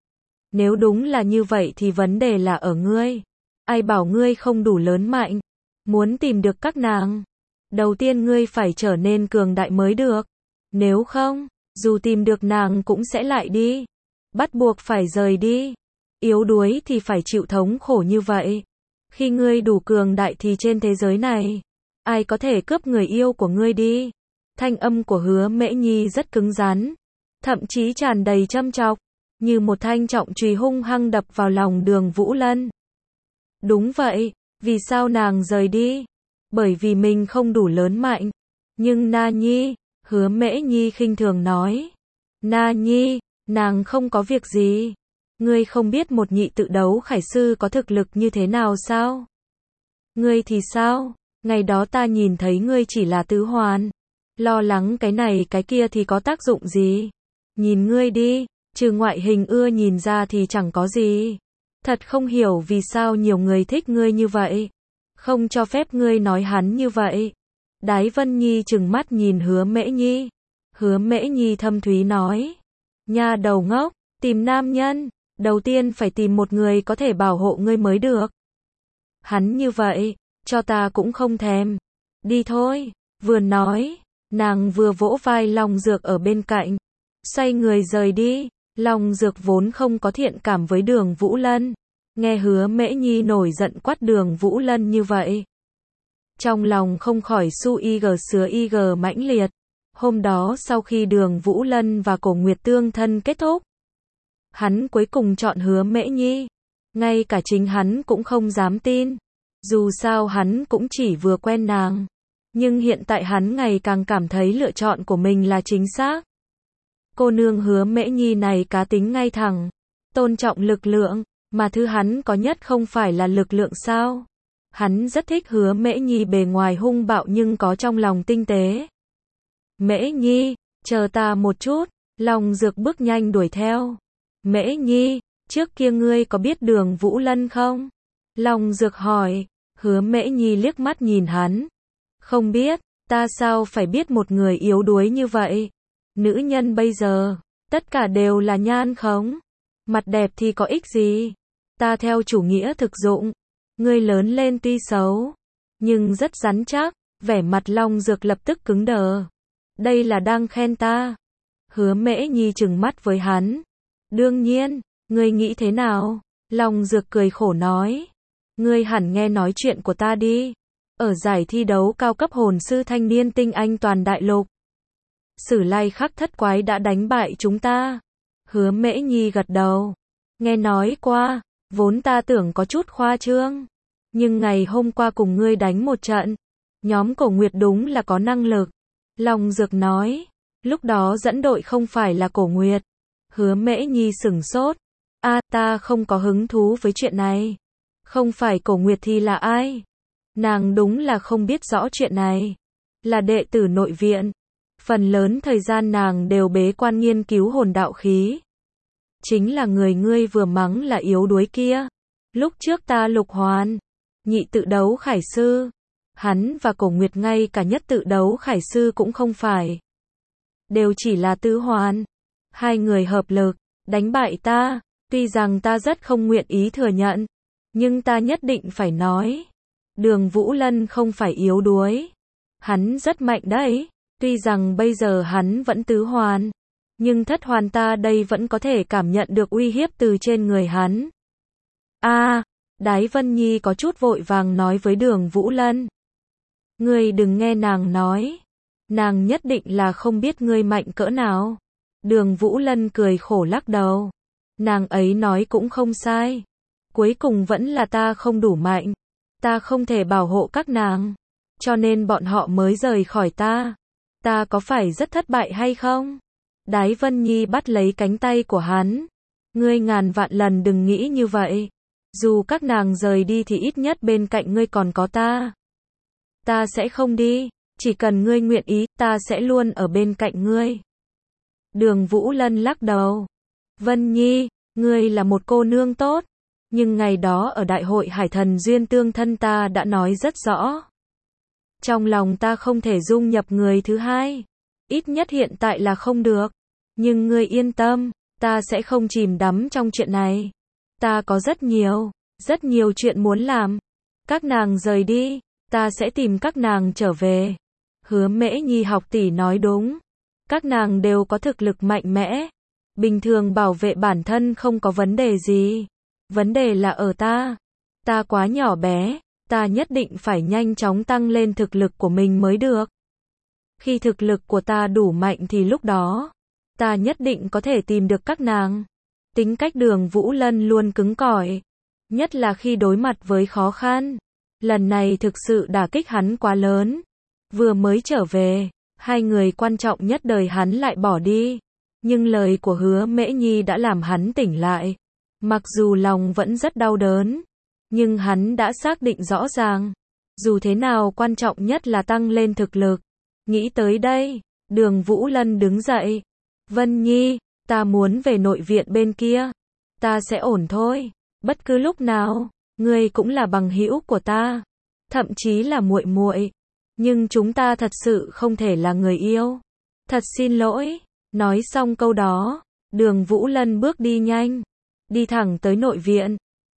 Nếu đúng là như vậy thì vấn đề là ở ngươi. Ai bảo ngươi không đủ lớn mạnh, muốn tìm được các nàng. Đầu tiên ngươi phải trở nên cường đại mới được. Nếu không, dù tìm được nàng cũng sẽ lại đi. Bắt buộc phải rời đi. Yếu đuối thì phải chịu thống khổ như vậy. Khi ngươi đủ cường đại thì trên thế giới này, ai có thể cướp người yêu của ngươi đi? Thanh âm của Hứa Mễ Nhi rất cứng rắn, thậm chí tràn đầy châm chọc, như một thanh trọng chùy hung hăng đập vào lòng Đường Vũ Lân. Đúng vậy, vì sao nàng rời đi? Bởi vì mình không đủ lớn mạnh. Nhưng Na Nhi, Hứa Mễ Nhi khinh thường nói. Na Nhi, nàng không có việc gì. Ngươi không biết một nhị tự đấu khải sư có thực lực như thế nào sao? Ngươi thì sao? Ngày đó ta nhìn thấy ngươi chỉ là tứ hoàn. Lo lắng cái này cái kia thì có tác dụng gì? Nhìn ngươi đi, trừ ngoại hình ưa nhìn ra thì chẳng có gì. Thật không hiểu vì sao nhiều người thích ngươi như vậy. Không cho phép ngươi nói hắn như vậy. Đái Vân Nhi trừng mắt nhìn Hứa Mễ Nhi. Hứa Mễ Nhi thâm thúy nói. Nha đầu ngốc, tìm nam nhân, đầu tiên phải tìm một người có thể bảo hộ ngươi mới được. Hắn như vậy, cho ta cũng không thèm. Đi thôi. Vừa nói, nàng vừa vỗ vai Long Dược ở bên cạnh, xoay người rời đi. Long Dược vốn không có thiện cảm với Đường Vũ Lân, nghe Hứa Mễ Nhi nổi giận quát Đường Vũ Lân như vậy, trong lòng không khỏi su y gờ sứa y gờ mãnh liệt. Hôm đó sau khi Đường Vũ Lân và Cổ Nguyệt tương thân kết thúc, hắn cuối cùng chọn Hứa Mễ Nhi. Ngay cả chính hắn cũng không dám tin. Dù sao hắn cũng chỉ vừa quen nàng. Nhưng hiện tại hắn ngày càng cảm thấy lựa chọn của mình là chính xác. Cô nương Hứa Mễ Nhi này cá tính ngay thẳng, tôn trọng lực lượng, mà thứ hắn có nhất không phải là lực lượng sao? Hắn rất thích Hứa Mễ Nhi bề ngoài hung bạo nhưng có trong lòng tinh tế. Mễ Nhi, chờ ta một chút. Long Dược bước nhanh đuổi theo. Mễ Nhi, trước kia ngươi có biết Đường Vũ Lân không? Long Dược hỏi. Hứa Mễ Nhi liếc mắt nhìn hắn. Không biết, ta sao phải biết một người yếu đuối như vậy? Nữ nhân bây giờ, tất cả đều là nhan khống. Mặt đẹp thì có ích gì? Ta theo chủ nghĩa thực dụng. Ngươi lớn lên tuy xấu, nhưng rất rắn chắc. Vẻ mặt Long Dược lập tức cứng đờ. Đây là đang khen ta. Hứa Mễ Nhi trừng mắt với hắn. Đương nhiên, ngươi nghĩ thế nào? Long Dược cười khổ nói. Ngươi hẳn nghe nói chuyện của ta đi. Ở giải thi đấu cao cấp hồn sư thanh niên tinh anh toàn đại lục, Sử Lai Khắc thất quái đã đánh bại chúng ta. Hứa Mễ Nhi gật đầu. Nghe nói qua, vốn ta tưởng có chút khoa trương. Nhưng ngày hôm qua cùng ngươi đánh một trận, nhóm Cổ Nguyệt đúng là có năng lực. Long Dược nói. Lúc đó dẫn đội không phải là Cổ Nguyệt. Hứa Mễ Nhi sửng sốt. A, à, ta không có hứng thú với chuyện này. Không phải Cổ Nguyệt thì là ai? Nàng đúng là không biết rõ chuyện này. Là đệ tử nội viện. Phần lớn thời gian nàng đều bế quan nghiên cứu hồn đạo khí. Chính là người ngươi vừa mắng là yếu đuối kia. Lúc trước ta lục hoàn, nhị tự đấu khải sư. Hắn và Cổ Nguyệt ngay cả nhất tự đấu khải sư cũng không phải. Đều chỉ là tứ hoàn. Hai người hợp lực, đánh bại ta. Tuy rằng ta rất không nguyện ý thừa nhận, nhưng ta nhất định phải nói. Đường Vũ Lân không phải yếu đuối. Hắn rất mạnh đấy. Tuy rằng bây giờ hắn vẫn tứ hoàn, nhưng thất hoàn ta đây vẫn có thể cảm nhận được uy hiếp từ trên người hắn. A, à, Đái Vân Nhi có chút vội vàng nói với Đường Vũ Lân. Ngươi đừng nghe nàng nói. Nàng nhất định là không biết ngươi mạnh cỡ nào. Đường Vũ Lân cười khổ lắc đầu. Nàng ấy nói cũng không sai. Cuối cùng vẫn là ta không đủ mạnh. Ta không thể bảo hộ các nàng. Cho nên bọn họ mới rời khỏi ta. Ta có phải rất thất bại hay không? Đái Vân Nhi bắt lấy cánh tay của hắn. Ngươi ngàn vạn lần đừng nghĩ như vậy. Dù các nàng rời đi thì ít nhất bên cạnh ngươi còn có ta. Ta sẽ không đi. Chỉ cần ngươi nguyện ý, ta sẽ luôn ở bên cạnh ngươi. Đường Vũ Lân lắc đầu. Vân Nhi, ngươi là một cô nương tốt. Nhưng ngày đó ở đại hội Hải Thần Duyên tương thân ta đã nói rất rõ. Trong lòng ta không thể dung nhập người thứ hai. Ít nhất hiện tại là không được. Nhưng ngươi yên tâm, ta sẽ không chìm đắm trong chuyện này. Ta có rất nhiều, rất nhiều chuyện muốn làm. Các nàng rời đi, ta sẽ tìm các nàng trở về. Hứa Mễ Nhi học tỷ nói đúng. Các nàng đều có thực lực mạnh mẽ. Bình thường bảo vệ bản thân không có vấn đề gì. Vấn đề là ở ta. Ta quá nhỏ bé. Ta nhất định phải nhanh chóng tăng lên thực lực của mình mới được. Khi thực lực của ta đủ mạnh thì lúc đó, ta nhất định có thể tìm được các nàng. Tính cách Đường Vũ Lân luôn cứng cỏi. Nhất là khi đối mặt với khó khăn. Lần này thực sự đả kích hắn quá lớn. Vừa mới trở về, hai người quan trọng nhất đời hắn lại bỏ đi. Nhưng lời của Hứa Mễ Nhi đã làm hắn tỉnh lại. Mặc dù lòng vẫn rất đau đớn, nhưng hắn đã xác định rõ ràng. Dù thế nào quan trọng nhất là tăng lên thực lực. Nghĩ tới đây, Đường Vũ Lân đứng dậy. Vân Nhi, ta muốn về nội viện bên kia. Ta sẽ ổn thôi. Bất cứ lúc nào, ngươi cũng là bằng hữu của ta. Thậm chí là muội muội. Nhưng chúng ta thật sự không thể là người yêu. Thật xin lỗi. Nói xong câu đó, Đường Vũ Lân bước đi nhanh. Đi thẳng tới nội viện.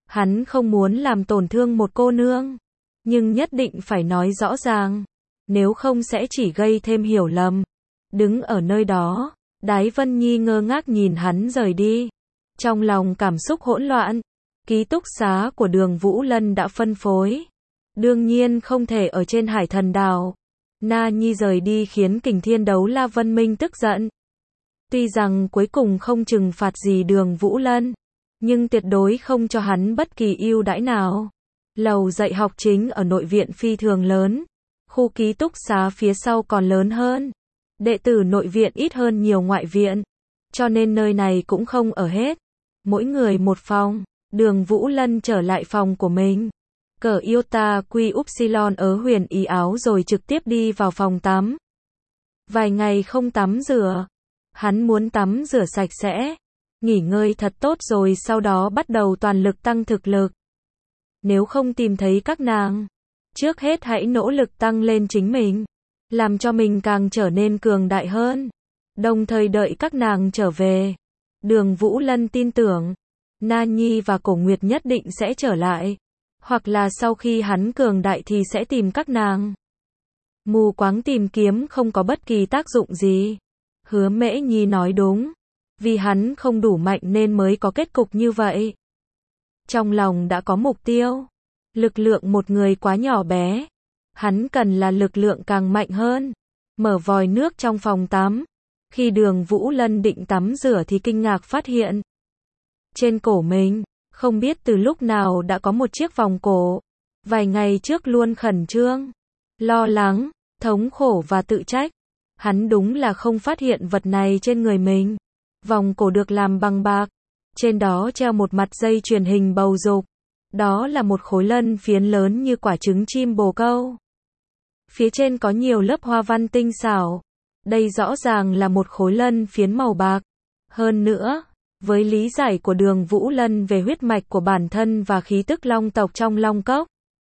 Hắn không muốn làm tổn thương một cô nương, nhưng nhất định phải nói rõ ràng, nếu không sẽ chỉ gây thêm hiểu lầm. Đứng ở nơi đó, Đái Vân Nhi ngơ ngác nhìn hắn rời đi, trong lòng cảm xúc hỗn loạn. Ký túc xá của Đường Vũ Lân đã phân phối, đương nhiên không thể ở trên Hải Thần Đảo. Na Nhi rời đi khiến Kình Thiên Đấu La Vân Minh tức giận. Tuy rằng cuối cùng không trừng phạt gì Đường Vũ Lân, nhưng tuyệt đối không cho hắn bất kỳ ưu đãi nào. Lầu dạy học chính ở nội viện phi thường lớn, khu ký túc xá phía sau còn lớn hơn. Đệ tử nội viện ít hơn nhiều ngoại viện, cho nên nơi này cũng không ở hết. Mỗi người một phòng, Đường Vũ Lân trở lại phòng của mình. Cởi Iota Quy Upsilon ớ huyền y áo rồi trực tiếp đi vào phòng tắm. Vài ngày không tắm rửa, hắn muốn tắm rửa sạch sẽ, nghỉ ngơi thật tốt rồi sau đó bắt đầu toàn lực tăng thực lực. Nếu không tìm thấy các nàng, trước hết hãy nỗ lực tăng lên chính mình, làm cho mình càng trở nên cường đại hơn, đồng thời đợi các nàng trở về. Đường Vũ Lân tin tưởng, Na Nhi và Cổ Nguyệt nhất định sẽ trở lại, hoặc là sau khi hắn cường đại thì sẽ tìm các nàng. Mù quáng tìm kiếm không có bất kỳ tác dụng gì. Hứa Mễ Nhi nói đúng, vì hắn không đủ mạnh nên mới có kết cục như vậy. Trong lòng đã có mục tiêu, lực lượng một người quá nhỏ bé, hắn cần là lực lượng càng mạnh hơn. Mở vòi nước trong phòng tắm, khi Đường Vũ Lân định tắm rửa thì kinh ngạc phát hiện trên cổ mình, không biết từ lúc nào đã có một chiếc vòng cổ. Vài ngày trước luôn khẩn trương, lo lắng, thống khổ và tự trách. Hắn đúng là không phát hiện vật này trên người mình. Vòng cổ được làm bằng bạc, trên đó treo một mặt dây chuyền hình bầu dục. Đó là một khối lân phiến lớn như quả trứng chim bồ câu. Phía trên có nhiều lớp hoa văn tinh xảo. Đây rõ ràng là một khối lân phiến màu bạc. Hơn nữa, với lý giải của Đường Vũ Lân về huyết mạch của bản thân và khí tức long tộc trong long cốc,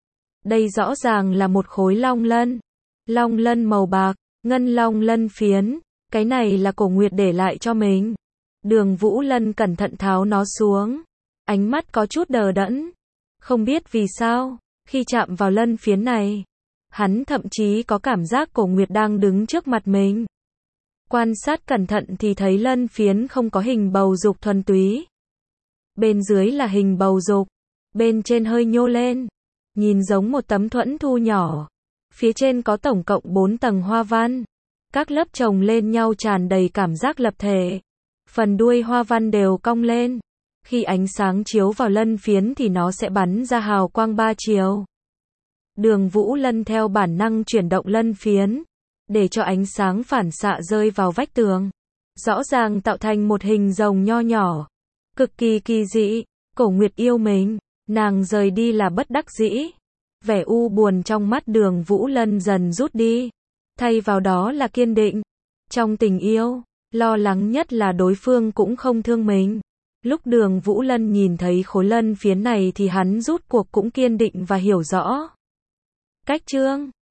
đây rõ ràng là một khối long lân. Long lân màu bạc, ngân long lân phiến, cái này là Cổ Nguyệt để lại cho mình. Đường Vũ Lân cẩn thận tháo nó xuống, ánh mắt có chút đờ đẫn. Không biết vì sao, khi chạm vào lân phiến này, hắn thậm chí có cảm giác Cổ Nguyệt đang đứng trước mặt mình. Quan sát cẩn thận thì thấy lân phiến không có hình bầu dục thuần túy. Bên dưới là hình bầu dục, bên trên hơi nhô lên, nhìn giống một tấm thuẫn thu nhỏ. Phía trên có tổng cộng bốn tầng hoa văn, các lớp chồng lên nhau tràn đầy cảm giác lập thể. Phần đuôi hoa văn đều cong lên, khi ánh sáng chiếu vào lân phiến thì nó sẽ bắn ra hào quang ba chiều. Đường Vũ Lân theo bản năng chuyển động lân phiến, để cho ánh sáng phản xạ rơi vào vách tường, rõ ràng tạo thành một hình rồng nho nhỏ, cực kỳ kỳ dị. Cổ Nguyệt yêu mình, nàng rời đi là bất đắc dĩ. Vẻ u buồn trong mắt Đường Vũ Lân dần rút đi, thay vào đó là kiên định. Trong tình yêu, lo lắng nhất là đối phương cũng không thương mình. Lúc Đường Vũ Lân nhìn thấy khối lân phiến này thì hắn rút cuộc cũng kiên định và hiểu rõ. Cách chương